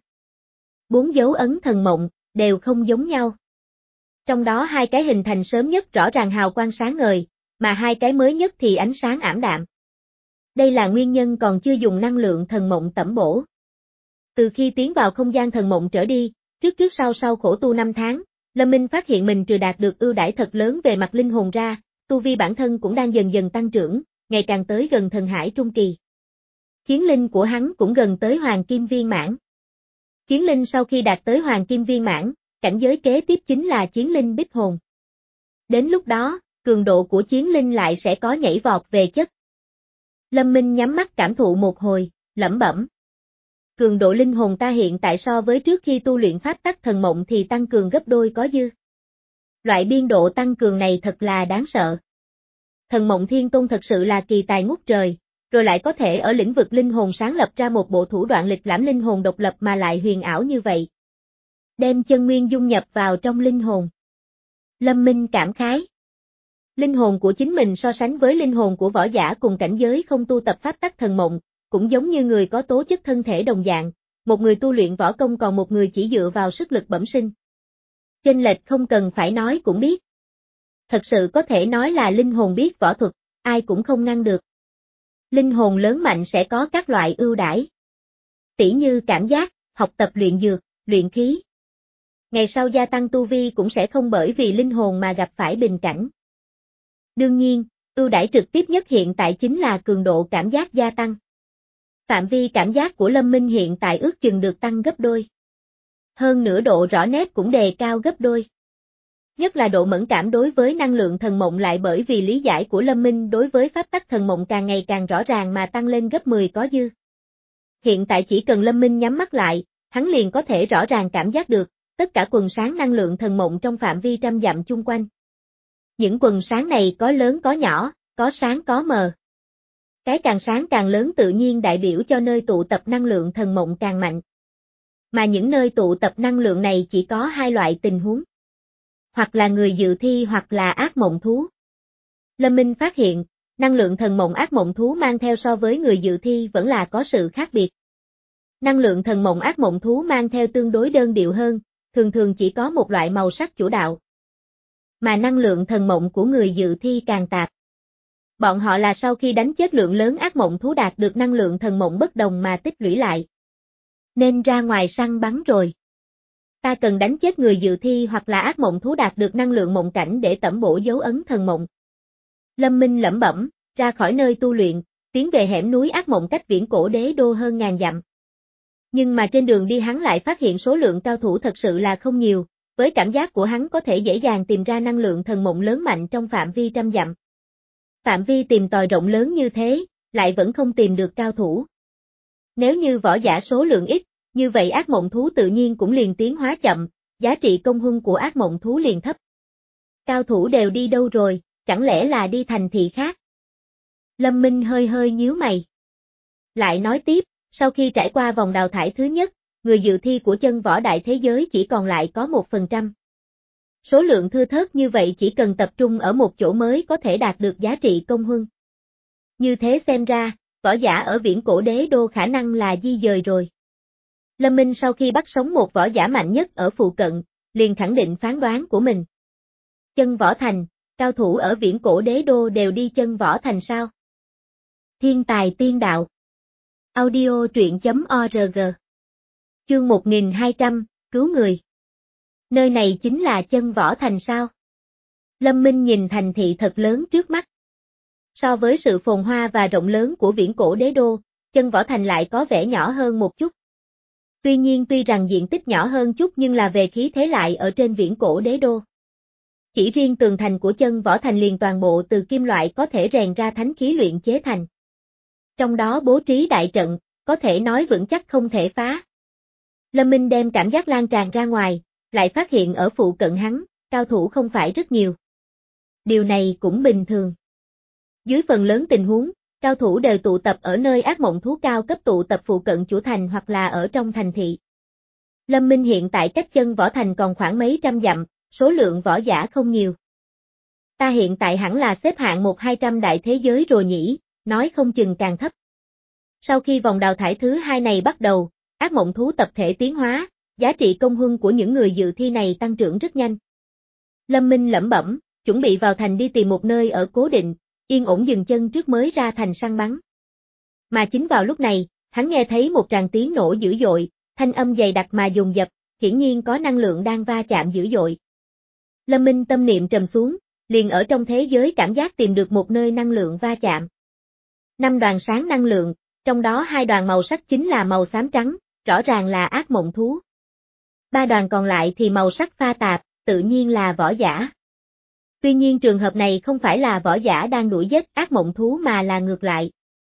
[SPEAKER 1] Bốn dấu ấn thần mộng, đều không giống nhau. Trong đó hai cái hình thành sớm nhất rõ ràng hào quang sáng ngời, mà hai cái mới nhất thì ánh sáng ảm đạm. Đây là nguyên nhân còn chưa dùng năng lượng thần mộng tẩm bổ. Từ khi tiến vào không gian thần mộng trở đi, trước trước sau sau khổ tu năm tháng, Lâm Minh phát hiện mình trừ đạt được ưu đãi thật lớn về mặt linh hồn ra, tu vi bản thân cũng đang dần dần tăng trưởng, ngày càng tới gần thần hải trung kỳ. Chiến linh của hắn cũng gần tới hoàng kim viên mãn. Chiến linh sau khi đạt tới hoàng kim viên mãn, cảnh giới kế tiếp chính là chiến linh bích hồn. Đến lúc đó, cường độ của chiến linh lại sẽ có nhảy vọt về chất. Lâm Minh nhắm mắt cảm thụ một hồi, lẩm bẩm. Cường độ linh hồn ta hiện tại so với trước khi tu luyện pháp tắc thần mộng thì tăng cường gấp đôi có dư. Loại biên độ tăng cường này thật là đáng sợ. Thần mộng thiên tôn thật sự là kỳ tài ngút trời, rồi lại có thể ở lĩnh vực linh hồn sáng lập ra một bộ thủ đoạn lịch lãm linh hồn độc lập mà lại huyền ảo như vậy. Đem chân nguyên dung nhập vào trong linh hồn. Lâm Minh cảm khái. Linh hồn của chính mình so sánh với linh hồn của võ giả cùng cảnh giới không tu tập pháp tắc thần mộng, cũng giống như người có tố chất thân thể đồng dạng, một người tu luyện võ công còn một người chỉ dựa vào sức lực bẩm sinh. Chênh lệch không cần phải nói cũng biết. Thật sự có thể nói là linh hồn biết võ thuật, ai cũng không ngăn được. Linh hồn lớn mạnh sẽ có các loại ưu đãi. Tỉ như cảm giác, học tập luyện dược, luyện khí. Ngày sau gia tăng tu vi cũng sẽ không bởi vì linh hồn mà gặp phải bình cảnh. Đương nhiên, ưu đãi trực tiếp nhất hiện tại chính là cường độ cảm giác gia tăng. Phạm vi cảm giác của Lâm Minh hiện tại ước chừng được tăng gấp đôi. Hơn nữa độ rõ nét cũng đề cao gấp đôi. Nhất là độ mẫn cảm đối với năng lượng thần mộng lại bởi vì lý giải của Lâm Minh đối với pháp tắc thần mộng càng ngày càng rõ ràng mà tăng lên gấp mười có dư. Hiện tại chỉ cần Lâm Minh nhắm mắt lại, hắn liền có thể rõ ràng cảm giác được tất cả quần sáng năng lượng thần mộng trong phạm vi trăm dặm chung quanh. Những quần sáng này có lớn có nhỏ, có sáng có mờ. Cái càng sáng càng lớn tự nhiên đại biểu cho nơi tụ tập năng lượng thần mộng càng mạnh. Mà những nơi tụ tập năng lượng này chỉ có hai loại tình huống. Hoặc là người dự thi hoặc là ác mộng thú. Lâm Minh phát hiện, Năng lượng thần mộng ác mộng thú mang theo so với người dự thi vẫn là có sự khác biệt. Năng lượng thần mộng ác mộng thú mang theo tương đối đơn điệu hơn, thường thường chỉ có một loại màu sắc chủ đạo. Mà năng lượng thần mộng của người dự thi càng tạp. Bọn họ là sau khi đánh chết lượng lớn ác mộng thú đạt được năng lượng thần mộng bất đồng mà tích lũy lại. Nên ra ngoài săn bắn rồi. Ta cần đánh chết người dự thi hoặc là ác mộng thú đạt được năng lượng mộng cảnh để tẩm bổ dấu ấn thần mộng. Lâm Minh lẩm bẩm, ra khỏi nơi tu luyện, tiến về hẻm núi ác mộng cách viễn cổ đế đô hơn ngàn dặm. Nhưng mà trên đường đi hắn lại phát hiện số lượng cao thủ thật sự là không nhiều, với cảm giác của hắn có thể dễ dàng tìm ra năng lượng thần mộng lớn mạnh trong phạm vi trăm dặm. Phạm vi tìm tòi rộng lớn như thế, lại vẫn không tìm được cao thủ. Nếu như võ giả số lượng ít, như vậy ác mộng thú tự nhiên cũng liền tiến hóa chậm, giá trị công huân của ác mộng thú liền thấp. Cao thủ đều đi đâu rồi, chẳng lẽ là đi thành thị khác? Lâm Minh hơi hơi nhíu mày. Lại nói tiếp, sau khi trải qua vòng đào thải thứ nhất, người dự thi của chân võ đại thế giới chỉ còn lại có một phần trăm. Số lượng thưa thớt như vậy chỉ cần tập trung ở một chỗ mới có thể đạt được giá trị công huân. Như thế xem ra, võ giả ở viễn cổ đế đô khả năng là di dời rồi. Lâm Minh sau khi bắt sống một võ giả mạnh nhất ở phụ cận, liền khẳng định phán đoán của mình. Chân võ thành, cao thủ ở viễn cổ đế đô đều đi chân võ thành sao? Thiên tài tiên đạo. Audio truyện.org. Chương một nghìn hai trăm, cứu người. Nơi này chính là chân võ thành sao? Lâm Minh nhìn thành thị thật lớn trước mắt. So với sự phồn hoa và rộng lớn của viễn cổ đế đô, chân võ thành lại có vẻ nhỏ hơn một chút. Tuy nhiên tuy rằng diện tích nhỏ hơn chút nhưng là về khí thế lại ở trên viễn cổ đế đô. Chỉ riêng tường thành của chân võ thành liền toàn bộ từ kim loại có thể rèn ra thánh khí luyện chế thành. Trong đó bố trí đại trận, có thể nói vững chắc không thể phá. Lâm Minh đem cảm giác lan tràn ra ngoài, lại phát hiện ở phụ cận hắn, cao thủ không phải rất nhiều. Điều này cũng bình thường. Dưới phần lớn tình huống, cao thủ đều tụ tập ở nơi ác mộng thú cao cấp tụ tập phụ cận chủ thành hoặc là ở trong thành thị. Lâm Minh hiện tại cách chân võ thành còn khoảng mấy trăm dặm, số lượng võ giả không nhiều. Ta hiện tại hẳn là xếp hạng một hai trăm đại thế giới rồi nhỉ, nói không chừng càng thấp. Sau khi vòng đào thải thứ hai này bắt đầu, ác mộng thú tập thể tiến hóa, giá trị công huân của những người dự thi này tăng trưởng rất nhanh. Lâm Minh lẩm bẩm, chuẩn bị vào thành đi tìm một nơi ở cố định, yên ổn dừng chân trước mới ra thành săn bắn. Mà chính vào lúc này, hắn nghe thấy một tràng tiếng nổ dữ dội, thanh âm dày đặc mà dồn dập, hiển nhiên có năng lượng đang va chạm dữ dội. Lâm Minh tâm niệm trầm xuống, liền ở trong thế giới cảm giác tìm được một nơi năng lượng va chạm. Năm đoàn sáng năng lượng, trong đó hai đoàn màu sắc chính là màu xám trắng, rõ ràng là ác mộng thú. Ba đoàn còn lại thì màu sắc pha tạp, tự nhiên là võ giả. Tuy nhiên trường hợp này không phải là võ giả đang đuổi giết ác mộng thú mà là ngược lại.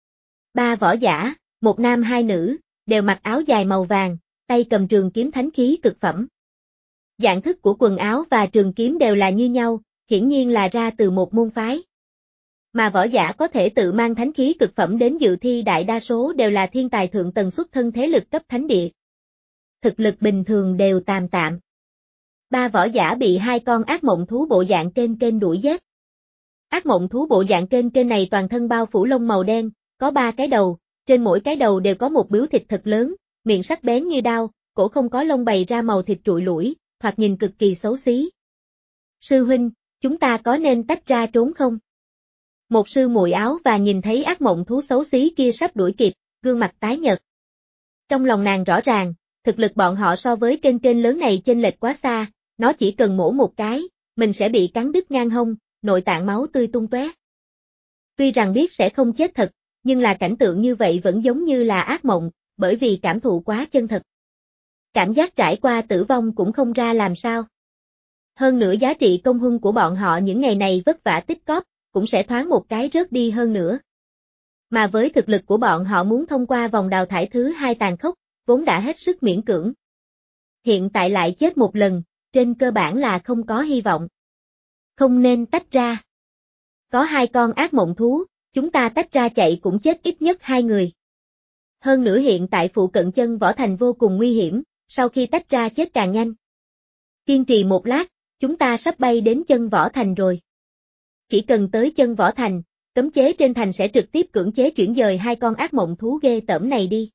[SPEAKER 1] Ba võ giả, một nam hai nữ, đều mặc áo dài màu vàng, tay cầm trường kiếm thánh khí cực phẩm. Dạng thức của quần áo và trường kiếm đều là như nhau, hiển nhiên là ra từ một môn phái. Mà võ giả có thể tự mang thánh khí cực phẩm đến dự thi đại đa số đều là thiên tài thượng tầng xuất thân thế lực cấp thánh địa. Thực lực bình thường đều tạm tạm. Ba võ giả bị hai con ác mộng thú bộ dạng kênh kênh đuổi giết. Ác mộng thú bộ dạng kênh kênh này toàn thân bao phủ lông màu đen, có ba cái đầu, trên mỗi cái đầu đều có một bướu thịt thật lớn, miệng sắc bén như đao, cổ không có lông bày ra màu thịt trụi lủi, thoạt nhìn cực kỳ xấu xí. Sư huynh, chúng ta có nên tách ra trốn không? Một sư muội áo và nhìn thấy ác mộng thú xấu xí kia sắp đuổi kịp, gương mặt tái nhợt. Trong lòng nàng rõ ràng, thực lực bọn họ so với kênh kênh lớn này chênh lệch quá xa, nó chỉ cần mổ một cái, mình sẽ bị cắn đứt ngang hông, nội tạng máu tươi tung tóe. Tuy rằng biết sẽ không chết thật, nhưng là cảnh tượng như vậy vẫn giống như là ác mộng, bởi vì cảm thụ quá chân thật. Cảm giác trải qua tử vong cũng không ra làm sao. Hơn nữa giá trị công huân của bọn họ những ngày này vất vả tích cóp, cũng sẽ thoáng một cái rớt đi hơn nữa. Mà với thực lực của bọn họ muốn thông qua vòng đào thải thứ hai tàn khốc, vốn đã hết sức miễn cưỡng. Hiện tại lại chết một lần, trên cơ bản là không có hy vọng. Không nên tách ra. Có hai con ác mộng thú, chúng ta tách ra chạy cũng chết ít nhất hai người. Hơn nữa hiện tại phụ cận chân võ thành vô cùng nguy hiểm, sau khi tách ra chết càng nhanh. Kiên trì một lát, chúng ta sắp bay đến chân võ thành rồi. Chỉ cần tới chân võ thành, Cấm chế trên thành sẽ trực tiếp cưỡng chế chuyển dời hai con ác mộng thú ghê tởm này đi.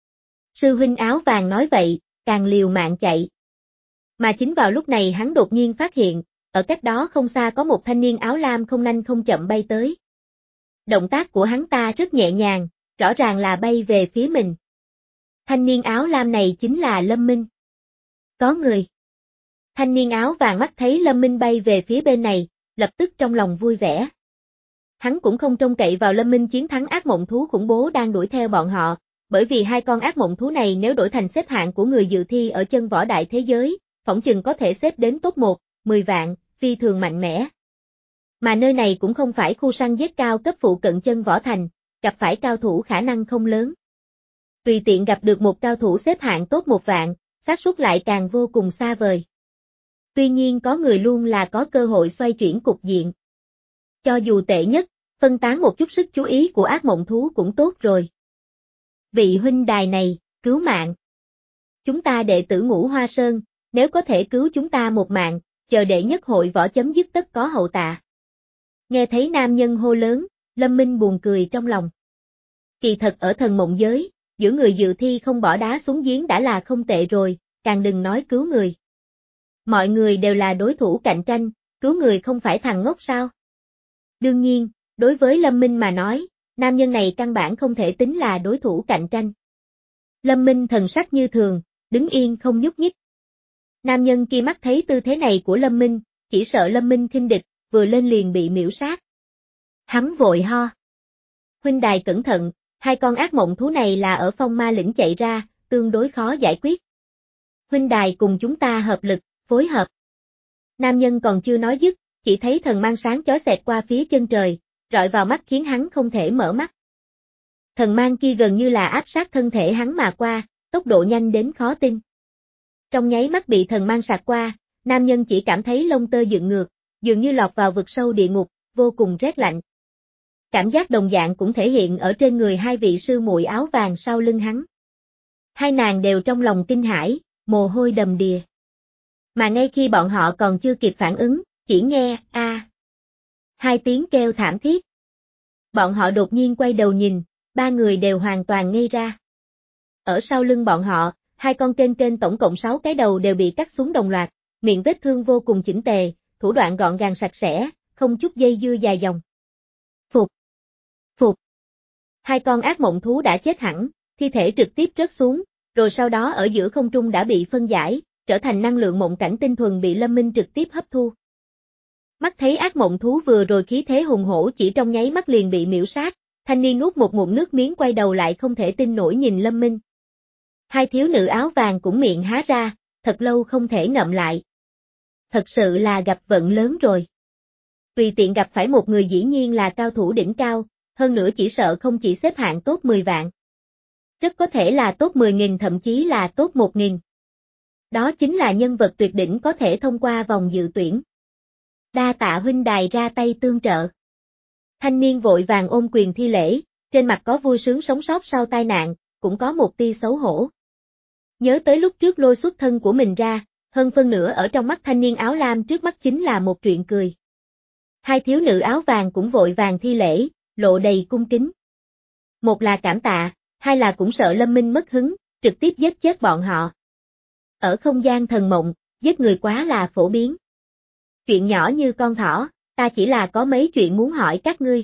[SPEAKER 1] Sư huynh áo vàng nói vậy, càng liều mạng chạy. Mà chính vào lúc này hắn đột nhiên phát hiện, ở cách đó không xa có một thanh niên áo lam không nhanh không chậm bay tới. Động tác của hắn ta rất nhẹ nhàng, rõ ràng là bay về phía mình. Thanh niên áo lam này chính là Lâm Minh. Có người. Thanh niên áo vàng mắt thấy Lâm Minh bay về phía bên này, lập tức trong lòng vui vẻ. Hắn cũng không trông cậy vào Lâm Minh chiến thắng ác mộng thú khủng bố đang đuổi theo bọn họ, bởi vì hai con ác mộng thú này nếu đổi thành xếp hạng của người dự thi ở chân võ đại thế giới, phỏng chừng có thể xếp đến top một, mười vạn, phi thường mạnh mẽ. Mà nơi này cũng không phải khu săn giết cao cấp phụ cận chân võ thành, gặp phải cao thủ khả năng không lớn. Tùy tiện gặp được một cao thủ xếp hạng top một vạn, xác suất lại càng vô cùng xa vời. Tuy nhiên có người luôn là có cơ hội xoay chuyển cục diện. Cho dù tệ nhất, phân tán một chút sức chú ý của ác mộng thú cũng tốt rồi. Vị huynh đài này, cứu mạng. Chúng ta đệ tử Ngũ Hoa Sơn, nếu có thể cứu chúng ta một mạng, chờ đệ nhất hội võ chấm dứt tất có hậu tạ. Nghe thấy nam nhân hô lớn, Lâm Minh buồn cười trong lòng. Kỳ thật ở thần mộng giới, giữa người dự thi không bỏ đá xuống giếng đã là không tệ rồi, càng đừng nói cứu người. Mọi người đều là đối thủ cạnh tranh, cứu người không phải thằng ngốc sao? Đương nhiên, đối với Lâm Minh mà nói, nam nhân này căn bản không thể tính là đối thủ cạnh tranh. Lâm Minh thần sắc như thường, đứng yên không nhúc nhích. Nam nhân kia mắt thấy tư thế này của Lâm Minh, chỉ sợ Lâm Minh khinh địch, vừa lên liền bị miễu sát. Hắn vội ho. Huynh đài cẩn thận, hai con ác mộng thú này là ở phong ma lĩnh chạy ra, tương đối khó giải quyết. Huynh đài cùng chúng ta hợp lực, phối hợp. Nam nhân còn chưa nói dứt, chỉ thấy thần mang sáng chói xẹt qua phía chân trời, rọi vào mắt khiến hắn không thể mở mắt. Thần mang kia gần như là áp sát thân thể hắn mà qua, tốc độ nhanh đến khó tin. Trong nháy mắt bị thần mang sạc qua, nam nhân chỉ cảm thấy lông tơ dựng ngược, dường như lọt vào vực sâu địa ngục, vô cùng rét lạnh. Cảm giác đồng dạng cũng thể hiện ở trên người hai vị sư muội áo vàng sau lưng hắn. Hai nàng đều trong lòng kinh hãi, mồ hôi đầm đìa. Mà ngay khi bọn họ còn chưa kịp phản ứng, chỉ nghe, a à, hai tiếng kêu thảm thiết. Bọn họ đột nhiên quay đầu nhìn, ba người đều hoàn toàn ngây ra. Ở sau lưng bọn họ, hai con kênh kênh tổng cộng sáu cái đầu đều bị cắt xuống đồng loạt, miệng vết thương vô cùng chỉnh tề, thủ đoạn gọn gàng sạch sẽ, không chút dây dưa dài dòng. Phục! Phục! Hai con ác mộng thú đã chết hẳn, thi thể trực tiếp rớt xuống, rồi sau đó ở giữa không trung đã bị phân giải, trở thành năng lượng mộng cảnh tinh thuần bị Lâm Minh trực tiếp hấp thu. Mắt thấy ác mộng thú vừa rồi khí thế hùng hổ chỉ trong nháy mắt liền bị miễu sát, thanh niên nuốt một ngụm nước miếng quay đầu lại không thể tin nổi nhìn Lâm Minh. Hai thiếu nữ áo vàng cũng miệng há ra, thật lâu không thể ngậm lại. Thật sự là gặp vận lớn rồi. Tùy tiện gặp phải một người dĩ nhiên là cao thủ đỉnh cao, hơn nữa chỉ sợ không chỉ xếp hạng top mười vạn. Rất có thể là top mười nghìn thậm chí là top một nghìn. Đó chính là nhân vật tuyệt đỉnh có thể thông qua vòng dự tuyển. Đa tạ huynh đài ra tay tương trợ. Thanh niên vội vàng ôm quyền thi lễ, trên mặt có vui sướng sống sót sau tai nạn, cũng có một tia xấu hổ. Nhớ tới lúc trước lôi xuất thân của mình ra, hơn phân nửa ở trong mắt thanh niên áo lam trước mắt chính là một chuyện cười. Hai thiếu nữ áo vàng cũng vội vàng thi lễ, lộ đầy cung kính. Một là cảm tạ, hai là cũng sợ Lâm Minh mất hứng, trực tiếp giết chết bọn họ. Ở không gian thần mộng, giết người quá là phổ biến. Chuyện nhỏ như con thỏ, ta chỉ là có mấy chuyện muốn hỏi các ngươi.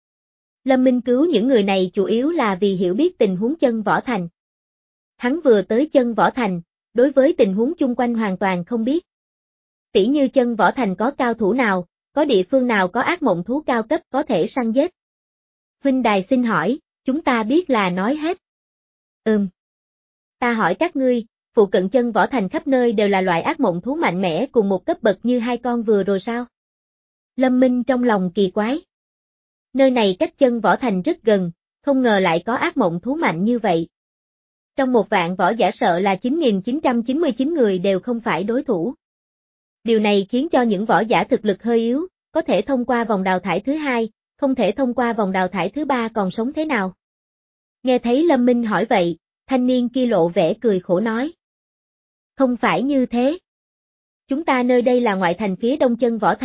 [SPEAKER 1] Lâm Minh cứu những người này chủ yếu là vì hiểu biết tình huống chân võ thành. Hắn vừa tới chân võ thành, đối với tình huống chung quanh hoàn toàn không biết. Tỉ như chân võ thành có cao thủ nào, có địa phương nào có ác mộng thú cao cấp có thể săn giết. Huynh đài xin hỏi, chúng ta biết là nói hết. Ừm. Ta hỏi các ngươi, phụ cận chân võ thành khắp nơi đều là loại ác mộng thú mạnh mẽ cùng một cấp bậc như hai con vừa rồi sao? Lâm Minh trong lòng kỳ quái. Nơi này cách chân võ thành rất gần, không ngờ lại có ác mộng thú mạnh như vậy. Trong một vạn võ giả sợ là chín nghìn chín trăm chín mươi chín người đều không phải đối thủ. Điều này khiến cho những võ giả thực lực hơi yếu, có thể thông qua vòng đào thải thứ hai, không thể thông qua vòng đào thải thứ ba còn sống thế nào? Nghe thấy Lâm Minh hỏi vậy, thanh niên kia lộ vẻ cười khổ nói. Không phải như thế. Chúng ta nơi đây là ngoại thành phía đông chân võ thành,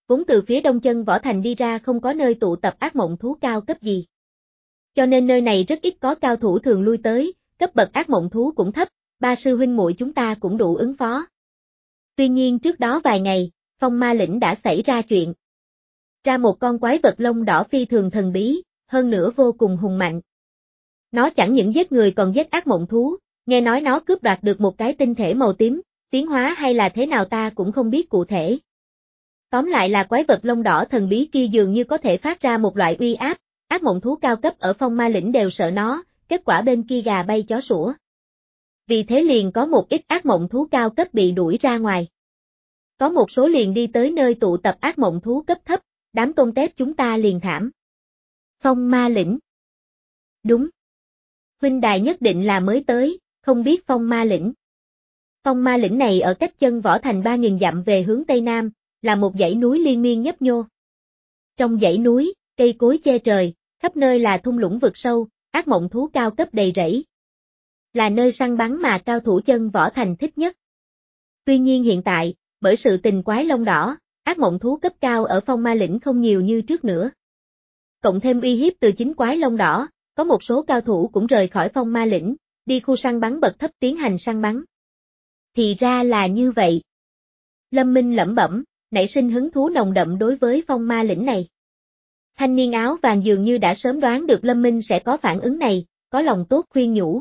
[SPEAKER 1] vốn từ phía đông chân võ thành đi ra không có nơi tụ tập ác mộng thú cao cấp gì. Cho nên nơi này rất ít có cao thủ thường lui tới, cấp bậc ác mộng thú cũng thấp, ba sư huynh muội chúng ta cũng đủ ứng phó. Tuy nhiên trước đó vài ngày, Phong Ma Lĩnh đã xảy ra chuyện. Ra một con quái vật lông đỏ phi thường thần bí, hơn nữa vô cùng hùng mạnh. Nó chẳng những giết người còn giết ác mộng thú, nghe nói nó cướp đoạt được một cái tinh thể màu tím, tiến hóa hay là thế nào ta cũng không biết cụ thể. Tóm lại là quái vật lông đỏ thần bí kia dường như có thể phát ra một loại uy áp, ác mộng thú cao cấp ở Phong Ma Lĩnh đều sợ nó, kết quả bên kia gà bay chó sủa. Vì thế liền có một ít ác mộng thú cao cấp bị đuổi ra ngoài. Có một số liền đi tới nơi tụ tập ác mộng thú cấp thấp, đám tôm tép chúng ta liền thảm. Phong Ma Lĩnh. Đúng. Huynh đài nhất định là mới tới, không biết Phong Ma Lĩnh. Phong Ma Lĩnh này ở cách chân võ thành ba nghìn dặm về hướng Tây Nam, là một dãy núi liên miên nhấp nhô. Trong dãy núi, cây cối che trời, khắp nơi là thung lũng vực sâu, ác mộng thú cao cấp đầy rẫy. Là nơi săn bắn mà cao thủ chân võ thành thích nhất. Tuy nhiên hiện tại, bởi sự tình quái lông đỏ, ác mộng thú cấp cao ở Phong Ma Lĩnh không nhiều như trước nữa. Cộng thêm uy hiếp từ chính quái lông đỏ, có một số cao thủ cũng rời khỏi Phong Ma Lĩnh, đi khu săn bắn bậc thấp tiến hành săn bắn. Thì ra là như vậy. Lâm Minh lẩm bẩm, nảy sinh hứng thú nồng đậm đối với Phong Ma Lĩnh này. Thanh niên áo vàng dường như đã sớm đoán được Lâm Minh sẽ có phản ứng này, có lòng tốt khuyên nhủ.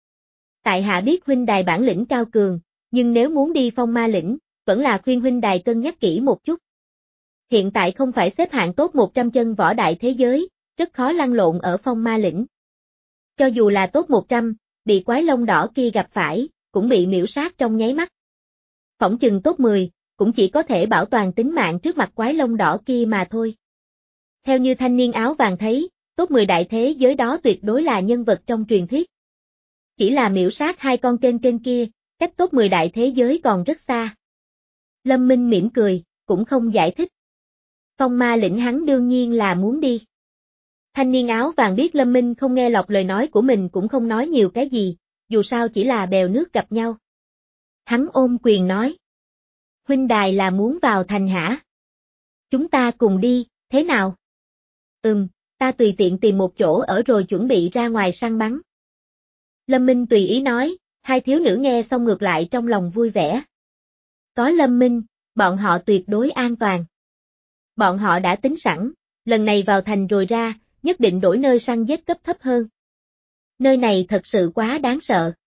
[SPEAKER 1] Tại hạ biết huynh đài bản lĩnh cao cường, nhưng nếu muốn đi Phong Ma Lĩnh, vẫn là khuyên huynh đài cân nhắc kỹ một chút. Hiện tại không phải xếp hạng top một trăm chân võ đại thế giới, rất khó lăn lộn ở Phong Ma Lĩnh. Cho dù là top một trăm, bị quái lông đỏ kia gặp phải, cũng bị miểu sát trong nháy mắt. Phỏng chừng top mười, cũng chỉ có thể bảo toàn tính mạng trước mặt quái lông đỏ kia mà thôi. Theo như thanh niên áo vàng thấy, top mười đại thế giới đó tuyệt đối là nhân vật trong truyền thuyết. Chỉ là miểu sát hai con kênh kênh kia, cách top mười đại thế giới còn rất xa. Lâm Minh mỉm cười, cũng không giải thích. Phong Ma Lĩnh hắn đương nhiên là muốn đi. Thanh niên áo vàng biết Lâm Minh không nghe lọt lời nói của mình cũng không nói nhiều cái gì, dù sao chỉ là bèo nước gặp nhau. Hắn ôm quyền nói. Huynh đài là muốn vào thành hả? Chúng ta cùng đi, thế nào? Ừm, ta tùy tiện tìm một chỗ ở rồi chuẩn bị ra ngoài săn bắn. Lâm Minh tùy ý nói, hai thiếu nữ nghe xong ngược lại trong lòng vui vẻ. Có Lâm Minh, bọn họ tuyệt đối an toàn. Bọn họ đã tính sẵn, lần này vào thành rồi ra, nhất định đổi nơi săn giết cấp thấp hơn. Nơi này thật sự quá đáng sợ.